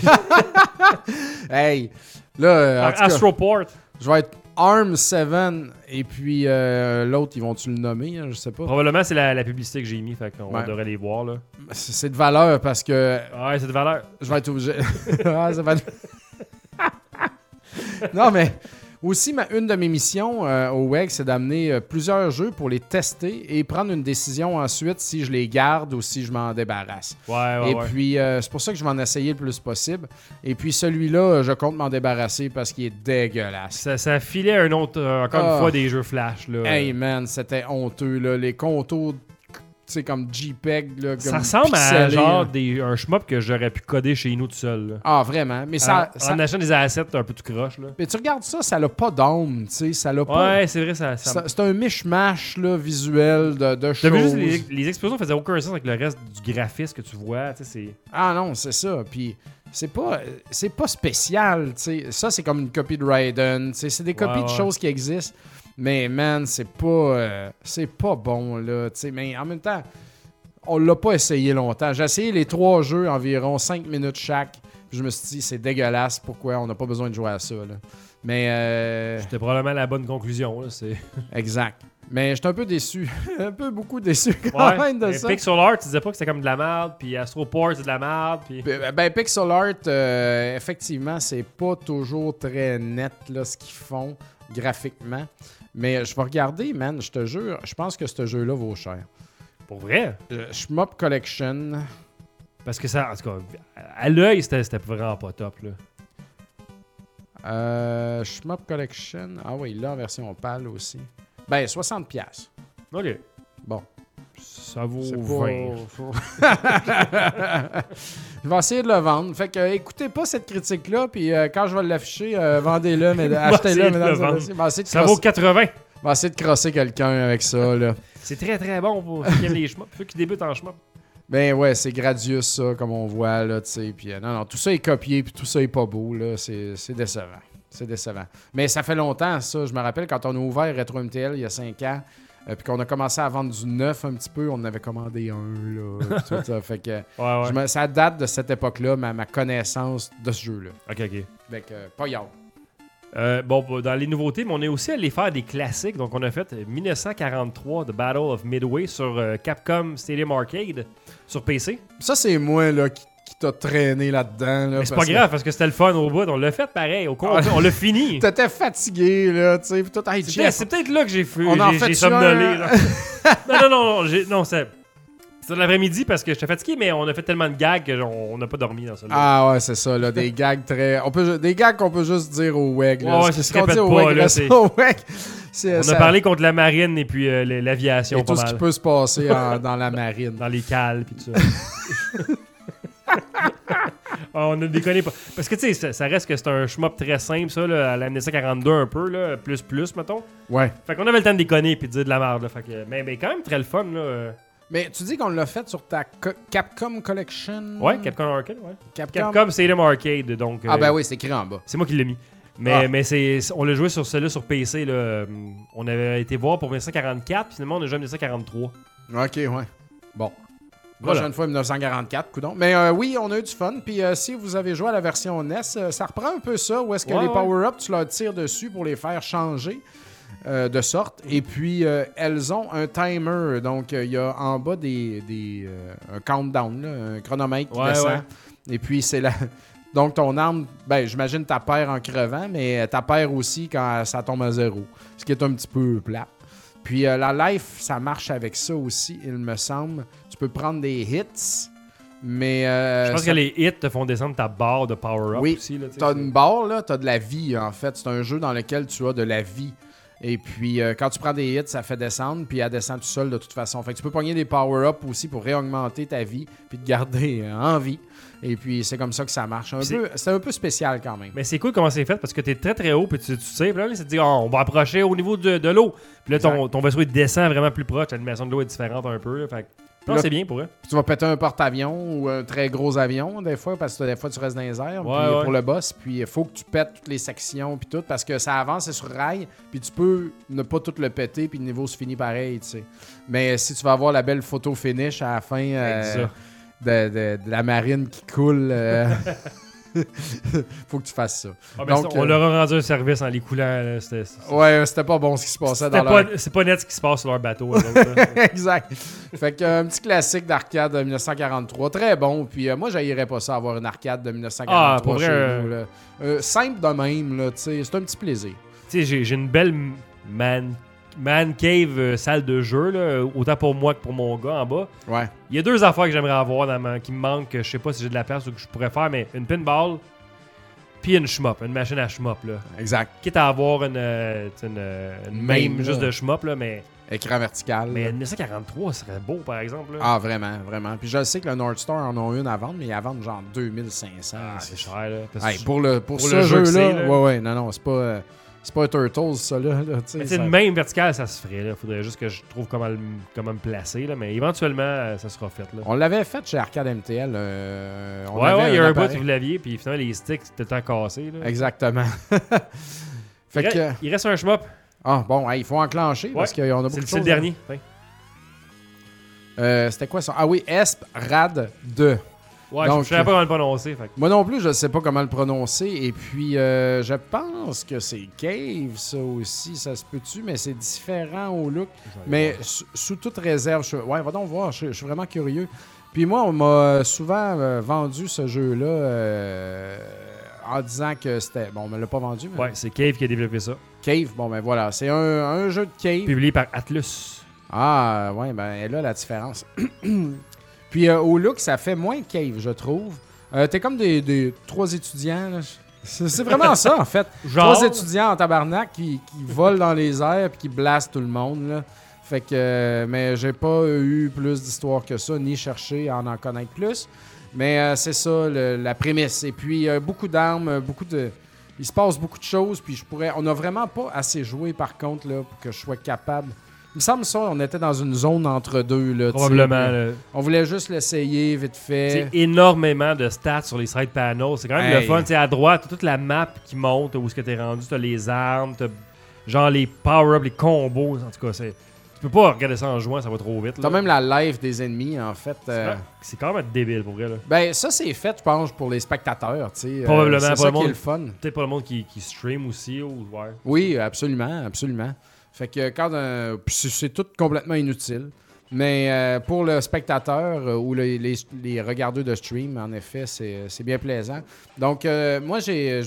Hey, là,
Astroport.
Je vais être Arm 7 et puis l'autre, ils vont-tu le nommer? Hein, je sais pas.
Probablement, c'est la publicité que j'ai mis, fait qu'on devrait les voir, là.
C'est de valeur parce que...
Ouais, c'est de valeur.
Je vais être obligé... Non, mais... Aussi, une de mes missions au WEG, c'est d'amener plusieurs jeux pour les tester et prendre une décision ensuite si je les garde ou si je m'en débarrasse.
Ouais.
Puis, c'est pour ça que je vais en essayer le plus possible. Et puis, celui-là, je compte m'en débarrasser parce qu'il est dégueulasse.
Ça filait un autre, encore une fois, des jeux Flash. Là.
Hey man, c'était honteux. Là. Les contours, tu sais, comme JPEG. Là,
Ça
comme
ressemble à
pixelés,
genre
là.
un shmup que j'aurais pu coder chez nous tout seul. Là.
Ah, vraiment. Mais
En achetant des assets un peu tout croche. Là.
Mais tu regardes ça n'a pas d'âme, tu sais. Ça l'a pas.
Ouais, c'est vrai, ça...
C'est un mishmash là, visuel de choses.
T'as vu juste les explosions faisaient aucun sens avec le reste du graphisme que tu vois.
Ah non, c'est ça. Puis c'est pas spécial, tu sais. Ça, c'est comme une copie de Raiden. C'est des copies de choses qui existent. Mais man, c'est pas bon, là. Tu sais, mais en même temps, on l'a pas essayé longtemps. J'ai essayé les 3 jeux environ 5 minutes chaque. Puis je me suis dit, c'est dégueulasse. Pourquoi on n'a pas besoin de jouer à ça, là. Mais
c'était probablement la bonne conclusion. Là,
exact. Mais j'étais un peu déçu. Beaucoup déçu quand même de ça.
Pixel Art, tu disais pas que c'était comme de la merde, puis Astroport, c'est de la merde. Puis...
Ben, Pixel Art, effectivement, c'est pas toujours très net là, ce qu'ils font graphiquement. Mais je vais regarder, man, je te jure, je pense que ce jeu-là vaut cher.
Pour vrai?
Shmup Collection.
Parce que ça, en tout cas, à l'œil, c'était vraiment pas top,
là. Shmup Collection. Ah oui, là, en version pâle aussi. Ben, 60$.
OK.
Bon.
Ça vaut
c'est
20.
Je vais essayer de le vendre. Fait que écoutez pas cette critique-là, puis quand je vais l'afficher, vendez-le, mais achetez-le, mesdames et messieurs.
Ça vaut 80.
On va essayer de crosser quelqu'un avec ça, là.
C'est très, très bon pour ceux qui aiment les shmups, ceux qui débutent en shmup.
Ben ouais, c'est Gradius, ça, comme on voit, là, tu sais. Puis non, tout ça est copié, puis tout ça est pas beau, là. C'est décevant. C'est décevant. Mais ça fait longtemps, ça. Je me rappelle quand on a ouvert Retro MTL il y a 5 ans, puis qu'on a commencé à vendre du neuf un petit peu, on en avait commandé un, là. Tout ça. Fait que ça date de cette époque-là, ma connaissance de ce jeu-là.
OK.
Fait que, pas yard.
Dans les nouveautés, mais on est aussi allé faire des classiques. Donc, on a fait 1943, The Battle of Midway sur Capcom Stadium Arcade, sur PC.
Ça, c'est moi, là, qui t'a traîné là-dedans. Là,
mais c'est pas grave, parce que c'était le fun au bout. On l'a fait pareil. On l'a fini.
T'étais fatigué, là, tu sais.
C'est peut-être là que j'ai somnolé. Là. non, c'est de l'après-midi parce que j'étais fatigué, mais on a fait tellement de gags qu'on n'a pas dormi dans ça.
Ah ouais, c'est ça, là, des gags très... des gags qu'on peut juste dire au WEG. Là.
Ouais, ça se répète pas, là.
Au WEG,
on a parlé contre la marine et puis l'aviation,
et
pas
tout
mal.
Ce qui peut se passer dans la marine.
Dans les cales, puis tout ça. On a déconné pas. Parce que, tu sais, ça reste que c'est un shmup très simple, ça, là, à la 1942 un peu, là, plus, mettons.
Ouais.
Fait qu'on avait le temps de déconner puis de dire de la merde, là. Fait que, mais quand même très le fun, là.
Mais tu dis qu'on l'a fait sur ta Capcom Collection?
Ouais, Capcom Arcade, ouais. Capcom Stadium Arcade, donc...
Ah ben oui, c'est écrit en bas.
C'est moi qui l'ai mis. Mais on l'a joué sur celui-là sur PC, là. On avait été voir pour 1944, puis finalement, on a joué en 1943.
OK, ouais. Bon.
Voilà.
Prochaine fois, 1944, coudonc. Mais oui, on a eu du fun. Puis si vous avez joué à la version NES, ça reprend un peu ça, où est-ce que les power-ups, tu leur tires dessus pour les faire changer. De sorte. Et puis, elles ont un timer. Donc, il y a en bas un countdown, là, un chronomètre qui descend. Ouais. Et puis, c'est la... Donc, ton arme, ben, j'imagine ta paire en crevant, mais ta paire aussi quand ça tombe à 0. Ce qui est un petit peu plat. Puis, la life, ça marche avec ça aussi, il me semble. Tu peux prendre des hits. Mais
je pense que les hits te font descendre ta barre de power-up aussi.
Oui, tu as une barre, là, tu as de la vie, en fait. C'est un jeu dans lequel tu as de la vie. Et puis, quand tu prends des hits, ça fait descendre, puis elle descend tout seul de toute façon. Fait que tu peux pogner des power-ups aussi pour réaugmenter ta vie, puis te garder en vie. Et puis, c'est comme ça que ça marche. C'est un peu spécial quand même.
Mais c'est cool comment c'est fait, parce que tu es très très haut, puis tu sais, puis là, c'est de dire, on va approcher au niveau de l'eau. Puis là, ton vaisseau, il descend vraiment plus proche. L'animation de l'eau est différente un peu. Là, fait que c'est bien pour eux.
Tu vas péter un porte-avions ou un très gros avion, des fois, parce que des fois, tu restes dans les airs pour le boss. Puis il faut que tu pètes toutes les sections, puis tout, parce que ça avance, c'est sur rail, puis tu peux ne pas tout le péter, puis le niveau se finit pareil, tu sais. Mais si tu vas avoir la belle photo finish à la fin de la marine qui coule... Faut que tu fasses ça.
Ah, ben, on leur a rendu un service en les coulant. Là.
Ouais, c'était pas bon ce qui se passait dans leur...
C'est pas net ce qui se passe sur leur bateau. Donc,
exact. Fait que un petit classique d'arcade de 1943. Très bon. Puis moi, j'haïrais pas ça, avoir une arcade de 1943
pour vrai,
chez nous. Là. Simple de même, là, tu sais. C'est un petit plaisir.
Tu sais, j'ai une belle man cave salle de jeu, là, autant pour moi que pour mon gars en bas.
Ouais.
Il y a 2 affaires que j'aimerais avoir qui me manquent, je sais pas si j'ai de la place ou que je pourrais faire, mais une pinball puis une shmup, une machine à shmup. Là.
Exact.
Quitte à avoir une même juste de shmup, là, mais...
Écran vertical.
Mais 1943 serait beau, par exemple. Là.
Ah, vraiment, vraiment. Puis je sais que le North Star en ont une à vendre, mais ils la vendent genre 2500.
Ah, c'est cher, là.
Pour ce jeu-là, ouais, non, c'est pas un Turtles, ça, là.
Mais c'est une même verticale, ça se ferait. Il faudrait juste que je trouve comment me placer. Là. Mais éventuellement, ça sera fait. Là.
On l'avait fait chez Arcade MTL.
Il y a un bout que vous l'aviez, puis finalement, les sticks, c'était le temps cassé. Là.
Exactement.
Il reste un shmup.
Ah, bon, il faut enclencher parce qu'il y en a beaucoup de choses.
C'est le dernier.
C'était quoi ça? Ah oui, Esp Rad 2.
Ouais, donc, je ne savais pas comment le prononcer. Fait.
Moi non plus, je ne sais pas comment le prononcer. Et puis, je pense que c'est Cave, ça aussi. Ça se peut-tu, mais c'est différent au look. Mais sous toute réserve, va donc voir. Je suis vraiment curieux. Puis moi, on m'a souvent vendu ce jeu-là en disant que c'était... Bon, on ne me l'a pas vendu. Mais...
Ouais, c'est Cave qui a développé ça.
Cave, bon, ben voilà. C'est un jeu de Cave.
Publié par Atlus.
Ah, ouais, ben elle a la différence. Puis au look, ça fait moins Cave, je trouve. T'es comme des 3 étudiants. Là. C'est vraiment ça, en fait. Genre... 3 étudiants en tabarnak qui volent dans les airs et qui blastent tout le monde. Là. Fait que, mais j'ai pas eu plus d'histoire que ça, ni cherché à en connaître plus. Mais c'est ça, la prémisse. Et puis, beaucoup d'armes, il se passe beaucoup de choses. Puis on n'a vraiment pas assez joué, par contre, là, pour que je sois capable. Il me semble ça, on était dans une zone entre deux. Là,
probablement.
On voulait juste l'essayer vite fait.
C'est énormément de stats sur les side panels. C'est quand même le fun. À droite, t'as toute la map qui monte où est-ce que t'es rendu. T'as les armes, t'as genre les power-ups, les combos. En tout cas, tu peux pas regarder ça en jouant, ça va trop vite.
T'as même la life des ennemis, en fait.
C'est quand même débile pour vrai. Là.
Ben, ça, c'est fait, je pense, pour les spectateurs.
Probablement.
C'est ça qui est le fun.
Peut-être pour le monde qui stream aussi. Ouais.
Oui, absolument, absolument. Fait que quand c'est tout complètement inutile. Mais pour le spectateur ou les regardeurs de stream, en effet, c'est bien plaisant. Donc, moi, j'ai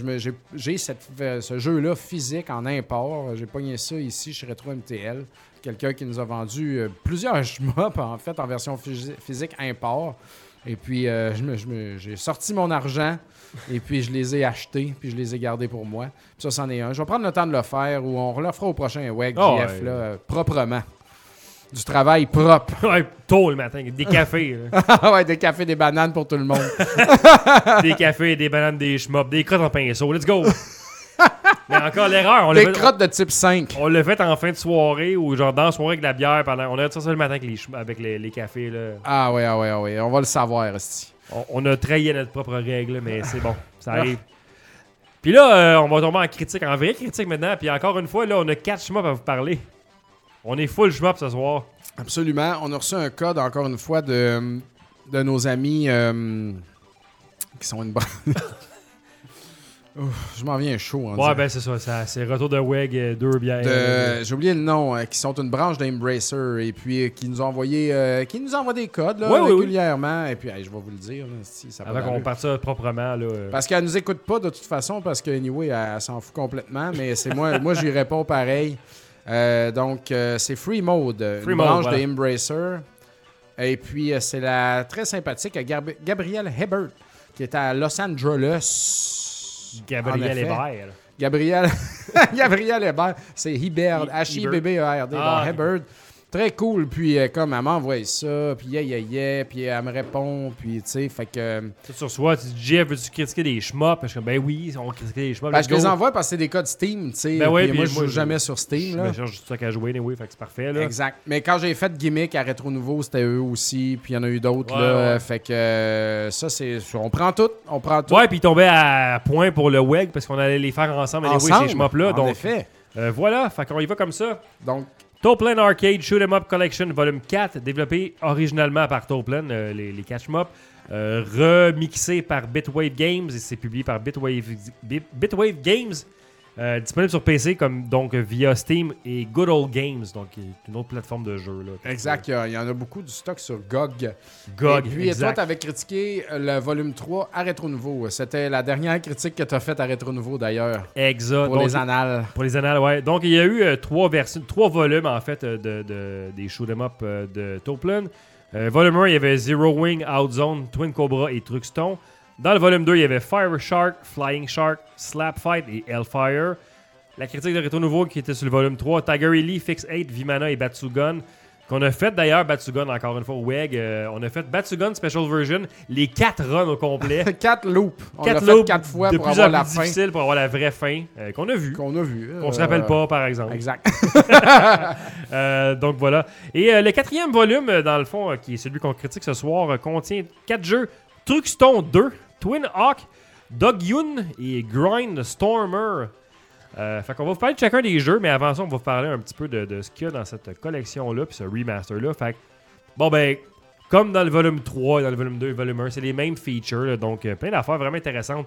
ce jeu-là physique en import. J'ai pogné ça ici chez Retro MTL. Quelqu'un qui nous a vendu plusieurs shmups, en fait, en version physique import. Et puis, j'ai sorti mon argent et puis je les ai achetés puis je les ai gardés pour moi. Puis ça, c'en est un. Je vais prendre le temps de le faire ou on le fera au prochain WEG GF, là, proprement. Du travail propre.
Ouais, tôt le matin, des cafés.
Ouais, des cafés, des bananes pour tout le monde.
Des cafés, des bananes, des shmups, des crottes en pinceau. Let's go! Mais encore l'erreur.
Des crottes de type 5.
On l'a fait en fin de soirée ou genre dans la soirée avec de la bière. On a fait ça le matin avec les cafés. Là.
Ah ouais. On va le savoir, esti.
On a trahi notre propre règle, mais c'est bon. Ça arrive. Puis là, on va tomber en critique, en vraie critique maintenant. Puis encore une fois, là, on a 4 shmups à vous parler. On est full shmup ce soir. Absolument.
On a reçu un code, encore une fois, de nos amis qui sont une je m'en viens chaud.
Ouais, ben c'est ça. C'est Retour de WEG, 2 bières.
J'ai oublié le nom. Qui sont une branche d'Embracer. Et puis, qui nous envoient des codes là, régulièrement. Et puis, je vais vous le dire. Là, si ça
avant qu'on parte ça proprement. Là,
Parce qu'elle nous écoute pas de toute façon. Parce que, anyway, elle s'en fout complètement. Mais c'est moi j'y réponds pareil. Donc, c'est Free Mode. Une branche d'Embracer. Et puis, c'est la très sympathique Gabrielle Hebert, qui est à Los Angeles.
Gabriel Hébert.
Gabriel Hébert. C'est Hebert. H-I-B-B-E-R-D. Hebert. Très cool. Puis, comme elle m'envoie ça, puis puis elle me répond, puis tu sais, fait que...
Sur soi, tu dis, Jeff, veux-tu critiquer des shmups? Je suis comme, ben oui, on va critiquer des shmups.
Ben, je les envoie parce que c'est des codes Steam, tu sais. Ben oui, puis moi, je joue jamais sur Steam, là.
Je cherche juste ça qu'à jouer, oui, fait que c'est parfait, là.
Exact. Mais quand j'ai fait Gimmick à Rétro Nouveau, c'était eux aussi, puis il y en a eu d'autres, là. Fait que ça, c'est... On prend tout.
Ouais, puis ils tombaient à point pour le WEG, parce qu'on allait les faire ensemble, ces shmups-là.
En effet.
Voilà, fait qu'on y va comme ça.
Donc...
Toaplan Arcade Shoot 'em Up Collection Volume 4, développé originalement par Toaplan, les 4 shmups. remixé par Bitwave Games et c'est publié par Bitwave Games. Disponible sur PC comme donc via Steam et Good Old Games, donc une autre plateforme de jeu. Là,
exact, il y en a beaucoup du stock sur GOG.
GOG,
et puis
exact.
toi, tu avais critiqué le volume 3 à Rétro Nouveau. C'était la dernière critique que tu as faite à Rétro Nouveau d'ailleurs.
Exact.
Pour les annales.
Pour les annales, ouais. Donc il y a eu 3 volumes en fait des shoot 'em up de Toaplan. Volume 1, il y avait Zero Wing, Outzone, Twin Cobra et Truxton. Dans le volume 2, il y avait Fire Shark, Flying Shark, Slap Fight et Hellfire. La critique de Rétro Nouveau qui était sur le volume 3, Tiger Ellie, Fix 8, Vimana et Batsugun. Qu'on a fait d'ailleurs, Batsugun encore une fois au WEG. On a fait Batsugun Special Version, les 4 runs au complet.
4 loops. On l'a
4
fait
loops
4 fois
de
pour
plus
avoir
en
la
plus
fin.
difficile pour avoir la vraie fin qu'on a vue.
Qu'on a vu.
Qu'on se rappelle pas, par exemple.
Exact.
Donc voilà. Et le 4e volume, dans le fond, qui est celui qu'on critique ce soir, contient 4 jeux. Truxton 2, Twin Hawk, Dogyun et Grindstormer. Fait qu'on va vous parler de chacun des jeux, mais avant ça, on va vous parler un petit peu de ce qu'il y a dans cette collection-là, puis ce remaster-là. Fait que, bon ben, comme dans le volume 3, dans le volume 2 et le volume 1, c'est les mêmes features, là, donc plein d'affaires vraiment intéressantes.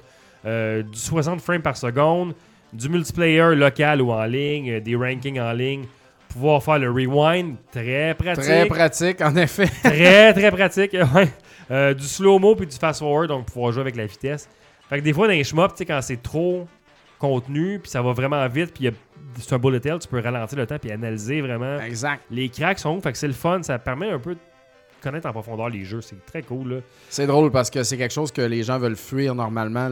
Du 60 frames par seconde, du multiplayer local ou en ligne, des rankings en ligne, pouvoir faire le rewind, très pratique.
Très pratique, en effet.
Très, très pratique, ouais. Du slow-mo puis du fast-forward, donc pouvoir jouer avec la vitesse. Fait que des fois, dans les shmups, tu sais, quand c'est trop contenu, puis ça va vraiment vite, puis c'est un bullet hell, tu peux ralentir le temps puis analyser vraiment.
Exact.
Les cracks sont où, fait que c'est le fun, ça permet un peu de connaître en profondeur les jeux, c'est très cool, là.
C'est drôle parce que c'est quelque chose que les gens veulent fuir normalement,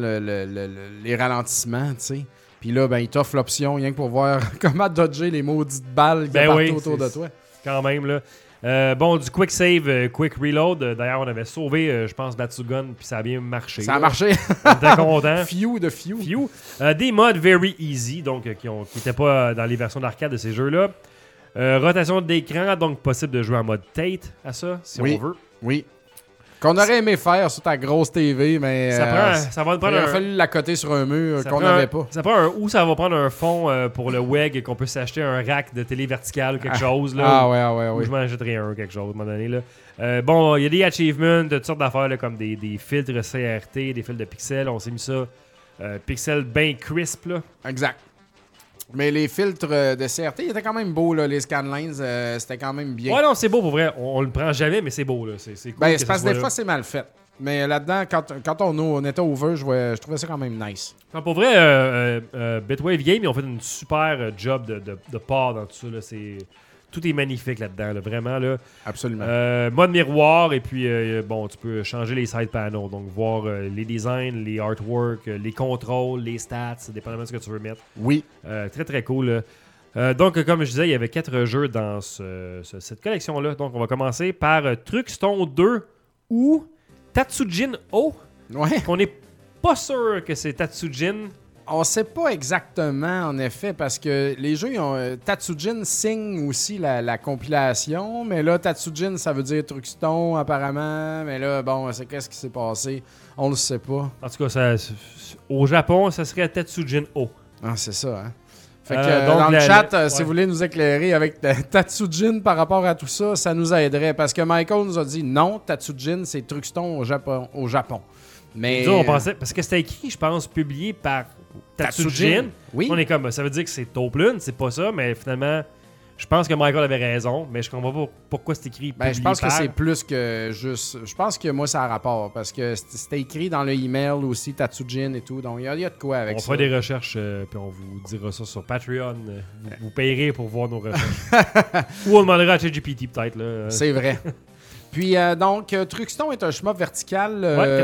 les ralentissements, tu sais. Puis là, ben, ils t'offrent l'option rien que pour voir comment dodger les maudites balles qui partent autour de toi.
Quand même, là. Bon, du quick save, quick reload. D'ailleurs, on avait sauvé, je pense, Batsugun, puis ça a bien marché.
Ça a marché.
On était content.
Few.
Des mods very easy, donc qui n'étaient pas dans les versions d'arcade de ces jeux-là. Rotation d'écran, donc possible de jouer en mode Tate à ça, si on veut.
Oui. Qu'on aurait aimé faire sur ta grosse TV, mais
ça va prendre
il aurait fallu l'accoter sur un mur qu'on n'avait pas.
Ça va prendre un fond pour le WEG qu'on peut s'acheter un rack de télé verticale ou quelque chose. Là,
ouais.
Je m'en achèterais quelque chose à un moment donné. Là. Bon, il y a des achievements, de toutes sortes d'affaires là, comme des filtres CRT, des filtres de pixels. On s'est mis ça. Pixels bien crisp. Là.
Exact. Mais les filtres de CRT, ils étaient quand même beaux, là, les scanlines, c'était quand même bien.
Ouais, non, c'est beau pour vrai. On le prend jamais, mais c'est beau. Là. C'est cool.
Ben, c'est parce que des fois, c'est mal fait. Mais là-dedans, quand on était over, je trouvais ça quand même nice.
Non, pour vrai, Bitwave Game, ils ont fait une super job de part dans tout ça. Là. Tout est magnifique là-dedans, là, vraiment. Là.
Absolument.
Mode miroir, et puis, bon, tu peux changer les side panels. Donc, voir les designs, les artworks, les contrôles, les stats, dépendamment de ce que tu veux mettre.
Oui.
Très, très cool. Donc, comme je disais, il y avait 4 jeux dans cette collection-là. Donc, on va commencer par Truxton 2 ou Tatsujin O.
Ouais.
On n'est pas sûr que c'est Tatsujin.
On sait pas exactement, en effet, parce que les jeux, Tatsujin signe aussi la compilation, mais là, Tatsujin, ça veut dire Truxton, apparemment, mais là, bon, qu'est-ce qui s'est passé? On le sait pas.
En tout cas, au Japon, ça serait Tatsujin O.
Ah, c'est ça, hein? Fait que
donc
dans le chat, si vous voulez nous éclairer avec Tatsujin par rapport à tout ça, ça nous aiderait, parce que Michael nous a dit non, Tatsujin, c'est Truxton au Japon. Mais
on pensait, parce que c'était écrit, je pense, publié par Tatsujin.
Oui.
On est comme, ça veut dire que c'est Toaplan, c'est pas ça, mais finalement, je pense que Michael avait raison, mais je comprends pas pourquoi c'est écrit publié
je pense
par...
que c'est plus que juste... Je pense que moi, ça a rapport, parce que c'était écrit dans le email aussi, Tatsujin et tout, donc il y a de quoi avec ça.
On fera des recherches, puis on vous dira ça sur Patreon. Vous payerez pour voir nos recherches. Ou on demandera à ChatGPT peut-être. Là.
C'est vrai. Puis donc, Truxton est un shmup vertical.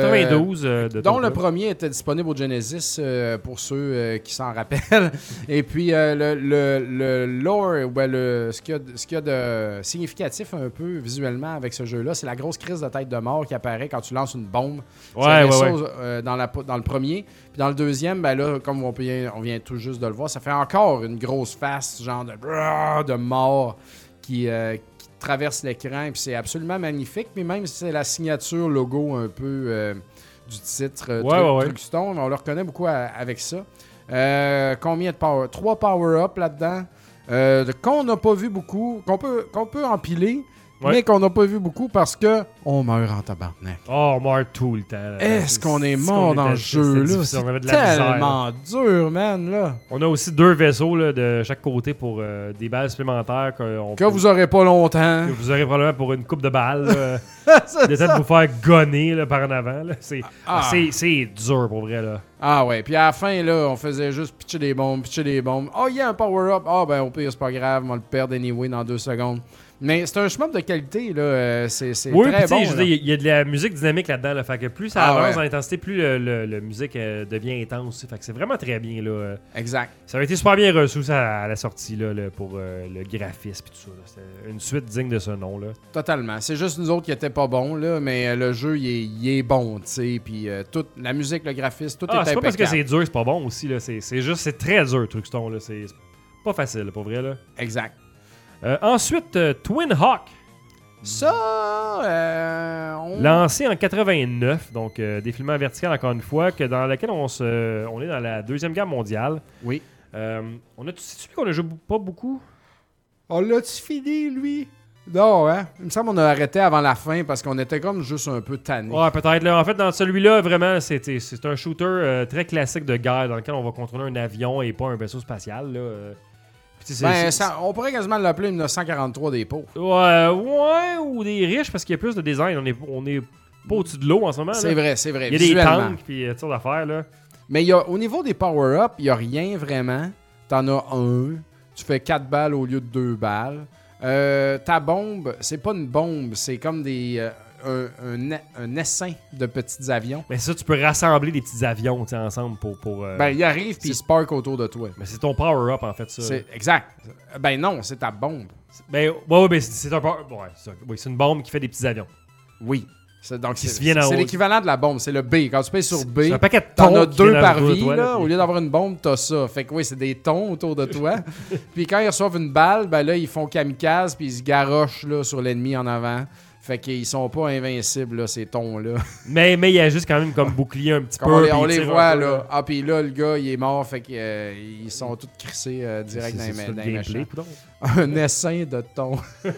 92
dont le premier était disponible au Genesis pour ceux qui s'en rappellent. Et puis le lore, ce qu'il y a de significatif un peu visuellement avec ce jeu-là, c'est la grosse crise de tête de mort qui apparaît quand tu lances une bombe. Dans le premier. Puis dans le deuxième, ben là, comme on vient tout juste de le voir, ça fait encore une grosse face, genre de mort qui traverse l'écran, et puis c'est absolument magnifique, mais même si c'est la signature logo un peu du titre Truxton, on le reconnaît beaucoup avec ça. Combien de power? 3 power-up là-dedans, qu'on n'a pas vu beaucoup, qu'on peut empiler, mais qu'on n'a pas vu beaucoup parce que on meurt en tabarnak.
Oh, on meurt tout le temps. Là.
Est-ce qu'on est mort dans le jeu-là? C'est
on avait de la
tellement dur, man, là.
On a aussi 2 vaisseaux là, de chaque côté pour des balles supplémentaires
que vous aurez pas longtemps.
Que vous aurez probablement pour une coupe de balles. De peut-être vous faire gonner là, par en avant. Là. C'est dur pour vrai. Là.
Ah ouais, puis à la fin, là, on faisait juste pitcher des bombes. Oh, il y a un power-up. Ah, ben au pire, c'est pas grave, on va le perdre anyway dans 2 secondes. Mais c'est un shmup de qualité, là. C'est
oui,
très bon.
Il y a de la musique dynamique là-dedans. Là, fait que plus ça avance en intensité, plus la musique devient intense. Fait que c'est vraiment très bien. Là.
Exact.
Ça avait été super bien reçu ça, à la sortie là, pour le graphisme et tout ça. C'était une suite digne de ce nom. Là.
Totalement. C'est juste nous autres qui étaient pas bons, là, mais le jeu, il est bon, tu sais. Puis toute la musique, le graphisme, tout est impeccable.
C'est pas parce que c'est dur, c'est pas bon aussi. Là. C'est juste, c'est très dur, Truxton. C'est pas facile, là, pour vrai. Là.
Exact.
Ensuite, Twin Hawk.
Ça,
lancé en 89, donc défilement vertical encore une fois, dans lequel on est dans la Deuxième Guerre mondiale.
Oui.
On a tu qu'on a joué pas beaucoup?
On l'a-tu fini, lui? Non, hein? Il me semble qu'on a arrêté avant la fin parce qu'on était comme juste un peu tanné.
Ouais, peut-être. Là. En fait, dans celui-là, vraiment, c'est un shooter très classique de guerre dans lequel on va contrôler un avion et pas un vaisseau spatial. Là.
On pourrait quasiment l'appeler 1943 des pauvres.
Ouais, ou des riches parce qu'il y a plus de design. On est pas au-dessus de l'eau en ce moment.
C'est vrai, c'est vrai.
Il y a des tanks puis toutes sortes d'affaires. Là.
Mais au niveau des power-ups, il n'y a rien vraiment. T'en as un. Tu fais 4 balles au lieu de 2 balles. Ta bombe, c'est pas une bombe, c'est comme un essaim de petits avions.
Mais ça, tu peux rassembler des petits avions ensemble pour
Ben, il arrive puis il spark autour de toi.
Mais c'est ton power-up, en fait, ça.
C'est exact. Ben non, c'est ta bombe.
Ben, ouais, c'est un power... Ouais, c'est une bombe qui fait des petits avions.
Oui. Donc, c'est
l'équivalent
de la bombe. C'est le B. Quand tu payes sur B,
c'est un paquet de
t'en as 2 par vie.
Toi,
là, au lieu d'avoir une bombe, t'as ça. Fait que oui, c'est des tons autour de toi. Puis quand ils reçoivent une balle, ben là, ils font kamikaze puis ils se garochent là, sur l'ennemi en avant. Fait qu'ils sont pas invincibles, là, ces tons-là.
Mais il y a juste quand même comme bouclier un petit peu.
On les voit, là. Ah, puis là, le gars, il est mort. Fait qu'ils sont tous crissés direct dans les machins. Un essaim de tons.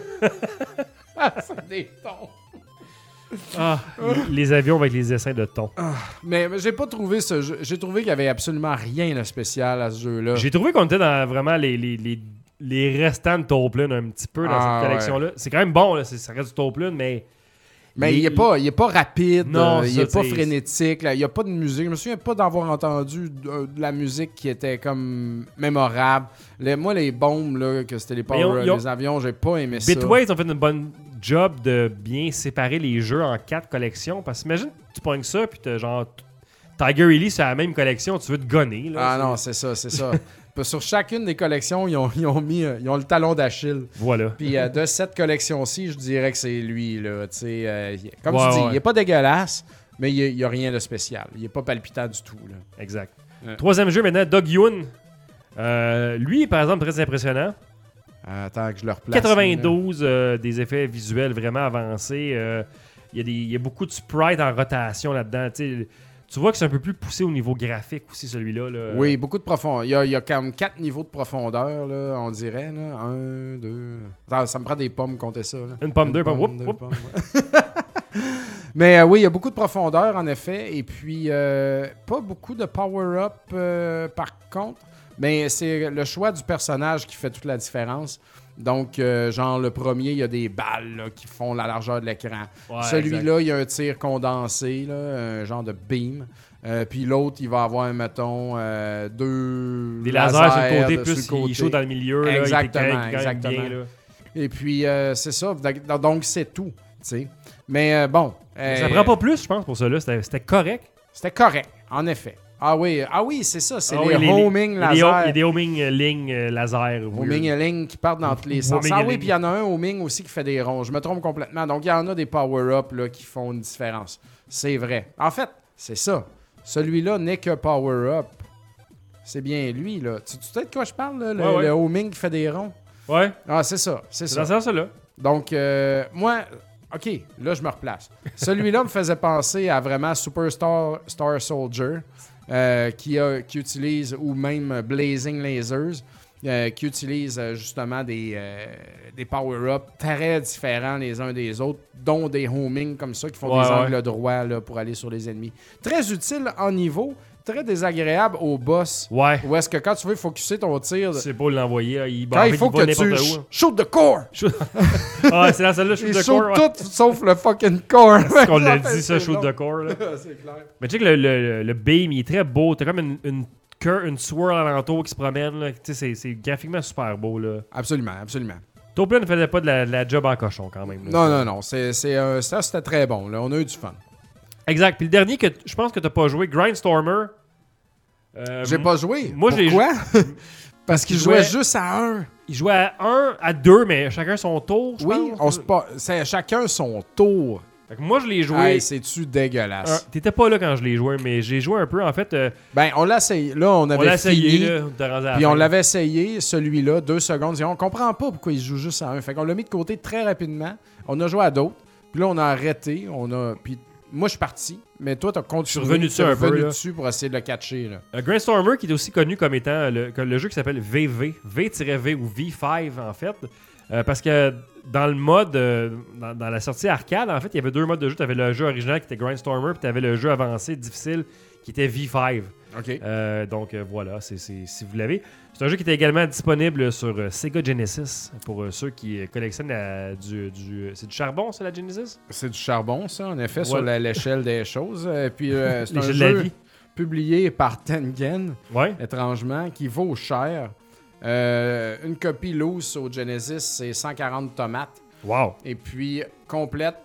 C'est des tons.
Ah, les avions avec les essaims de thon.
Mais j'ai pas trouvé ce jeu. J'ai trouvé qu'il y avait absolument rien de spécial à ce jeu-là.
J'ai trouvé qu'on était dans vraiment les restants de Toplin un petit peu dans cette collection-là. C'est quand même bon, là, ça reste du Toplin, mais...
Mais il est pas rapide,
non,
il est pas frénétique, il n'y a pas de musique. Je me souviens pas d'avoir entendu de la musique qui était comme mémorable. Moi, les bombes, là, que c'était les avions, j'ai pas aimé ça.
Bitway, ils ont fait une bonne job de bien séparer les jeux en 4 collections. Parce que imagine, tu pognes ça, puis t'as genre Tiger Ellie sur la même collection, tu veux te gonner. Là,
non, c'est ça. Sur chacune des collections, ils ont le talon d'Achille.
Voilà.
Puis de cette collection-ci, je dirais que c'est lui. Là, comme tu dis, il est pas dégueulasse, mais il n'y a rien de spécial. Il est pas palpitant du tout. Là.
Exact. Troisième jeu maintenant, Dog Yun. Lui, par exemple, très impressionnant.
Attends que je le replace.
92, des effets visuels vraiment avancés. Il y a beaucoup de sprites en rotation là-dedans. Tu vois que c'est un peu plus poussé au niveau graphique aussi, celui-là. Là.
Oui, beaucoup de profondeur. Il y a quand même 4 niveaux de profondeur, là, on dirait. Là. 1, 2... Attends, ça me prend des pommes, compter ça. Là.
Une pomme, deux pommes.
Mais oui, il y a beaucoup de profondeur, en effet. Et puis, pas beaucoup de power-up, par contre. Mais c'est le choix du personnage qui fait toute la différence. Donc, genre, le premier, il y a des balles là, qui font la largeur de l'écran. Ouais, celui-là, il y a un tir condensé, là, un genre de beam. Puis l'autre, il va avoir, mettons, 2
des lasers sur le côté, plus il est chaud dans le milieu.
Exactement,
exactement. Bien, là.
Et puis, c'est ça. Donc, c'est tout. T'sais. Mais bon.
Ça prend pas plus, je pense, pour ça. C'était correct.
C'était correct, en effet. Ah oui, c'est ça, c'est les homing laser.
Il y a des homing lignes laser.
Homing lignes qui partent dans tous les sens. Ah oui, puis il y en a un homing aussi qui fait des ronds. Je me trompe complètement. Donc il y en a des power-up qui font une différence. C'est vrai. En fait, c'est ça. Celui-là n'est que power-up. C'est bien lui, là. Tu sais de quoi je parle, là? Le homing qui fait des ronds?
Ouais.
Ah, c'est ça. C'est
dans ça, là.
Donc, moi... OK, là, je me replace. Celui-là me faisait penser à vraiment Superstar Star Soldier, qui utilise, ou même Blazing Lasers. qui utilisent justement des power-ups très différents les uns des autres, dont des homing comme ça, qui font des angles droits là, pour aller sur les ennemis. Très utile en niveau, très désagréable au boss.
Ouais.
Où est-ce que quand tu veux focusser ton tir...
C'est pas l'envoyer.
Quand il faut que tu shoot the core!
Ah, c'est dans celle-là, shoot the core.
Il shoot tout sauf le fucking core.
C'est qu'on l'a dit, ça, shoot the core. Là.
C'est clair.
Mais tu sais que le beam, il est très beau. T'as comme une swirl alentour qui se promène. Là. C'est graphiquement super beau. Là.
Absolument, absolument.
Toplan ne faisait pas de la job en cochon quand même.
Là. Non. Ça, c'était très bon. Là. On a eu du fun.
Exact. Puis le dernier que je pense que t'as pas joué, Grindstormer.
J'ai pas joué.
Moi,
pourquoi? Parce qu'il jouait juste à 1.
Il jouait à 1, à 2, mais chacun son tour, je pense.
C'est chacun son tour.
Fait que moi, je l'ai joué.
Hey, c'est-tu dégueulasse?
T'étais pas là quand je l'ai joué, mais j'ai joué un peu, en fait.
On l'a essayé. Là, on avait fini.
Là,
puis on l'avait essayé, celui-là, 2 secondes. Et on comprend pas pourquoi il joue juste à 1. Fait qu'on l'a mis de côté très rapidement. On a joué à d'autres. Puis là, on a arrêté. Puis moi, je suis parti. Mais toi, t'as continué.
Je suis revenu dessus
pour essayer de le catcher.
Grindstormer, qui est aussi connu comme étant le jeu qui s'appelle VV. V-V ou V5, en fait. Parce que dans le mode, dans la sortie arcade, en fait, il y avait 2 modes de jeu. Tu avais le jeu original qui était Grindstormer, puis tu avais le jeu avancé, difficile, qui était V5.
OK.
Donc voilà, si vous l'avez. C'est un jeu qui était également disponible sur Sega Genesis, pour ceux qui collectionnent c'est du charbon, ça, la Genesis?
C'est du charbon, ça, en effet, sur l'échelle des choses. Puis c'est un
jeu
jeu publié par Tengen,
ouais.
Étrangement, qui vaut cher. Une copie loose au Genesis, c'est 140 tomates.
Wow!
Et puis, complète,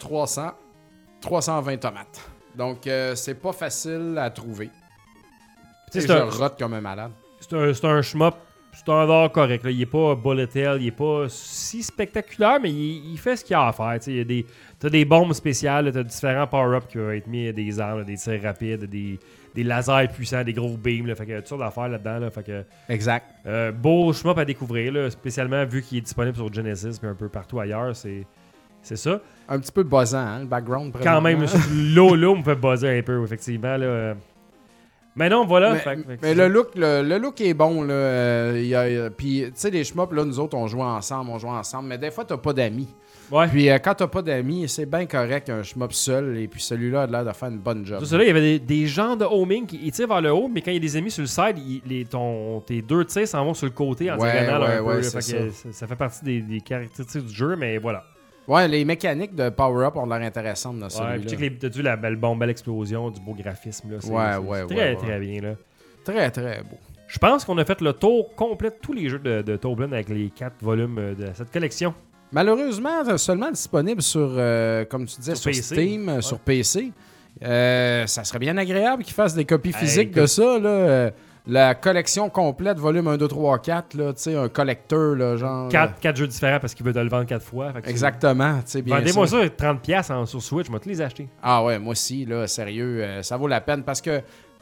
320 tomates. Donc, c'est pas facile à trouver. Je rote comme un malade.
C'est un shmup standard correct. Là. Il est pas bullet hell, il est pas si spectaculaire, mais il fait ce qu'il a à faire. T'as des bombes spéciales, t'as différents power-ups qui vont être mis, des armes, des tirs rapides, des lasers puissants, des gros beams. Là. Fait que toutes sortes d'affaires là-dedans. Là. Fait que,
exact.
Beau shmup à découvrir, là, spécialement vu qu'il est disponible sur Genesis et un peu partout ailleurs. C'est ça.
Un petit peu buzzant, hein, le background.
Quand même, l'eau me fait buzzer un peu, effectivement. Là. Mais non, voilà.
Mais le look est bon. Puis, tu sais, les shmups, là, nous autres, on joue ensemble. Mais des fois, t'as pas d'amis.
Ouais.
Puis, quand t'as pas d'amis, c'est bien correct un shmup seul. Et puis, celui-là a l'air de faire une bonne job.
Là, il y avait des gens de homing qui tirent vers le haut, mais quand il y a des ennemis sur le side, tes 2 tirs s'en vont sur le côté en diagonale un peu. Ça fait partie des caractéristiques du jeu, mais voilà.
Ouais, les mécaniques de power-up ont l'air intéressantes dans celui-là.
Ouais, t'as vu la belle explosion, du beau graphisme. Là. C'est très bien. Là.
Très, très beau.
Je pense qu'on a fait le tour complet de tous les jeux de Toblin avec les 4 volumes de cette collection.
Malheureusement, seulement disponible sur, comme tu disais, sur Steam, sur PC. Ça serait bien agréable qu'ils fassent des copies physiques de ça, là. La collection complète, volume 1, 2, 3, 4, là, tu sais, un collecteur, là, genre...
4 jeux différents parce qu'il veut te le vendre 4 fois.
Exactement, tu sais, bien
vendez-moi ça 30$ sur Switch, je vais te les acheter.
Ah ouais, moi aussi, là, sérieux, ça vaut la peine parce que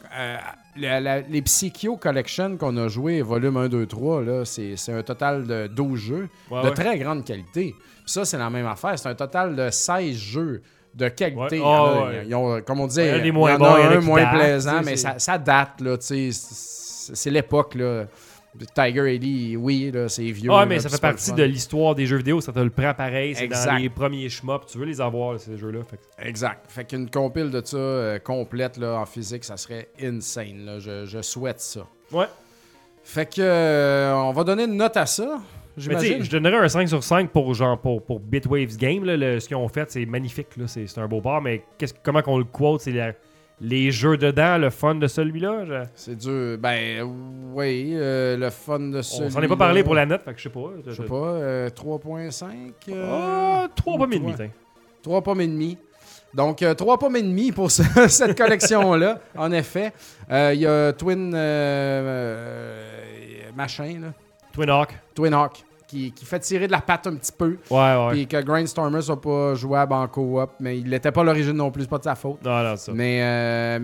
les Psycho Collection qu'on a joué, volume 1, 2, 3, là, c'est un total de 12 jeux de très grande qualité. Puis ça, c'est la même affaire, c'est un total de 16 jeux de qualité. Ils ont, comme on disait, il y en a un moins plaisant, mais ça date, là, tu sais, c'est l'époque, là. Tiger Ellie, oui, là, c'est vieux.
Ah, mais ça fait partie de l'histoire des jeux vidéo, ça te le prend pareil, c'est dans les premiers shmups, tu veux les avoir, là, ces jeux-là.
Exact. Fait qu'une compile de ça complète là, en physique, ça serait insane, là. Je souhaite ça.
Ouais.
Fait que on va donner une note à ça. J'imagine.
Je donnerais un 5 sur 5 pour Bitwaves Game. Là, ce qu'ils ont fait, c'est magnifique. Là, c'est un beau bar, mais comment qu'on le quote, c'est les jeux dedans, le fun de celui-là.
C'est dur. Ben oui, le fun de celui-là.
On s'en est pas parlé pour la note, fait que je sais pas.
Je sais pas, 3.5.
3 pommes et demi.
3 pommes et demi. Donc, 3 pommes et demi pour cette collection-là, en effet. Il y a Twin... machin, là.
Twin Hawk.
Qui fait tirer de la patte un petit peu.
Ouais.
Puis que Grindstormer soit pas jouable en co-op, mais il n'était pas l'origine non plus, c'est pas de sa faute.
Non, ça.
Mais un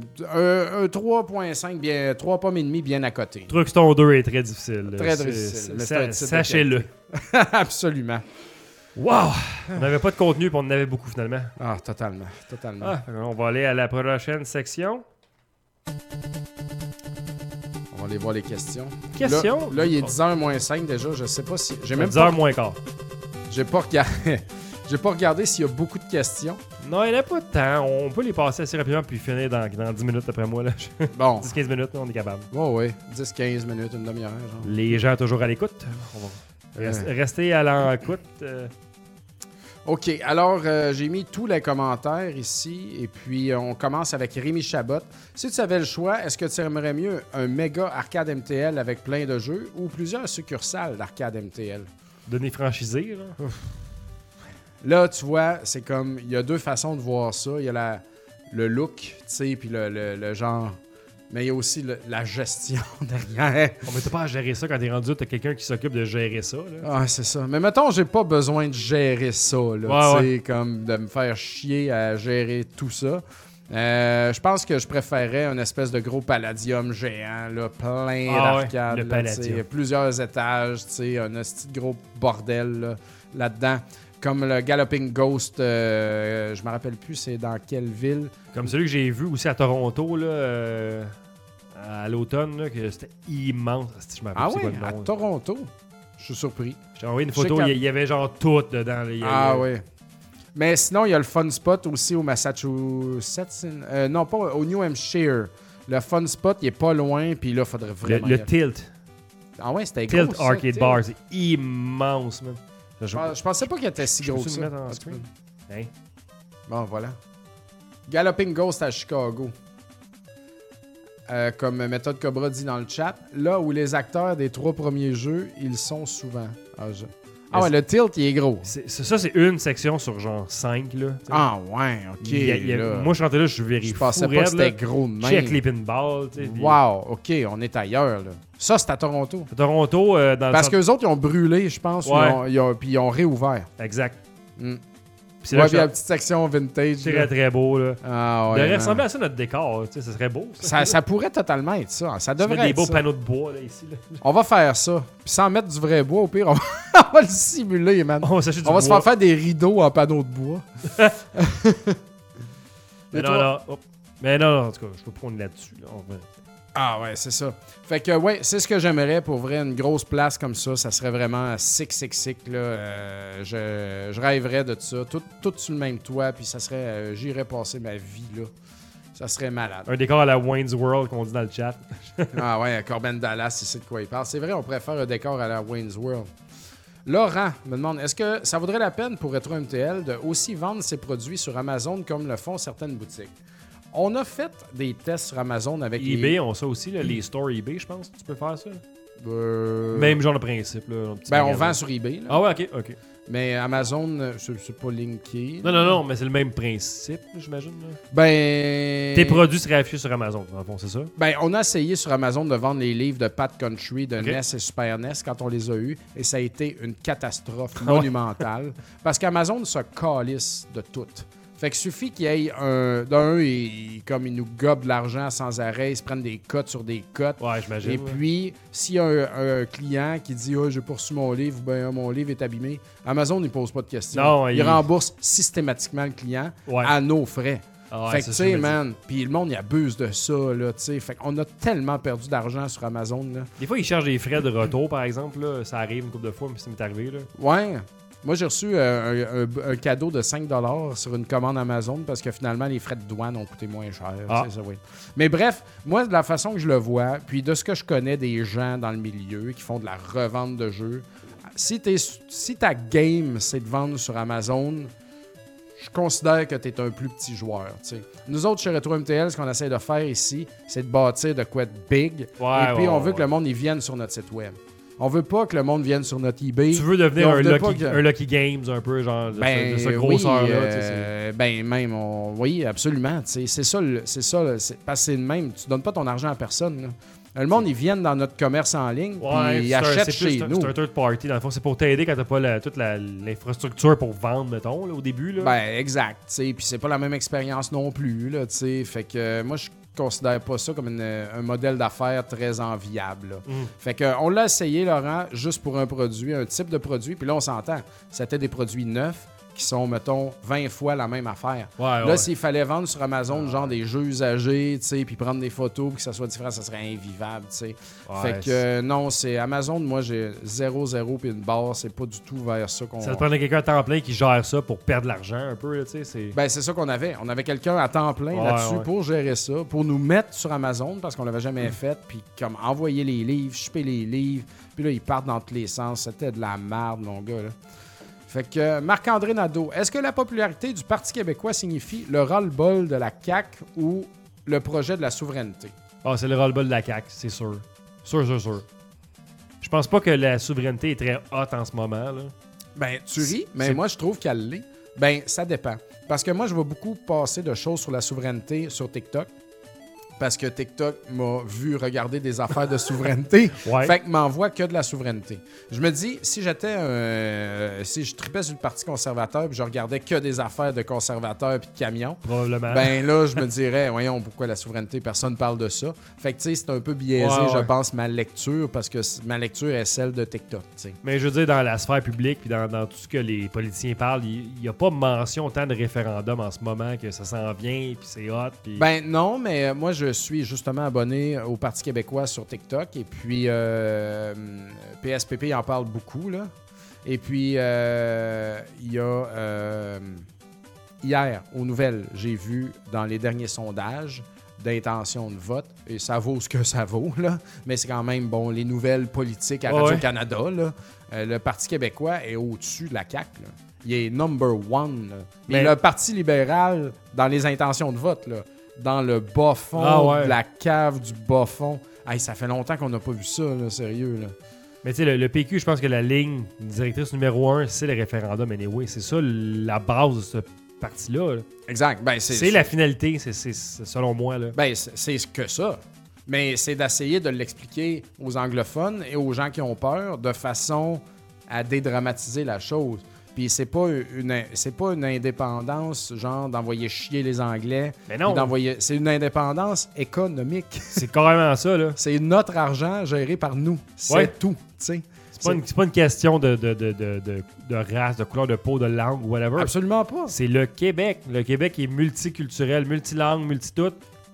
3.5, bien 3 pommes et demi bien à côté.
Truxton 2 est très difficile.
Très difficile.
Sachez-le.
Absolument.
Wow! On n'avait pas de contenu, puis on en avait beaucoup finalement.
Ah, totalement.
On va aller à la prochaine section.
On va va aller voir les questions.
Question?
Là, il est 10h moins 5 déjà. Je sais pas si... J'ai même
10h moins quart.
J'ai pas regardé... J'ai pas regardé s'il y a beaucoup de questions.
Non, il n'y en a pas de temps. On peut les passer assez rapidement puis finir dans 10 minutes après moi. Là.
Bon.
10-15 minutes, là, on est capable.
Oui. 10-15 minutes, une demi-heure. Genre.
Les gens toujours à l'écoute. On va rester à l'écoute.
OK. Alors, j'ai mis tous les commentaires ici. Et puis, on commence avec Rémi Chabot. Si tu avais le choix, est-ce que tu aimerais mieux un méga arcade MTL avec plein de jeux ou plusieurs succursales d'arcade MTL?
Données franchisées, là.
Là, tu vois, c'est comme... Il y a deux façons de voir ça. Il y a le look, tu sais, puis le genre... Mais il y a aussi la gestion derrière.
On ne pas à gérer ça quand t'es rendu, t'as quelqu'un qui s'occupe de gérer ça. Là.
Ah, c'est ça. Mais mettons, j'ai pas besoin de gérer ça, là. Tu sais, comme de me faire chier à gérer tout ça. Je pense que je préférais une espèce de gros palladium géant, là, plein d'arcades.
Le palladium.
Plusieurs étages, tu sais, un petit gros bordel là-dedans. Comme le Galloping Ghost, je me rappelle plus c'est dans quelle ville.
Comme celui que j'ai vu aussi à Toronto, là, à l'automne, là, que c'était immense. Je me rappelle
oui,
pas le nom,
à Toronto? Je suis surpris.
J'ai envoyé une photo, il y avait genre tout dedans. Là,
oui. Mais sinon, il y a le Fun Spot aussi au Massachusetts. Non, pas au New Hampshire. Le Fun Spot, il est pas loin, puis là, il faudrait vraiment...
Le Tilt.
Ah ouais, c'était gros,
Tilt Arcade Bar, c'est immense, même.
Je pensais pas qu'il était si gros que ça.
Hein?
Bon, voilà. Galloping Ghost à Chicago. Comme Méthode Cobra dit dans le chat, là où les acteurs des 3 premiers jeux, ils sont souvent. Ouais, le Tilt, il est gros.
Ça, c'est une section sur genre 5, là. T'sais.
Ah ouais, OK.
Moi, je rentre là, je vérifie.
Je pensais pas que c'était gros de même.
Check les pinballs.
Wow, OK, on est ailleurs, là. Ça, c'est à Toronto.
À Toronto, dans
parce qu'eux autres, ils ont brûlé, je pense, puis ils ont réouvert.
Exact.
Puis il y a une petite section vintage.
C'est très, très beau, là.
Ah ouais.
Il devrait ressembler à ça, notre décor. Ça serait beau.
Ça pourrait totalement être ça. Ça devrait être
des beaux panneaux de bois, là, ici. Là.
On va faire ça. Puis sans mettre du vrai bois, au pire, on va le simuler, man. On va se faire des rideaux en panneaux de bois.
Mais non, en tout cas, je peux prendre là-dessus. Là.
Ah ouais, c'est ça. Fait que ouais, c'est ce que j'aimerais pour vrai, une grosse place comme ça. Ça serait vraiment sick, là. Je rêverais de ça. Tout sur le même toit, puis ça serait... j'irais passer ma vie, là. Ça serait malade.
Un décor à la Wayne's World, qu'on dit dans le chat. Ah
ouais, Corbin Dallas, c'est de quoi il parle. C'est vrai, on pourrait faire un décor à la Wayne's World. Laurent me demande, est-ce que ça vaudrait la peine pour Retro MTL de aussi vendre ses produits sur Amazon comme le font certaines boutiques? On a fait des tests sur Amazon avec
eBay, on ça aussi, là, les stores eBay, je pense. Tu peux faire ça? Même genre de principe. Là,
on vend sur eBay. Là.
Ah ouais, ok.
Mais Amazon, c'est pas linké.
Non, mais c'est le même principe, j'imagine.
Tes
produits seraient affichés sur Amazon, dans le fond, c'est ça?
On a essayé sur Amazon de vendre les livres de Pat Country, de NES et Super NES quand on les a eus. Et ça a été une catastrophe monumentale. Parce qu'Amazon se calisse de tout. Fait qu'il suffit qu'il y ait comme ils nous gobent de l'argent sans arrêt, ils se prennent des cotes sur des cotes.
Ouais, j'imagine.
Et puis, s'il y a un client qui dit j'ai pas reçu mon livre, mon livre est abîmé, Amazon ne pose pas de questions.
Non,
il rembourse systématiquement le client à nos frais. Fait que, tu sais, man, puis le monde, il abuse de ça, là, tu sais. Fait qu'on a tellement perdu d'argent sur Amazon, là.
Des fois, ils chargent des frais de retour, par exemple, là. Ça arrive une couple de fois, mais ça m'est arrivé, là.
Ouais. Moi, j'ai reçu un cadeau de 5$ sur une commande Amazon parce que finalement, les frais de douane ont coûté moins cher. C'est ça, oui. Mais bref, moi, de la façon que je le vois, puis de ce que je connais des gens dans le milieu qui font de la revente de jeux, si ta game, c'est de vendre sur Amazon, je considère que tu es un plus petit joueur. T'sais. Nous autres, chez Retro MTL, ce qu'on essaie de faire ici, c'est de bâtir de quoi de big. Et puis, on veut que le monde y vienne sur notre site web. On veut pas que le monde vienne sur notre eBay.
Tu veux devenir un Lucky Games, un peu, genre, de cette grosseur-là.
Oui, absolument. C'est ça. Parce que c'est le même. Tu donnes pas ton argent à personne. Là. Le monde, ils viennent dans notre commerce en ligne puis ils achètent chez nous.
C'est un third party. Dans le fond, c'est pour t'aider quand t'as pas toute l'infrastructure pour vendre, mettons, là, au début. Là.
Exact. Puis c'est pas la même expérience non plus. Là, fait que moi, je considère pas ça comme un modèle d'affaires très enviable. Fait que on l'a essayé, Laurent, juste pour un produit, un type de produit. Puis là, on s'entend. C'était des produits neufs qui sont, mettons, 20 fois la même affaire.
Ouais,
Là, s'il fallait vendre sur Amazon, genre des jeux usagés, tu sais, puis prendre des photos, puis que ça soit différent, ça serait invivable, tu sais. Fait que non, c'est Amazon, moi, j'ai 0 puis une barre, c'est pas du tout vers ça qu'on...
Ça te prendrait quelqu'un à temps plein qui gère ça pour perdre de l'argent un peu, tu sais.
Ben, c'est ça qu'on avait. On avait quelqu'un à temps plein là-dessus pour gérer ça, pour nous mettre sur Amazon, parce qu'on l'avait jamais fait, puis comme envoyer les livres, shipper les livres, puis là, ils partent dans tous les sens. C'était de la merde, mon gars, là. Fait que Marc-André Nadeau, est-ce que la popularité du Parti québécois signifie le ras-le-bol de la CAQ ou le projet de la souveraineté?
Ah, c'est le ras-le-bol de la CAQ, c'est sûr. Sûr. Je pense pas que la souveraineté est très hot en ce moment, là.
Ben, tu ris, mais moi, je trouve qu'elle l'est. Ben, ça dépend. Parce que moi, je vois beaucoup passer de choses sur la souveraineté sur TikTok. Parce que TikTok m'a vu regarder des affaires de souveraineté. Fait que m'envoie que de la souveraineté. Je me dis, si si je tripais sur le Parti conservateur puis je regardais que des affaires de conservateurs puis de camions,
probablement.
Ben là, je me dirais, voyons, pourquoi la souveraineté, personne parle de ça. Fait que, tu sais, c'est un peu biaisé, je pense, ma lecture, parce que ma lecture est celle de TikTok, t'sais.
Mais je veux dire, dans la sphère publique puis dans tout ce que les politiciens parlent, il n'y a pas mention tant de référendum en ce moment que ça s'en vient puis c'est hot. Pis...
Ben non, mais moi, je suis justement abonné au Parti québécois sur TikTok et puis PSPP en parle beaucoup, là. Et puis, il y a... hier, aux nouvelles, j'ai vu dans les derniers sondages d'intention de vote, et ça vaut ce que ça vaut, là, mais c'est quand même, bon, les nouvelles politiques à Radio-Canada, là, le Parti québécois est au-dessus de la CAQ, là. Il est number one, là. Mais le Parti libéral, dans les intentions de vote, là, dans le bas fond de la cave du bas fond. Hey, ça fait longtemps qu'on n'a pas vu ça, là, sérieux. Là.
Mais tu sais, le PQ, je pense que la ligne directrice numéro 1, c'est le référendum anyway. C'est ça la base de ce parti-là. Là.
Exact. Ben,
c'est la finalité, c'est selon moi. Là.
Ben, c'est que ça. Mais c'est d'essayer de l'expliquer aux anglophones et aux gens qui ont peur de façon à dédramatiser la chose. Puis c'est pas une indépendance, genre, d'envoyer chier les Anglais.
Mais non.
C'est une indépendance économique.
C'est carrément ça, là.
C'est notre argent géré par nous. C'est tout, tu sais.
C'est pas une question de race, de couleur de peau, de langue ou whatever.
Absolument pas.
C'est le Québec. Le Québec est multiculturel, multilangue, multitout.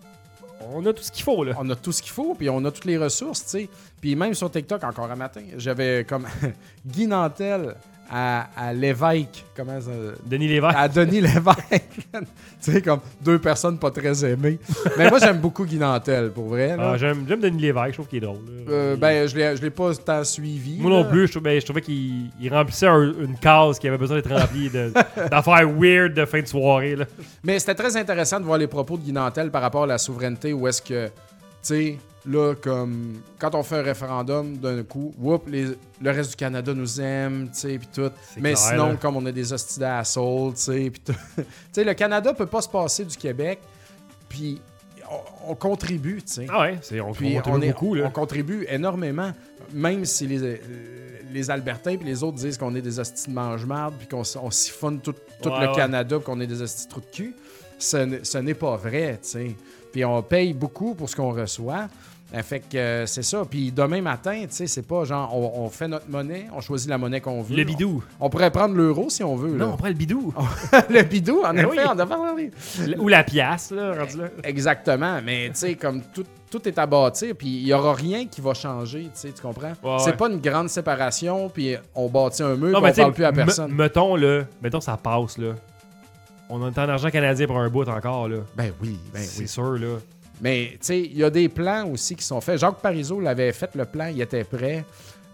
On a tout ce qu'il faut, là.
On a tout ce qu'il faut, puis on a toutes les ressources, tu sais. Puis même sur TikTok, encore un matin, j'avais comme Guy Nantel à l'évêque. Comment ça?
Denis Lévesque.
À Denis Lévesque. Tu sais, comme deux personnes pas très aimées. Mais moi, j'aime beaucoup Guy Nantel, pour vrai. Là.
J'aime Denis Lévesque, je trouve qu'il est drôle.
Ben, je l'ai pas tant suivi.
Moi non plus, je trouvais qu'il remplissait une case qui avait besoin d'être remplie d'affaires weird de fin de soirée. Là.
Mais c'était très intéressant de voir les propos de Guy Nantel par rapport à la souveraineté, où est-ce que, tu sais, là, comme quand on fait un référendum, d'un coup, le reste du Canada nous aime, tu sais, puis tout. Mais clair, sinon, là. Comme on a des hosties d'assauts, tu sais, puis tout. Tu sais, le Canada peut pas se passer du Québec, puis on contribue, tu sais.
Ah ouais, on contribue beaucoup, là.
On contribue énormément, même si les Albertains puis les autres disent qu'on est des hosties de mange-marde, puis qu'on siphonne tout le Canada, puis qu'on est des hosties de trous de cul. Ce n'est pas vrai, tu sais. Puis on paye beaucoup pour ce qu'on reçoit. Fait que c'est ça. Puis demain matin, tu sais, c'est pas genre on fait notre monnaie, on choisit la monnaie qu'on veut.
Le bidou.
On pourrait prendre l'euro si on veut.
Non,
là.
on prend le bidou.
Le bidou, en effet, on devrait parler.
Ou la pièce, là, rendu là.
Exactement. Mais tu sais, comme tout est à bâtir, puis il n'y aura rien qui va changer, tu comprends? C'est pas une grande séparation, puis on bâtit un mur, puis on parle plus à personne.
Mettons, ça passe, là. On a tant d'argent canadien pour un bout encore, là.
Ben oui.
C'est sûr, là.
Mais, tu sais, il y a des plans aussi qui sont faits. Jacques Parizeau l'avait fait, le plan, il était prêt.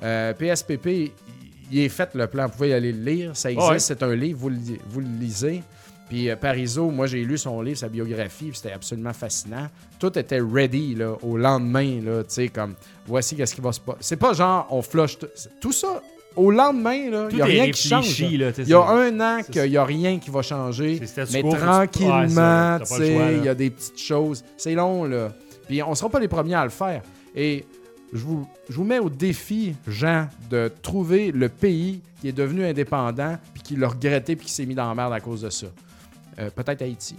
PSPP, il est fait, le plan. Vous pouvez aller le lire. Ça existe, c'est un livre, vous le lisez. Puis Parizeau, moi, j'ai lu son livre, sa biographie, puis c'était absolument fascinant. Tout était ready, là, au lendemain, là, tu sais, comme, voici qu'est-ce qui va se passer. C'est pas genre, on flush tout ça. Au lendemain, il n'y a rien qui change. Il y a un an qu'il n'y a rien qui va changer. Mais tranquillement, il y a des petites choses. C'est long, là. Puis on ne sera pas les premiers à le faire. Et je vous mets au défi, Jean, de trouver le pays qui est devenu indépendant, puis qui l'a regretté, puis qui s'est mis dans la merde à cause de ça. Peut-être Haïti.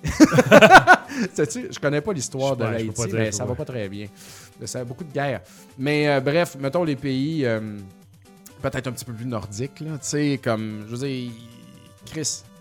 Sais-tu, je connais pas l'histoire de l'Haïti, mais ça va pas très bien. Ça a beaucoup de guerres. Mais bref, mettons les pays... peut-être un petit peu plus nordique, là. Tu sais, comme, je veux dire, Chris,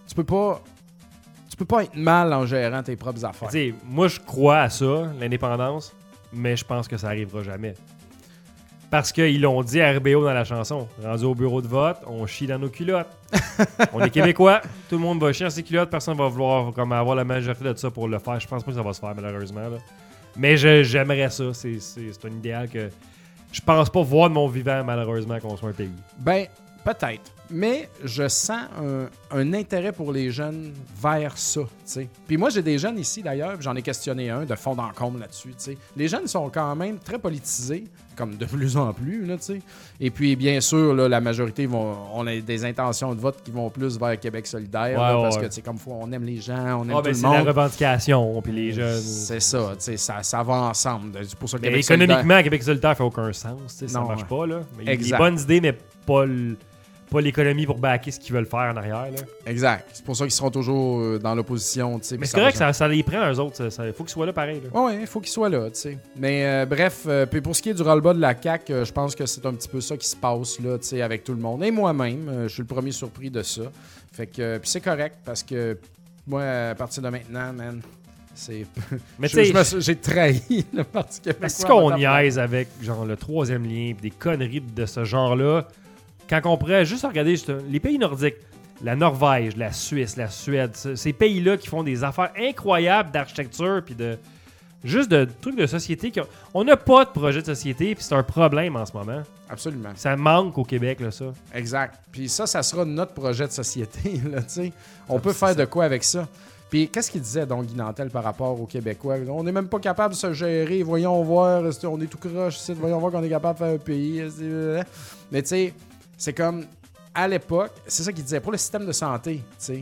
tu peux pas être mal en gérant tes propres affaires.
T'sais, moi, je crois à ça, l'indépendance, mais je pense que ça arrivera jamais. Parce qu'ils l'ont dit à RBO dans la chanson. Rendu au bureau de vote, on chie dans nos culottes. On est Québécois, tout le monde va chier dans ses culottes, personne va vouloir comme, avoir la majorité de ça pour le faire. Je pense pas que ça va se faire, malheureusement. Là. Mais j'aimerais ça. C'est un idéal que je pense pas voir de mon vivant, malheureusement, qu'on soit un pays.
Ben, peut-être. Mais je sens un intérêt pour les jeunes vers ça, tu sais. Puis moi, j'ai des jeunes ici, d'ailleurs, j'en ai questionné un de fond en comble là-dessus, tu sais. Les jeunes sont quand même très politisés, comme de plus en plus, là, tu sais. Et puis, bien sûr, là, la majorité on a des intentions de vote qui vont plus vers Québec solidaire, là, parce que, tu sais, comme fois, on aime les gens, on aime tout le
c'est
monde.
la revendication, puis les jeunes...
C'est ça, tu sais, ça va ensemble. C'est pour ça que
Mais
Québec
économiquement,
solidaire...
Québec solidaire fait aucun sens, tu sais, ça
Non,
marche pas, là. Mais il y a des
exact.
bonnes idées, mais pas l'économie pour backer ce qu'ils veulent faire en arrière, là.
Exact. C'est pour ça qu'ils seront toujours dans l'opposition, tu sais.
Mais c'est correct, ça les prend, eux autres. Il faut qu'ils soient là pareil. Là.
Oui, il faut qu'ils soient là, tu sais. Mais bref, puis pour ce qui est du roll-bas de la CAQ, je pense que c'est un petit peu ça qui se passe, là, tu sais, avec tout le monde. Et moi-même, je suis le premier surpris de ça. Fait que, puis c'est correct, parce que moi, à partir de maintenant, man, c'est...
Mais
j'ai trahi le Parti québécois.
Mais c'est qu'on niaise avec, genre, le troisième lien, pis des conneries de ce genre-là, quand on pourrait juste regarder les pays nordiques, la Norvège, la Suisse, la Suède, ces pays-là qui font des affaires incroyables d'architecture puis juste de trucs de société. On n'a pas de projet de société puis c'est un problème en ce moment.
Absolument.
Ça manque au Québec, là, ça.
Exact. Puis ça sera notre projet de société, là, tu sais. On peut faire de quoi avec ça? Puis qu'est-ce qu'il disait, donc, Guy Nantel, par rapport aux Québécois? On n'est même pas capable de se gérer. Voyons voir, on est tout croche ici. Voyons voir qu'on est capable de faire un pays. Mais tu sais, c'est comme... À l'époque, c'est ça qu'il disait, pour le système de santé, tu sais,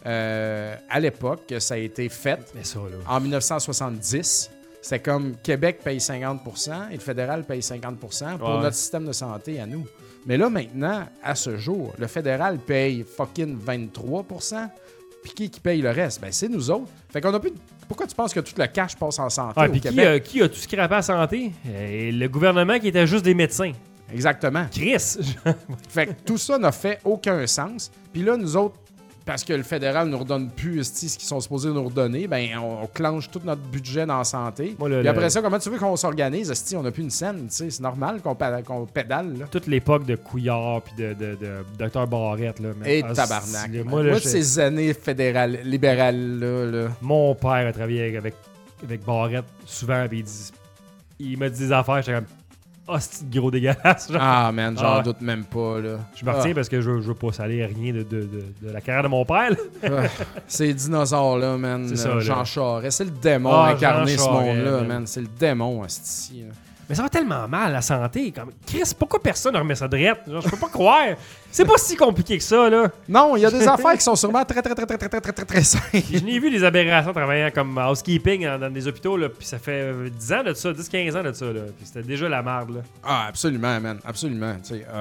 à l'époque, ça a été fait en 1970. C'est comme Québec paye 50% et le fédéral paye 50% pour notre système de santé à nous. Mais là, maintenant, à ce jour, le fédéral paye fucking 23%. Puis qui paye le reste? Ben, c'est nous autres. Fait qu'on a plus... Pourquoi tu penses que tout le cash passe en santé au Québec?
Qui a tout scrappé à la santé? Le gouvernement qui était juste des médecins.
Exactement.
Chris!
Fait que tout ça n'a fait aucun sens. Puis là, nous autres, parce que le fédéral ne nous redonne plus ce qu'ils sont supposés nous redonner, ben on clenche tout notre budget dans la santé. Puis après ça, comment tu veux qu'on s'organise? On n'a plus une scène, tu sais, c'est normal qu'on pédale. Là.
Toute l'époque de Couillard puis de Dr Barrette. Là,
et tabarnak. Moi, ces années fédérales, libérales, là.
Mon père a travaillé avec Barrette souvent, puis il m'a dit des affaires, j'étais comme... Ah, c'est gros dégueulasse. Genre.
Ah, man, j'en doute même pas, là.
Je me retiens parce que je veux pas saler rien de la carrière de mon père, là.
Ces dinosaures-là, man.
C'est ça,
Jean Charest, c'est le démon incarné, ce monde-là, man. C'est le démon, ici.
Mais ça va tellement mal, la santé. Comme... Chris, pourquoi personne ne remet ça de rette? Je peux pas croire. C'est pas si compliqué que ça, là.
Non, il y a des affaires qui sont sûrement très simples.
Je n'ai vu des aberrations travaillant comme housekeeping dans des hôpitaux, là, puis ça fait 10 ans de ça, 10-15 ans de ça, là. Puis c'était déjà la merde, là.
Ah, absolument, man. Absolument. Tu sais,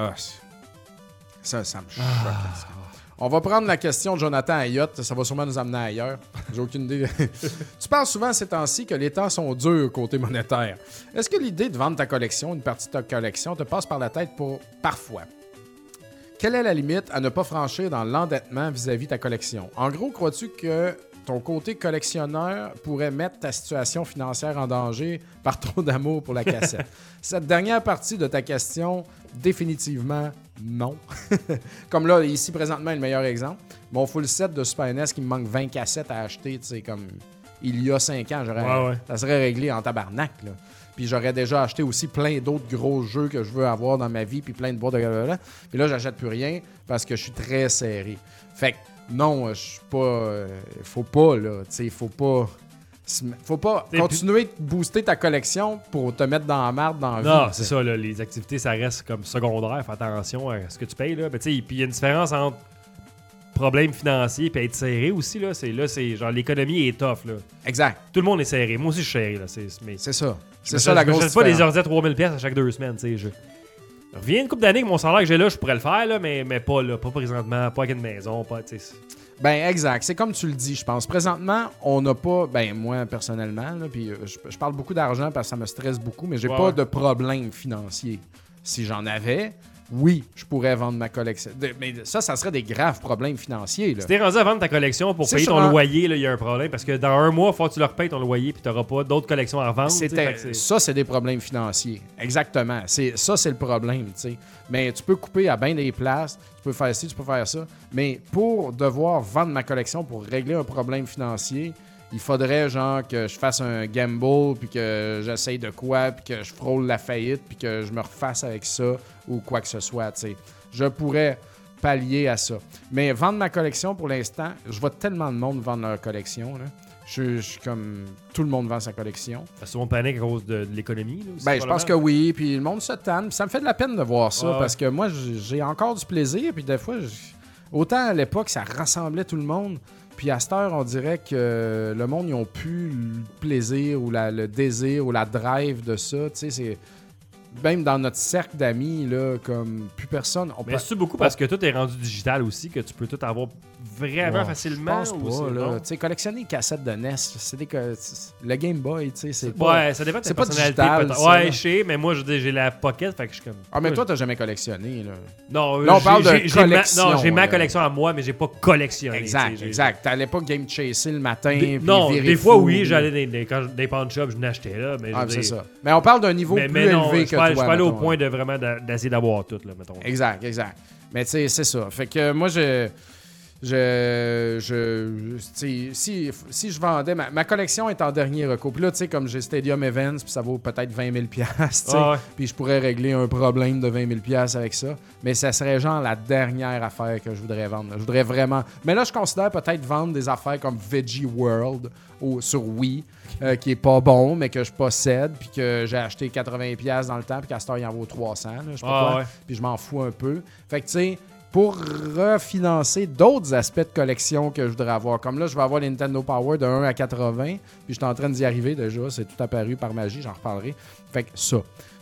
ça me choque. On va prendre la question de Jonathan Ayotte. Ça va sûrement nous amener ailleurs. J'ai aucune idée. Tu parles souvent ces temps-ci que les temps sont durs côté monétaire. Est-ce que l'idée de vendre ta collection, une partie de ta collection, te passe par la tête parfois? Quelle est la limite à ne pas franchir dans l'endettement vis-à-vis de ta collection? En gros, crois-tu que ton côté collectionneur pourrait mettre ta situation financière en danger par trop d'amour pour la cassette? Cette dernière partie de ta question, définitivement non. Comme là, ici, présentement, le meilleur exemple. Mon full set de Super NES qui me manque 20 cassettes à acheter, tu sais, comme il y a 5 ans, ça serait réglé en tabarnak, là. Puis j'aurais déjà acheté aussi plein d'autres gros jeux que je veux avoir dans ma vie, puis plein de boîtes de... Puis là, j'achète plus rien parce que je suis très serré. Fait que non, je suis pas... faut pas, là, tu sais, faut pas continuer de booster ta collection pour te mettre dans la merde dans la vie.
Non, c'est ça, là, les activités, ça reste comme secondaire. Fais attention à ce que tu payes, là. Mais tu sais, puis il y a une différence entre problème financier et être serré aussi, là. C'est genre, l'économie est tough, là.
Exact.
Tout le monde est serré. Moi aussi, je suis serré, là.
C'est ça. C'est ça la grosse différence.
Je pas des ordi à 3000$ à chaque 2 semaines, tu sais. Je reviens une couple d'années avec mon salaire que j'ai là, je pourrais le faire, là, mais pas là, pas présentement, pas avec une maison, pas, tu sais.
Ben exact, c'est comme tu le dis, je pense. Présentement, on n'a pas, ben moi personnellement, là, puis je parle beaucoup d'argent parce que ça me stresse beaucoup, mais j'ai pas de problème financier. Si j'en avais, oui, je pourrais vendre ma collection. Mais ça serait des graves problèmes financiers. Là.
Si t'es rendu à vendre ta collection pour payer ton loyer, il y a un problème. Parce que dans un mois, il faut que tu leur payes ton loyer puis tu n'auras pas d'autres collections à revendre.
Ça, c'est des problèmes financiers. Exactement. Ça, c'est le problème. T'sais. Mais tu peux couper à bien des places. Tu peux faire ci, tu peux faire ça. Mais pour devoir vendre ma collection pour régler un problème financier, il faudrait genre que je fasse un gamble puis que j'essaye de quoi puis que je frôle la faillite puis que je me refasse avec ça ou quoi que ce soit, tu sais. Je pourrais pallier à ça. Mais vendre ma collection pour l'instant, je vois tellement de monde vendre leur collection, là. Je suis comme... Tout le monde vend sa collection.
Parce que tout le monde panique à cause de l'économie, là, aussi,
je pense que oui, puis le monde se tanne. Ça me fait de la peine de voir ça parce que moi, j'ai encore du plaisir puis des fois, autant à l'époque, ça rassemblait tout le monde. Puis à cette heure, on dirait que le monde, ils n'ont plus le plaisir ou le désir ou la drive de ça. Tu sais, c'est... Même dans notre cercle d'amis, là, comme plus personne...
Mais c'est beaucoup parce que tout est rendu digital aussi, que tu peux tout avoir vraiment facilement?
Je pense pas, là. Tu sais, collectionner les cassettes de NES, c'est le Game Boy, tu sais, c'est pas...
Ouais, ça dépend de ta personnalité. Ouais, je sais, mais moi, je dis, j'ai la Pocket, fait que je suis comme...
Ah, mais toi, t'as jamais collectionné, là.
Non,
là, on parle de collection.
j'ai ma collection à moi, mais j'ai pas collectionné.
Exact. T'allais pas game chaser le matin,
non, des fois, oui, j'allais dans des pawn shops, je n'achetais là, mais
c'est ça. Mais on parle d'un niveau plus élevé que toi.
Je peux aller au point de vraiment d'essayer d'avoir tout, là, mettons.
Exact. Mais tu sais, c'est ça. Fait que moi, si je vendais... Ma collection est en dernier recours. Puis là, tu sais, comme j'ai Stadium Events, puis ça vaut peut-être 20 000 $, puis je pourrais régler un problème de 20 000 $ avec ça. Mais ça serait genre la dernière affaire que je voudrais vendre. Je voudrais vraiment... Mais là, je considère peut-être vendre des affaires comme Veggie World sur Wii, qui est pas bon, mais que je possède, puis que j'ai acheté 80 $ dans le temps, puis qu'à cette heure, il en vaut 300. Là, je sais pas quoi. Puis je m'en fous un peu. Fait que, tu sais... pour refinancer d'autres aspects de collection que je voudrais avoir. Comme là, je vais avoir les Nintendo Power de 1 à 80, puis je suis en train d'y arriver déjà. C'est tout apparu par magie, j'en reparlerai. Fait que ça.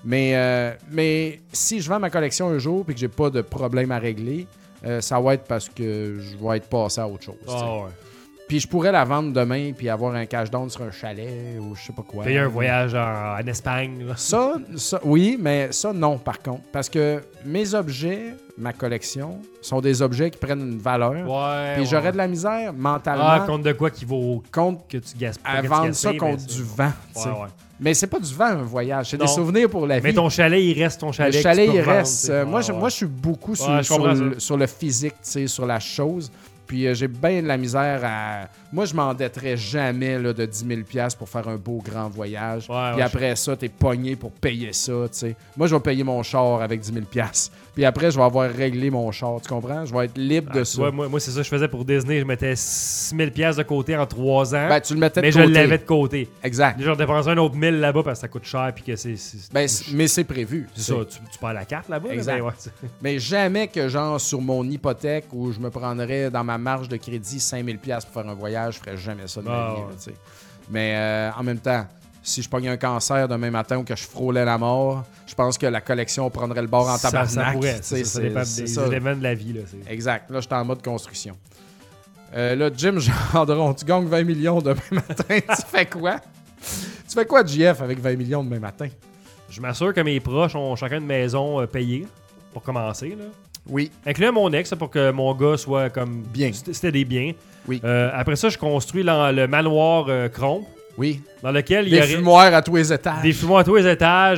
Mais si je vends ma collection un jour et que j'ai pas de problème à régler, ça va être parce que je vais être passé à autre chose. Puis je pourrais la vendre demain puis avoir un cash down sur un chalet ou je sais pas quoi.
Payer un voyage en Espagne. Là.
Ça, oui, mais ça, non, par contre. Parce que mes objets, ma collection, sont des objets qui prennent une valeur. Puis j'aurais de la misère mentalement.
Contre de quoi qui vaut
contre
que tu gaspilles.
À vendre ça contre du vent. Mais c'est pas du vent, un voyage. C'est des souvenirs pour la vie.
Mais ton chalet, il reste ton chalet.
Le chalet, il reste. Moi, je suis beaucoup sur le physique, sur la chose. Puis j'ai bien de la misère à... Moi, je m'endetterais jamais là, de 10 000 $ pour faire un beau grand voyage. Puis après ça, t'es pogné pour payer ça, tu sais. Moi, je vais payer mon char avec 10 000 $. Puis après, je vais avoir réglé mon char, tu comprends? Je vais être libre de ça.
Moi, c'est ça que je faisais pour Disney. Je mettais 6 000 $ de côté en 3 ans.
Tu le mettais de
côté. Mais je l'avais de côté.
Exact.
Genre, dépenser un autre 1000 là-bas parce que ça coûte cher puis que c'est...
mais c'est prévu.
C'est ça. Tu perds la carte là-bas.
Exact. Mais jamais que, genre, sur mon hypothèque où je me prendrais dans ma marge de crédit 5 000 $ pour faire un voyage, je ferais jamais ça de ma vie. Mais en même temps, si je pognais un cancer demain matin ou que je frôlais la mort, je pense que la collection prendrait le bord en tabarnak.
Ça pourrait. Ça dépend des éléments de la vie. Là,
exact. Là, je suis en mode construction. Là, Jim Gendron, tu gagnes 20 millions demain matin. Tu fais quoi? Tu fais quoi, JF, avec 20 millions demain matin?
Je m'assure que mes proches ont chacun une maison payée pour commencer. Là.
Oui.
Incluant mon ex pour que mon gars soit comme...
Bien.
C'était des biens.
Oui.
Après ça, je construis le manoir Cromp.
Oui.
Dans lequel
il y a... Des fumoirs à tous les étages.
Des fumoirs à tous les étages.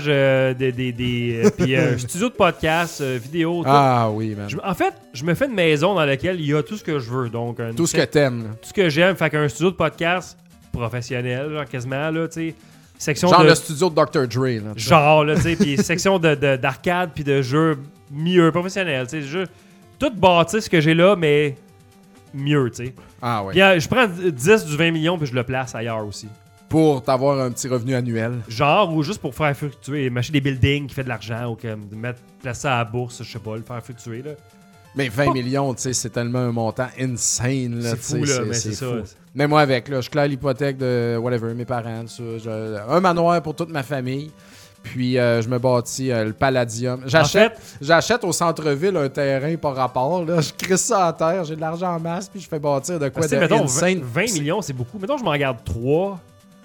Puis studio de podcast, vidéo. Tout.
Ah oui, man.
En fait, je me fais une maison dans laquelle il y a tout ce que je veux. Donc,
tout ce que t'aimes. Là.
Tout ce que j'aime. Fait qu'un studio de podcast professionnel, genre, quasiment, là, tu sais. Section
genre le studio de Dr. Dre. Là,
genre, là, tu sais. Puis section d'arcade puis de jeux mieux, professionnels. Tu sais, tout bâti ce que j'ai là, mais mieux, tu sais.
Ah ouais.
Puis, je prends 10 du 20 millions puis je le place ailleurs aussi.
Pour t'avoir un petit revenu annuel.
Genre, ou juste pour faire fluctuer, m'acheter des buildings qui fait de l'argent ou placer ça à la bourse, je sais pas, le faire fluctuer, là.
Mais 20 millions, tu sais, c'est tellement un montant insane, là.
C'est fou, là, mais c'est ça.
Mais moi, avec, là, je claire l'hypothèque de, whatever, mes parents, ça, un manoir pour toute ma famille. Puis, je me bâtis le Palladium. J'achète au centre-ville un terrain par rapport. Là. Je crisse ça à terre, j'ai de l'argent en masse, puis je fais bâtir de quoi de
mettons,
insane.
20 millions, c'est beaucoup. Mettons, je m'en regarde 3.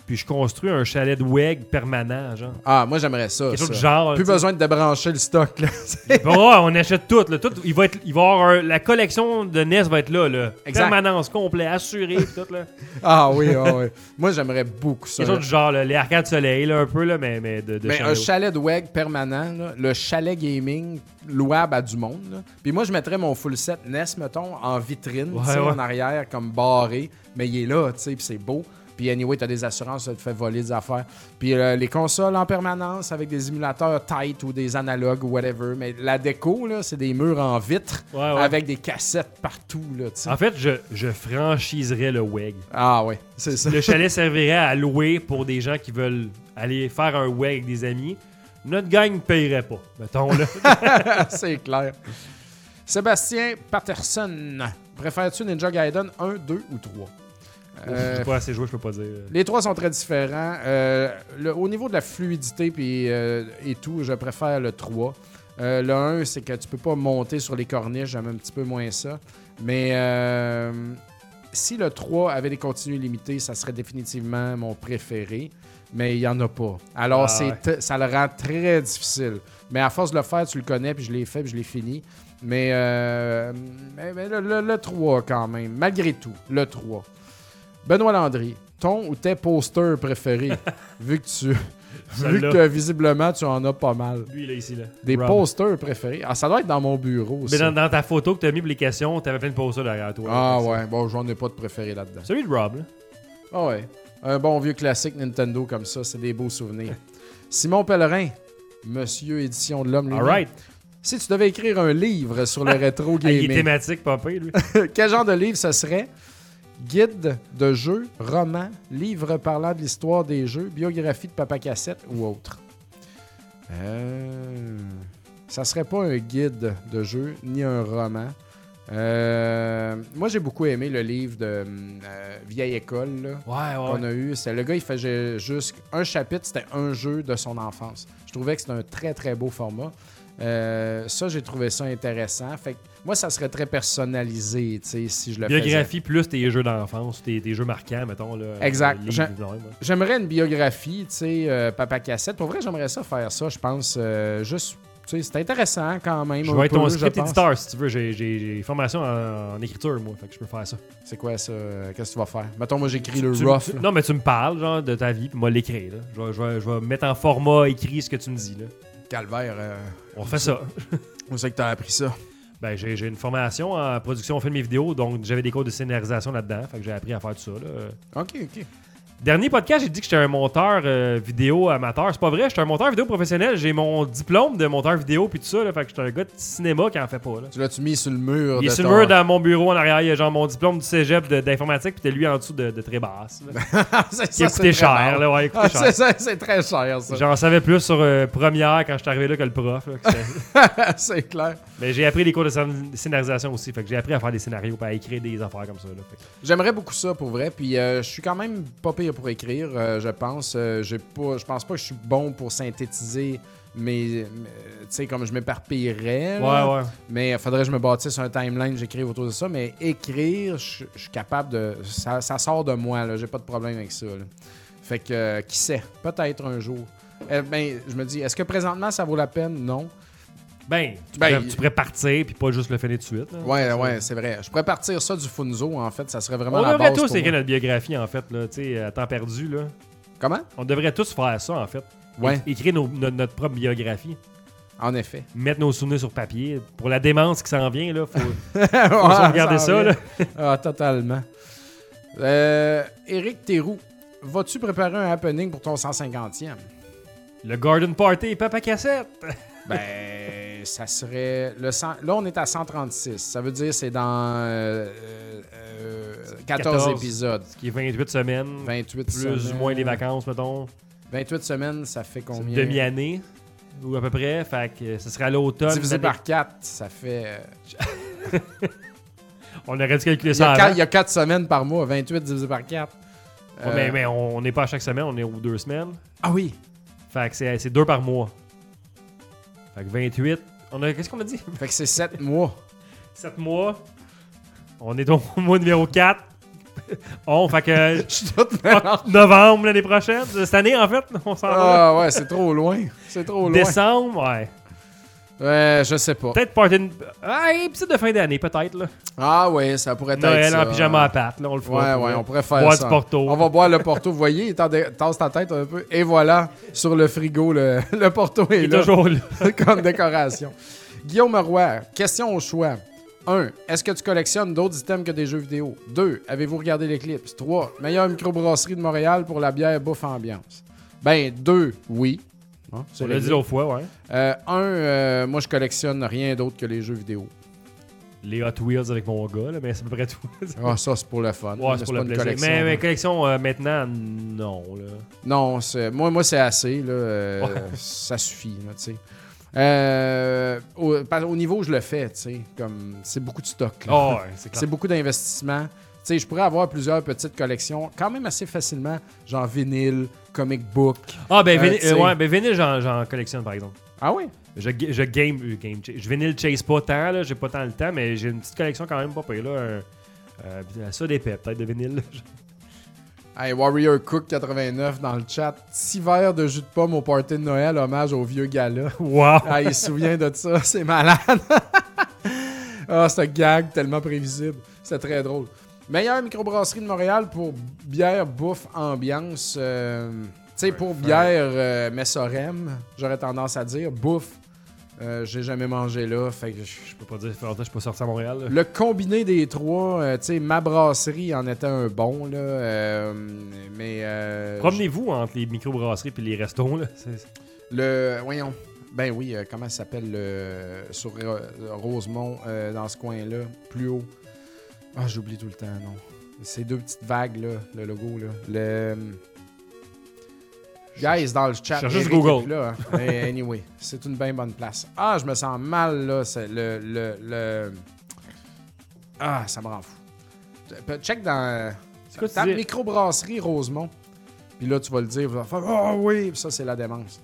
puis je construis un chalet de WEG permanent, genre.
Ah, moi, j'aimerais ça.
Quelque chose
ça.
de genre.
Plus besoin de débrancher le stock, là.
On achète tout, là. Tout, il va y avoir la collection de NES va être là.
Exact.
Permanence, complet, assuré, pis tout, là.
Ah oui, oui. Moi, j'aimerais beaucoup ça.
Quelque chose du genre, là, les arcades soleil, là, un peu, là, mais de
Mais un
chalet.
chalet de WEG permanent, là, le chalet gaming louable à du monde. Là. Puis moi, je mettrais mon full set NES, mettons, en vitrine, tu sais, en arrière, comme barré. Mais il est là, tu sais, puis c'est beau. Puis anyway, t'as des assurances, ça te fait voler des affaires. Puis les consoles en permanence avec des émulateurs tight ou des analogues ou whatever. Mais la déco, là, c'est des murs en vitre avec des cassettes partout, là, tu sais.
En fait, je franchiserais le WEG.
Ah ouais, c'est ça.
Le chalet servirait à louer pour des gens qui veulent aller faire un WEG avec des amis. Notre gang ne payerait pas, mettons, là.
C'est clair. Sébastien Patterson, préfères-tu Ninja Gaiden 1, 2 ou 3?
Je suis pas assez joué, je peux pas dire.
Les trois sont très différents. Au niveau de la fluidité et tout, je préfère le 3. Le 1, c'est que tu peux pas monter sur les corniches, j'aime un petit peu moins ça. Mais si le 3 avait des continues limitées, ça serait définitivement mon préféré. Mais il n'y en a pas. Alors, ça le rend très difficile. Mais à force de le faire, tu le connais, puis je l'ai fait, puis je l'ai fini. Mais le 3 quand même, malgré tout, le 3. Benoît Landry, ton ou tes posters préférés, vu que visiblement tu en as pas mal.
Lui, là, ici, là.
Des posters préférés. Ah, ça doit être dans mon bureau aussi.
Mais dans ta photo que tu as mis pour les questions, tu avais plein de posters derrière toi.
Ah ouais, bon, j'en ai pas de préféré là-dedans.
Celui de Rob, là.
Ah ouais. Un bon vieux classique Nintendo comme ça, c'est des beaux souvenirs. Simon Pellerin, Monsieur Édition de l'Homme lui-même.
All right.
Si tu devais écrire un livre sur le rétro gaming,
Il est thématique, papa, lui.
quel genre de livre ce serait? Guide de jeux, roman, livre parlant de l'histoire des jeux, biographie de Papa Cassette ou autre? Ça serait pas un guide de jeu ni un roman. Moi, j'ai beaucoup aimé le livre de Vieille École là, qu'on a eu. Le gars, il faisait juste un chapitre, c'était un jeu de son enfance. Je trouvais que c'était un très, très beau format. Ça, j'ai trouvé ça intéressant. Fait que moi, ça serait très personnalisé, tu sais, si je le faisais.
Biographie plus tes jeux d'enfance, tes jeux marquants, mettons. Là,
exact. J'aimerais une biographie, tu sais, Papa Cassette. Pour vrai, j'aimerais ça faire ça, je pense. Juste, tu sais, c'est intéressant quand même.
Je vais être ton script éditeur, si tu veux. J'ai formation en écriture, moi, fait que je peux faire ça.
C'est quoi ça? Qu'est-ce que tu vas faire? Mettons, moi, j'écris le rough.
Non, mais tu me parles, genre, de ta vie, puis moi, l'écrire, là. Je vais mettre en format écrit ce que tu me dis, là.
Calvaire.
On fait ça.
Où c'est que t'as appris ça?
Ben, j'ai une formation en production film et vidéo, donc j'avais des cours de scénarisation là-dedans. Fait que j'ai appris à faire tout ça. Là.
OK.
Dernier podcast, j'ai dit que j'étais un monteur vidéo amateur. C'est pas vrai, j'étais un monteur vidéo professionnel. J'ai mon diplôme de monteur vidéo puis tout ça. Là, fait que j'étais un gars de cinéma qui en fait pas. Là.
Tu l'as-tu mis sur le mur?
Il est sur le mur dans mon bureau en arrière. Il y a genre mon diplôme du cégep d'informatique puis t'as lui en dessous de très basse. Qui a coûté cher. Là, ouais, cher.
C'est très cher ça.
J'en savais plus sur première quand je suis arrivé là que le prof. Là,
c'est clair.
Mais j'ai appris les cours de scénarisation aussi. Fait que j'ai appris à faire des scénarios et à écrire des affaires comme ça. Là,
j'aimerais beaucoup ça pour vrai. Puis je suis quand même pas pire pour écrire. Je pense. Je pense pas que je suis bon pour synthétiser, mais tu sais, comme je m'éparpillerais.
Ouais.
Mais il faudrait que je me bâtisse un timeline, j'écrive autour de ça. Mais écrire, je suis capable de. Ça sort de moi, là. J'ai pas de problème avec ça. Là. Fait que, qui sait, peut-être un jour. Je me dis, est-ce que présentement ça vaut la peine? Non.
Tu pourrais partir puis pas juste le finir tout de suite. Là.
Ouais, c'est vrai. Je pourrais partir ça du Funzo, en fait. Ça serait vraiment
la base. On devrait tous écrire
moi.
notre biographie, en fait, là, tu sais, à temps perdu. Là.
Comment?
On devrait tous faire ça, en fait.
Ouais.
Écrire notre propre biographie.
En effet.
Mettre nos souvenirs sur papier. Pour la démence qui s'en vient, là, faut regarder ça. Là.
Totalement. Éric Théroux, vas-tu préparer un happening pour ton 150e?
Le Garden Party, Papa Cassette!
Ça serait... Là, on est à 136. Ça veut dire que c'est dans 14 épisodes.
Ce qui est 28 semaines.
28
plus
semaines.
ou moins les vacances, mettons.
28 semaines, ça fait combien?
Demi-année, ou à peu près. Fait que ce serait à l'automne.
Divisé par 4, ça fait...
On aurait dû calculer ça avant.
Il y a 4 semaines par mois. 28 divisé par 4.
Mais on n'est pas à chaque semaine, on est aux 2 semaines.
Ah oui!
Fait que c'est 2 par mois. Fait que 28. Qu'est-ce qu'on a dit?
Fait que c'est 7 mois.
7 mois. On est au mois numéro 4. Fait que
Je suis tout mélangé.
novembre l'année prochaine. Cette année, en fait, on s'en va.
Ah ouais, c'est trop loin. C'est trop loin.
Décembre, ouais.
Je sais pas.
Peut-être party... épisode de fin d'année, peut-être, là.
Ah ouais, ça pourrait être
Noël
ça.
en pyjama à pattes, là, on le fera.
Ouais, on pourrait faire
boire
ça.
du Porto.
On va boire le Porto. Vous voyez, il tasse ta tête un peu. Et voilà, sur le frigo, le Porto est
Il est
là.
toujours là.
Comme décoration. Guillaume Roy, question au choix. 1. Est-ce que tu collectionnes d'autres items que des jeux vidéo? 2. Avez-vous regardé l'éclipse? 3. Meilleure microbrasserie de Montréal pour la bière bouffe ambiance. Ben, 2, oui. Hein,
On l'a dit l'autre fois, ouais.
1, moi je collectionne rien d'autre que les jeux vidéo.
Les Hot Wheels avec mon gars, là, mais c'est à peu près tout.
Ah, ça c'est pour le fun.
Ouais, c'est pour le
une
plaisir.
collection.
Mais collection, maintenant, non, là.
Non, moi c'est assez. Là, ça suffit, là, tu sais. Au niveau où je le fais, tu sais, comme c'est beaucoup de stock. Là.
Oh, ouais, c'est clair.
C'est beaucoup d'investissement. Tu sais, je pourrais avoir plusieurs petites collections, quand même assez facilement, genre vinyle, comic book.
Ah, ben,
vinyle,
j'en collectionne, par exemple.
Ah oui?
Je vinyle chase pas tant, là, j'ai pas tant le temps, mais j'ai une petite collection quand même pas pire, là. Ça d'épais, peut-être, de vinyle. Là.
Hey, Warrior Cook 89 dans le chat. 6 verres de jus de pomme au party de Noël, hommage au vieux gars-là.
Wow!
Ah, il se souvient de ça, c'est malade. Ah, c'est un gag tellement prévisible. C'est très drôle. Meilleure microbrasserie de Montréal pour bière, bouffe, ambiance. Tu sais, pour bière, Messorem, j'aurais tendance à dire. Bouffe, j'ai jamais mangé là. Fait que
Je peux pas dire, ça fait longtemps que je suis pas sorti à Montréal. Là.
le combiné des trois, tu sais, ma brasserie en était un bon, là. Mais.
Promenez-vous entre les microbrasseries et les restos, là.
Voyons. Ben oui, comment ça s'appelle sur Rosemont, dans ce coin-là, plus haut. Ah, j'oublie tout le temps, non. Ces deux petites vagues, là, le logo, là. Guys, dans le chat.
Cherche juste
Eric
Google.
est plus là, hein. Anyway, c'est une bien bonne place. Ah, je me sens mal, là. C'est Ah, ça me rend fou. Check dans
C'est quoi,
ta
tu dis?
microbrasserie Rosemont. Puis là, tu vas le dire. Tu vas faire « Oh oui! » Puis ça, c'est la démence.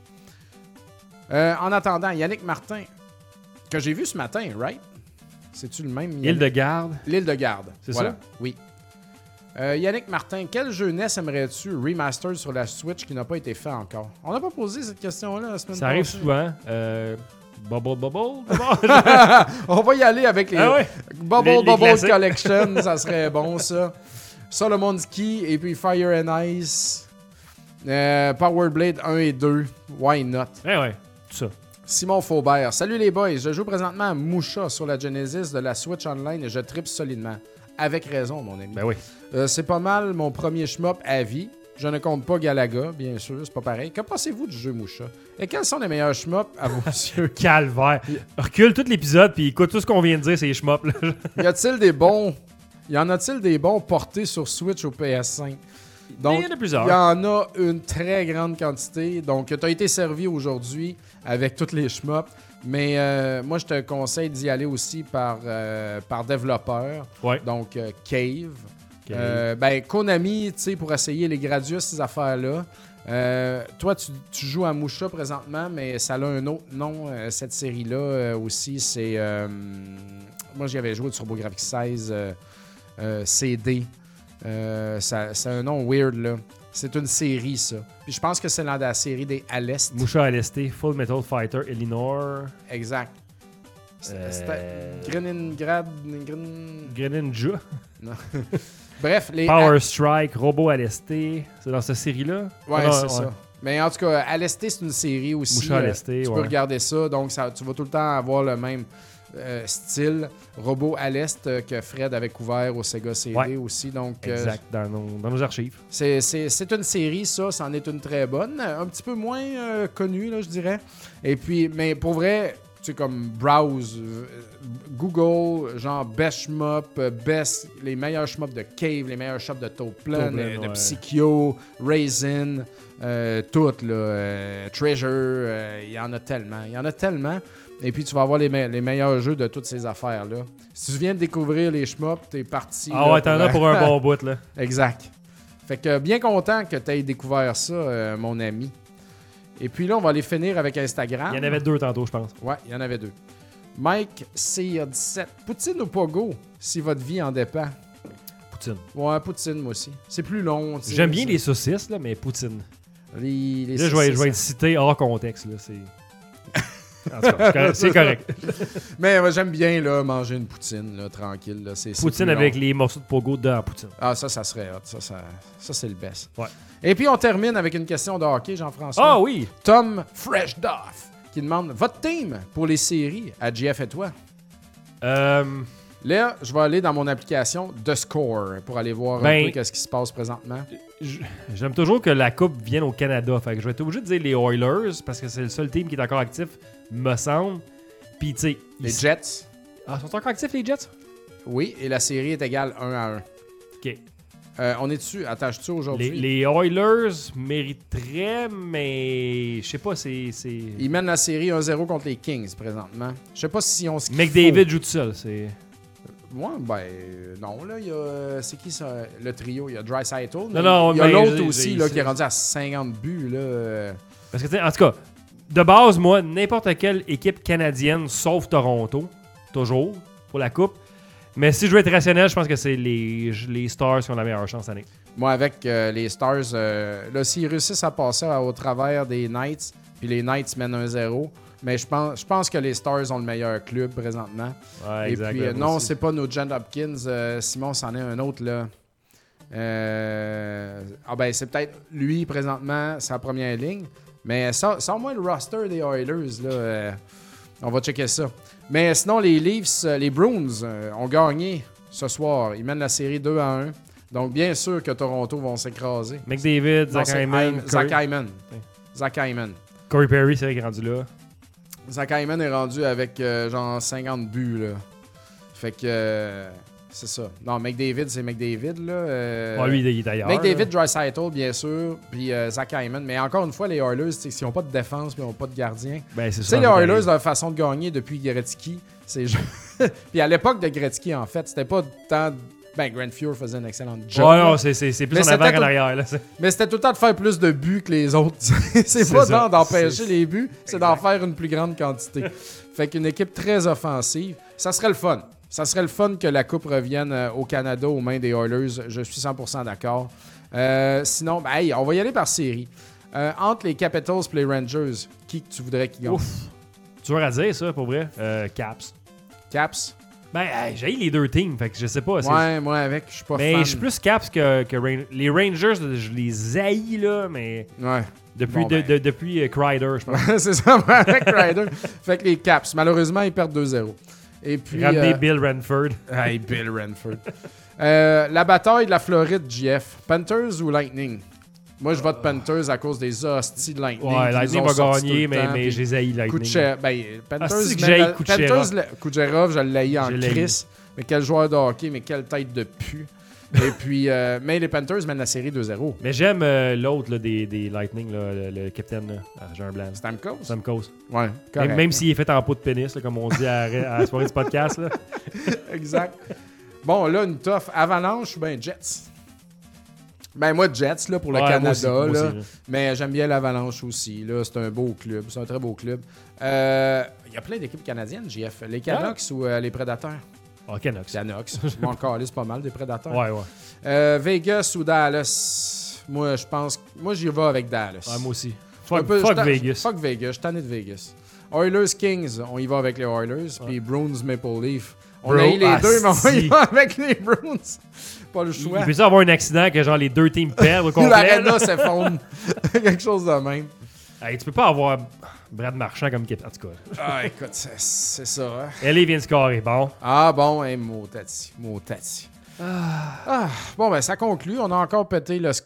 En attendant, Yannick Martin, que j'ai vu ce matin, right? C'est-tu le même?
Île de Garde.
L'île de Garde.
C'est
voilà.
ça?
Oui. Yannick Martin, quel jeu NES aimerais-tu remaster sur la Switch qui n'a pas été fait encore? On n'a pas posé cette question-là la semaine
Ça arrive
passée.
souvent. Bubble.
On va y aller avec les
Ah ouais?
Bubble
Les
Bubble
classiques.
Collection. Ça serait bon, ça. Solomon's Key et puis Fire and Ice. Power Blade 1 et 2. Why not?
Ouais, tout ça.
Simon Faubert. Salut les boys. Je joue présentement à Musha sur la Genesis de la Switch Online et je tripe solidement. Avec raison, mon ami.
Ben oui.
C'est pas mal mon premier shmup à vie. Je ne compte pas Galaga, bien sûr, c'est pas pareil. Que pensez-vous du jeu Musha? Et quels sont les meilleurs shmups à vos yeux?
Calvaire. Recule tout l'épisode puis écoute tout ce qu'on vient de dire, c'est les shmups, là.
Y en a-t-il des bons portés sur Switch ou PS5? Donc,
il y en a plusieurs.
Il y en a une très grande quantité. Donc, tu as été servi aujourd'hui avec toutes les shmups. Mais moi, je te conseille d'y aller aussi par développeur.
Ouais.
Donc, Cave.
Okay.
Konami, tu sais, pour essayer les Gradius, ces affaires-là. Toi, tu joues à Musha présentement, mais ça a un autre nom, cette série-là aussi. C'est. Moi, j'y avais joué de TurboGrafx 16 CD. C'est un nom weird, là. C'est une série, ça. Puis je pense que c'est dans la série des Alest.
Musha Aleste, Full Metal Fighter, Elinor.
Exact. C'était Greningrad.
Greninja.
Non. Bref, les.
Power Strike, Robo Aleste. C'est dans cette série-là?
Ouais,
Ah, non,
c'est ça. Mais en tout cas, Aleste, c'est une série aussi.
Musha Aleste,
tu peux regarder ça. Donc, tu vas tout le temps avoir le même style. Robot à l'Est que Fred avait couvert au Sega CD aussi. Donc,
exact, dans nos archives.
C'est une série, ça en est une très bonne. Un petit peu moins connue, là, je dirais. Et puis, mais pour vrai, tu sais, comme browse, Google, genre Best Shmup, les meilleurs shmups de Cave, les meilleurs shmups de Toplan, de Psycho, Raisin, toutes, là, Treasure, il y en a tellement. Et puis, tu vas avoir les meilleurs jeux de toutes ces affaires-là. Si tu viens de découvrir les shmups, t'es parti.
Ah ouais, t'en as pour un bon bout, là.
Exact. Fait que bien content que tu aies découvert ça, mon ami. Et puis là, on va aller finir avec Instagram.
Il y en avait 2 tantôt, je pense.
Ouais, il y en avait 2. Mike CA17. Poutine ou Pogo, si votre vie en dépend?
Poutine.
Ouais, poutine, moi aussi. C'est plus long. tu sais,
J'aime bien
ça.
les saucisses, là, mais poutine.
Les
Là, je vais
saucisses,
être cité hors contexte. Là, en tout cas, c'est correct.
Mais j'aime bien là, manger une poutine, là, tranquille. Là. C'est
Poutine
plus long.
avec les morceaux de pogo dedans en poutine.
Ah, ça serait hot. Ça c'est le best.
Ouais.
Et puis, on termine avec une question de hockey, Jean-François.
Ah oui!
Tom Fresh Duff qui demande votre team pour les séries à GF et toi. Là, je vais aller dans mon application The Score pour aller voir un peu ce qui se passe présentement.
J'aime toujours que la coupe vienne au Canada. Fait que je vais être obligé de dire les Oilers parce que c'est le seul team qui est encore actif, me semble. Puis, tu sais.
Les Jets.
Ah, sont encore actifs, les Jets?
Oui, et la série est égale 1-1.
OK.
On est dessus. Attends, je suis aujourd'hui.
Les Oilers mériteraient, mais je sais pas, c'est...
Ils mènent la série 1-0 contre les Kings présentement. Je sais pas si on se
McDavid joue tout seul, c'est...
Ouais, non, là, il y a... c'est qui ça? Le trio? Il y a Draisaitl.
Non,
il y a
mais
l'autre aussi là, qui est rendu à 50 buts. Là.
Parce que, en tout cas, de base, moi, n'importe quelle équipe canadienne, sauf Toronto, toujours, pour la coupe. Mais si je veux être rationnel, je pense que c'est les Stars qui ont la meilleure chance cette année.
Moi, avec les Stars, là, s'ils réussissent à passer au travers des Knights, puis les Knights mènent 1-0, mais je pense que les Stars ont le meilleur club présentement.
Ouais,
et
exact,
puis, non, c'est pas nos John Hopkins. Simon, c'en est un autre, là. C'est peut-être lui, présentement, sa première ligne. Mais sors-moi le roster des Oilers, là. On va checker ça. Mais sinon, les Leafs, les Bruins ont gagné ce soir. Ils mènent la série 2-1. Donc, bien sûr que Toronto vont s'écraser.
McDavid, Zach Hyman.
Zach Hyman.
Corey Perry, c'est vrai qu'il est rendu là.
Zach Hyman est rendu avec genre 50 buts, là. Fait que... c'est ça. Non, McDavid, c'est McDavid, là.
Lui, il est ailleurs.
McDavid, Draisaitl, bien sûr, puis Zach Hyman. Mais encore une fois, les Oilers, s'ils n'ont pas de défense et ils n'ont pas de gardien.
Ben, c'est
Tu
ça.
sais, les Oilers, leur façon de gagner depuis Gretzky, c'est... puis à l'époque de Gretzky, en fait, c'était pas tant... Ben, Grant Fuhr faisait un excellent job.
Ouais, non, c'est plus en avant qu'en arrière. Là.
Mais c'était tout le temps de faire plus de buts que les autres. c'est pas tant d'empêcher les buts, c'est d'en faire une plus grande quantité. Fait qu'une équipe très offensive, ça serait le fun. Ça serait le fun que la coupe revienne au Canada aux mains des Oilers. Je suis 100% d'accord. Sinon, on va y aller par série. Entre les Capitals et les Rangers, qui que tu voudrais qu'ils gagnent?
Ouf. Tu veux à dire ça, pour vrai? Caps.
Caps?
Ben, j'ai les deux teams, fait que je sais pas.
Ouais, moi avec, je suis pas fan.
Mais je suis plus Caps que les Rangers, je les haïs, là, mais...
Ouais.
Depuis Kreider, je pense.
C'est ça, moi avec Kreider. Fait que les Caps, malheureusement, ils perdent 2-0. Et puis...
Ramener Bill Ranford.
Hey, Bill Ranford. La bataille de la Floride, JF. Panthers ou Lightning? Moi, je vote Panthers à cause des hosties de Lightning.
Ouais, Lightning va gagner, mais j'ai haï Lightning.
Panthers, Kucherov, je l'ai en crise. Mais quel joueur de hockey, mais quelle tête de pu. Et puis, mais les Panthers mènent la série 2-0.
Mais j'aime l'autre là, des Lightning, là, le capitaine, j'ai un blanc.
Stamkos? Ouais, correct.
Même s'il est fait en peau de pénis, là, comme on dit à la soirée du podcast. Là.
Exact. Bon, là, une toffe. Avalanche ou bien Jets? Ben moi, Jets là, pour le Canada. Moi aussi, mais j'aime bien l'Avalanche aussi. Là, c'est un beau club. C'est un très beau club. Il y a plein d'équipes canadiennes, JF. Les Canucks ou les Prédateurs?
Ah, Canucks.
Je m'en calisse pas mal des Prédateurs.
Ouais.
Vegas ou Dallas? Moi, je pense... Moi, j'y vais avec Dallas.
Ouais, moi aussi.
Fuck
Vegas.
Fuck Vegas. Je suis tanné de Vegas. Oilers Kings, on y va avec les Oilers. Puis Bruins Maple Leaf. On a eu les deux, mais on y va avec les Bruins. Pas le choix.
Il peut y avoir un accident que genre les deux teams perdent au complet.
L'arena s'effondre. Quelque chose de même.
Hey, tu peux pas avoir Brad Marchand comme capitaine. En tout cas.
Ah, écoute, c'est ça. Hein?
Ellie vient de scorer. Bon.
Ah, bon, hey, Motati. Bon, ben, ça conclut. On a encore pété le...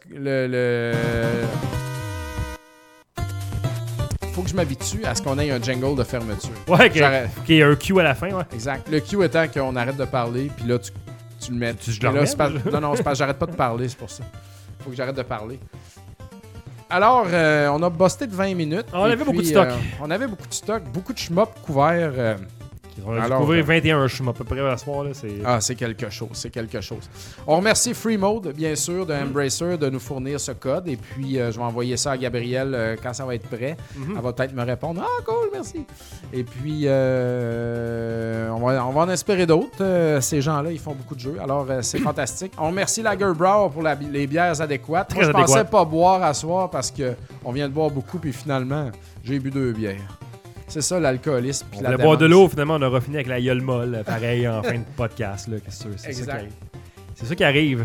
Faut que je m'habitue à ce qu'on ait un jingle de fermeture.
Ouais, qu'il y ait un Q à la fin, ouais.
Exact. Le Q étant qu'on arrête de parler, puis là, tu le mets. Non, c'est parce que j'arrête pas de parler, c'est pour ça. Faut que j'arrête de parler. Alors, on a busté de 20 minutes.
On avait beaucoup de stock.
On avait beaucoup de stock, beaucoup de schmop couverts
On a
Alors,
découvert 21 chums à peu près à ce soir. Là,
c'est quelque chose, c'est quelque chose. On remercie Free Mode, bien sûr, de Embracer, de nous fournir ce code. Et puis, je vais envoyer ça à Gabrielle quand ça va être prêt. Elle va peut-être me répondre. Ah, cool, merci. Et puis, on va en espérer d'autres. Ces gens-là, ils font beaucoup de jeux. Alors, c'est fantastique. On remercie Lagerbräu pour les bières adéquates. Moi, je pensais pas boire à soir parce qu'on vient de boire beaucoup. Puis finalement, j'ai bu 2 bières. C'est ça, l'alcoolisme.
On voulait boire de l'eau, finalement, on aura fini avec la gueule molle, pareil, en fin de podcast. Là, c'est ça qui arrive.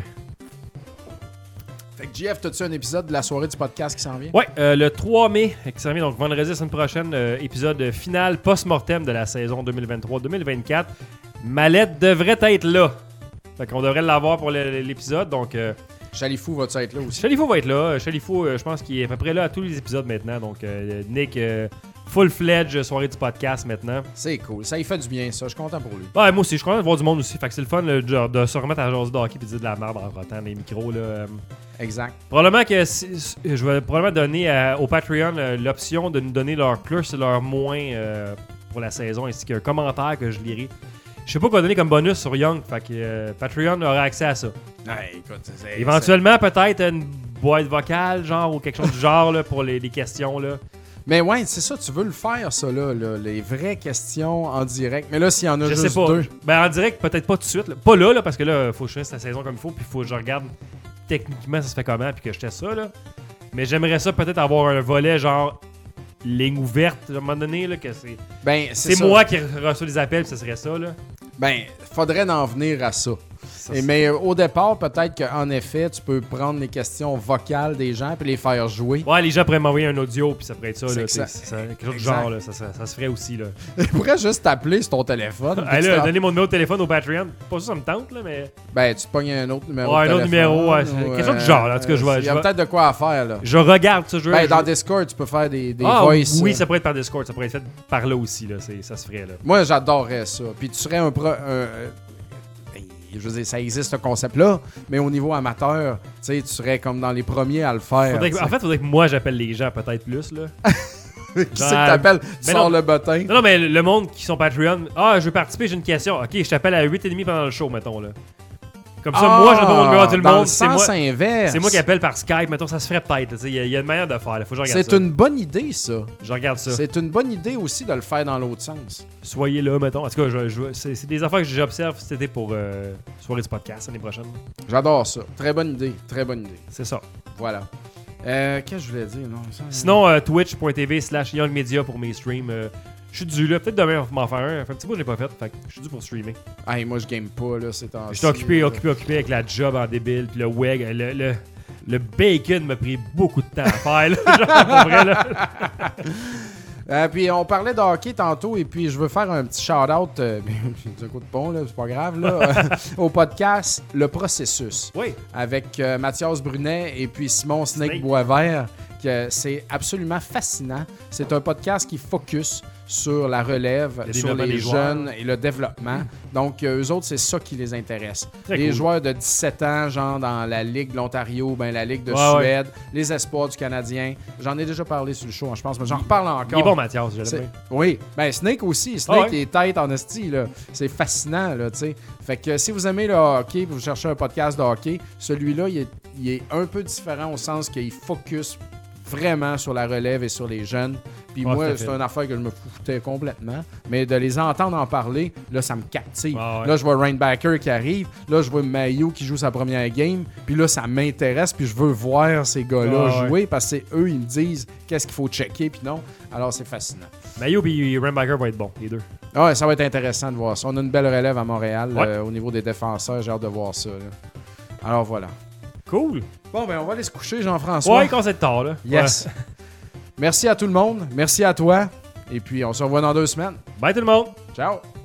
Fait que JF, t'as-tu un épisode de la soirée du podcast qui s'en vient?
Ouais, le 3 mai, qui s'en vient, donc vendredi la semaine prochaine, épisode final post-mortem de la saison 2023-2024. Ma lettre devrait être là. Fait qu'on devrait l'avoir pour l'épisode, donc...
Chalifou va-tu être là aussi?
Chalifou va être là. Chalifou, je pense qu'il est à peu près là à tous les épisodes maintenant, donc Nick... full-fledged soirée du podcast maintenant. C'est
cool. Ça, il fait du bien, ça. Je suis content pour lui.
Ouais, moi aussi. Je suis content de voir du monde aussi. Fait que c'est le fun genre, de se remettre à jaser de hockey et de dire de la merde en rotant les micros. Là.
Exact.
Probablement que je vais probablement donner au Patreon l'option de nous donner leur plus et leur moins pour la saison, ainsi qu'un commentaire que je lirai. Je sais pas quoi donner comme bonus sur Young. Fait que Patreon aura accès à ça.
Ouais, écoute,
éventuellement, peut-être une boîte vocale, genre, ou quelque chose du genre là, pour les questions. Là.
Mais ouais, c'est ça, tu veux le faire, ça, là, les vraies questions en direct. Mais là, s'il y en a
je
juste
sais pas.
2...
Ben, en direct, peut-être pas tout de suite. Là. Pas là, parce que là, faut que je finisse la saison comme il faut, puis faut que je regarde techniquement ça se fait comment, puis que je teste ça, là. Mais j'aimerais ça peut-être avoir un volet, genre, ligne ouverte, à un moment donné, là, que c'est...
Ben,
c'est moi qui reçois les appels, puis ça serait ça, là.
Ben, faudrait en venir à ça. Mais au départ, peut-être qu'en effet, tu peux prendre les questions vocales des gens puis les faire jouer.
Ouais, les gens pourraient m'envoyer un audio puis ça pourrait être ça. Là, quelque chose
du
genre, là, ça se ferait aussi. Là.
Ils pourraient juste t'appeler sur ton téléphone.
Là, donner mon numéro de téléphone au Patreon. Pas ça me tente, là, mais...
Ben, tu te pognes un autre numéro
de téléphone. Ouais, un autre numéro, ouais. Quelque chose du genre, là. En tout cas,
il y a peut-être de quoi à faire, là.
Je regarde ce jeu.
Ben, dans Discord, tu peux faire des voice.
Oui, ça pourrait être par Discord. Ça pourrait être fait par là aussi, là. Ça se ferait, là.
Moi, j'adorerais ça. Puis tu serais je veux dire, ça existe ce concept-là, mais au niveau amateur, tu serais comme dans les premiers à le faire.
En fait, il faudrait que moi j'appelle les gens peut-être plus, là.
Qui c'est que t'appelles? Tu sors le bottin.
Non, mais le monde qui sont Patreon, je veux participer, j'ai une question. Ok, je t'appelle à 8h30 pendant le show, mettons, là. Comme ça, moi, je donne mon numéro à tout le monde.
C'est moi. Inverse.
C'est moi qui appelle par Skype. Mettons, ça se ferait peut-être. Il y a une manière de faire. Faut que je regarde ça.
C'est une bonne idée, ça.
Je regarde ça.
C'est une bonne idée aussi de le faire dans l'autre sens.
Soyez là, mettons. En tout cas, c'est des affaires que j'observe cet été pour soirée du podcast l'année prochaine.
J'adore ça. Très bonne idée. Très bonne idée.
C'est ça.
Voilà. Qu'est-ce que je voulais dire? Non, ça,
sinon, twitch.tv/youngmedia pour mes streams. Je suis dû là. Peut-être demain, on va m'en faire un. Fait un petit bout, je l'ai pas fait. Fait que je suis dû pour streamer.
Hey, moi, je game pas, là, ces temps-ci.
J'étais occupé avec la job en débile. Puis le WEG, le bacon m'a pris beaucoup de temps à faire, là. Genre, pour vrai, là.
Puis on parlait de hockey tantôt et puis je veux faire un petit shout-out, c'est un coup de pont, là, c'est pas grave, là, au podcast Le Processus.
Oui.
Avec Mathias Brunet et puis Simon Snake Boisvert. C'est absolument fascinant. C'est un podcast qui focus sur la relève, sur les jeunes et le développement. Donc, eux autres, c'est ça qui les intéresse. Les joueurs de 17 ans, genre dans la Ligue de l'Ontario, ben, la Ligue de Suède, les espoirs du Canadien. J'en ai déjà parlé sur le show, je pense, mais j'en reparle encore.
Il est bon, Mathias, je l'aime bien.
Oui. Ben, Snake aussi. Snake est tête en esti, là. C'est fascinant, là, tu sais. Fait que si vous aimez le hockey, vous cherchez un podcast de hockey, celui-là, il est un peu différent au sens qu'il focus vraiment sur la relève et sur les jeunes. Puis moi, c'est une affaire que je me foutais complètement. Mais de les entendre en parler, là, ça me captive. Là, je vois Rainbacker qui arrive. Là, je vois Mayo qui joue sa première game. Puis là, ça m'intéresse. Puis je veux voir ces gars-là jouer parce que c'est eux, ils me disent qu'est-ce qu'il faut checker. Puis non. Alors, c'est fascinant.
Mayo et Rainbacker vont être bons, les deux.
Ouais, ça va être intéressant de voir ça. On a une belle relève à Montréal au niveau des défenseurs. J'ai hâte de voir ça. Là. Alors, voilà.
Cool.
Bon, ben, on va aller se coucher, Jean-François.
Ouais, quand c'est tard, là.
Yes. Merci à tout le monde. Merci à toi. Et puis, on se revoit dans 2 semaines.
Bye tout le monde.
Ciao.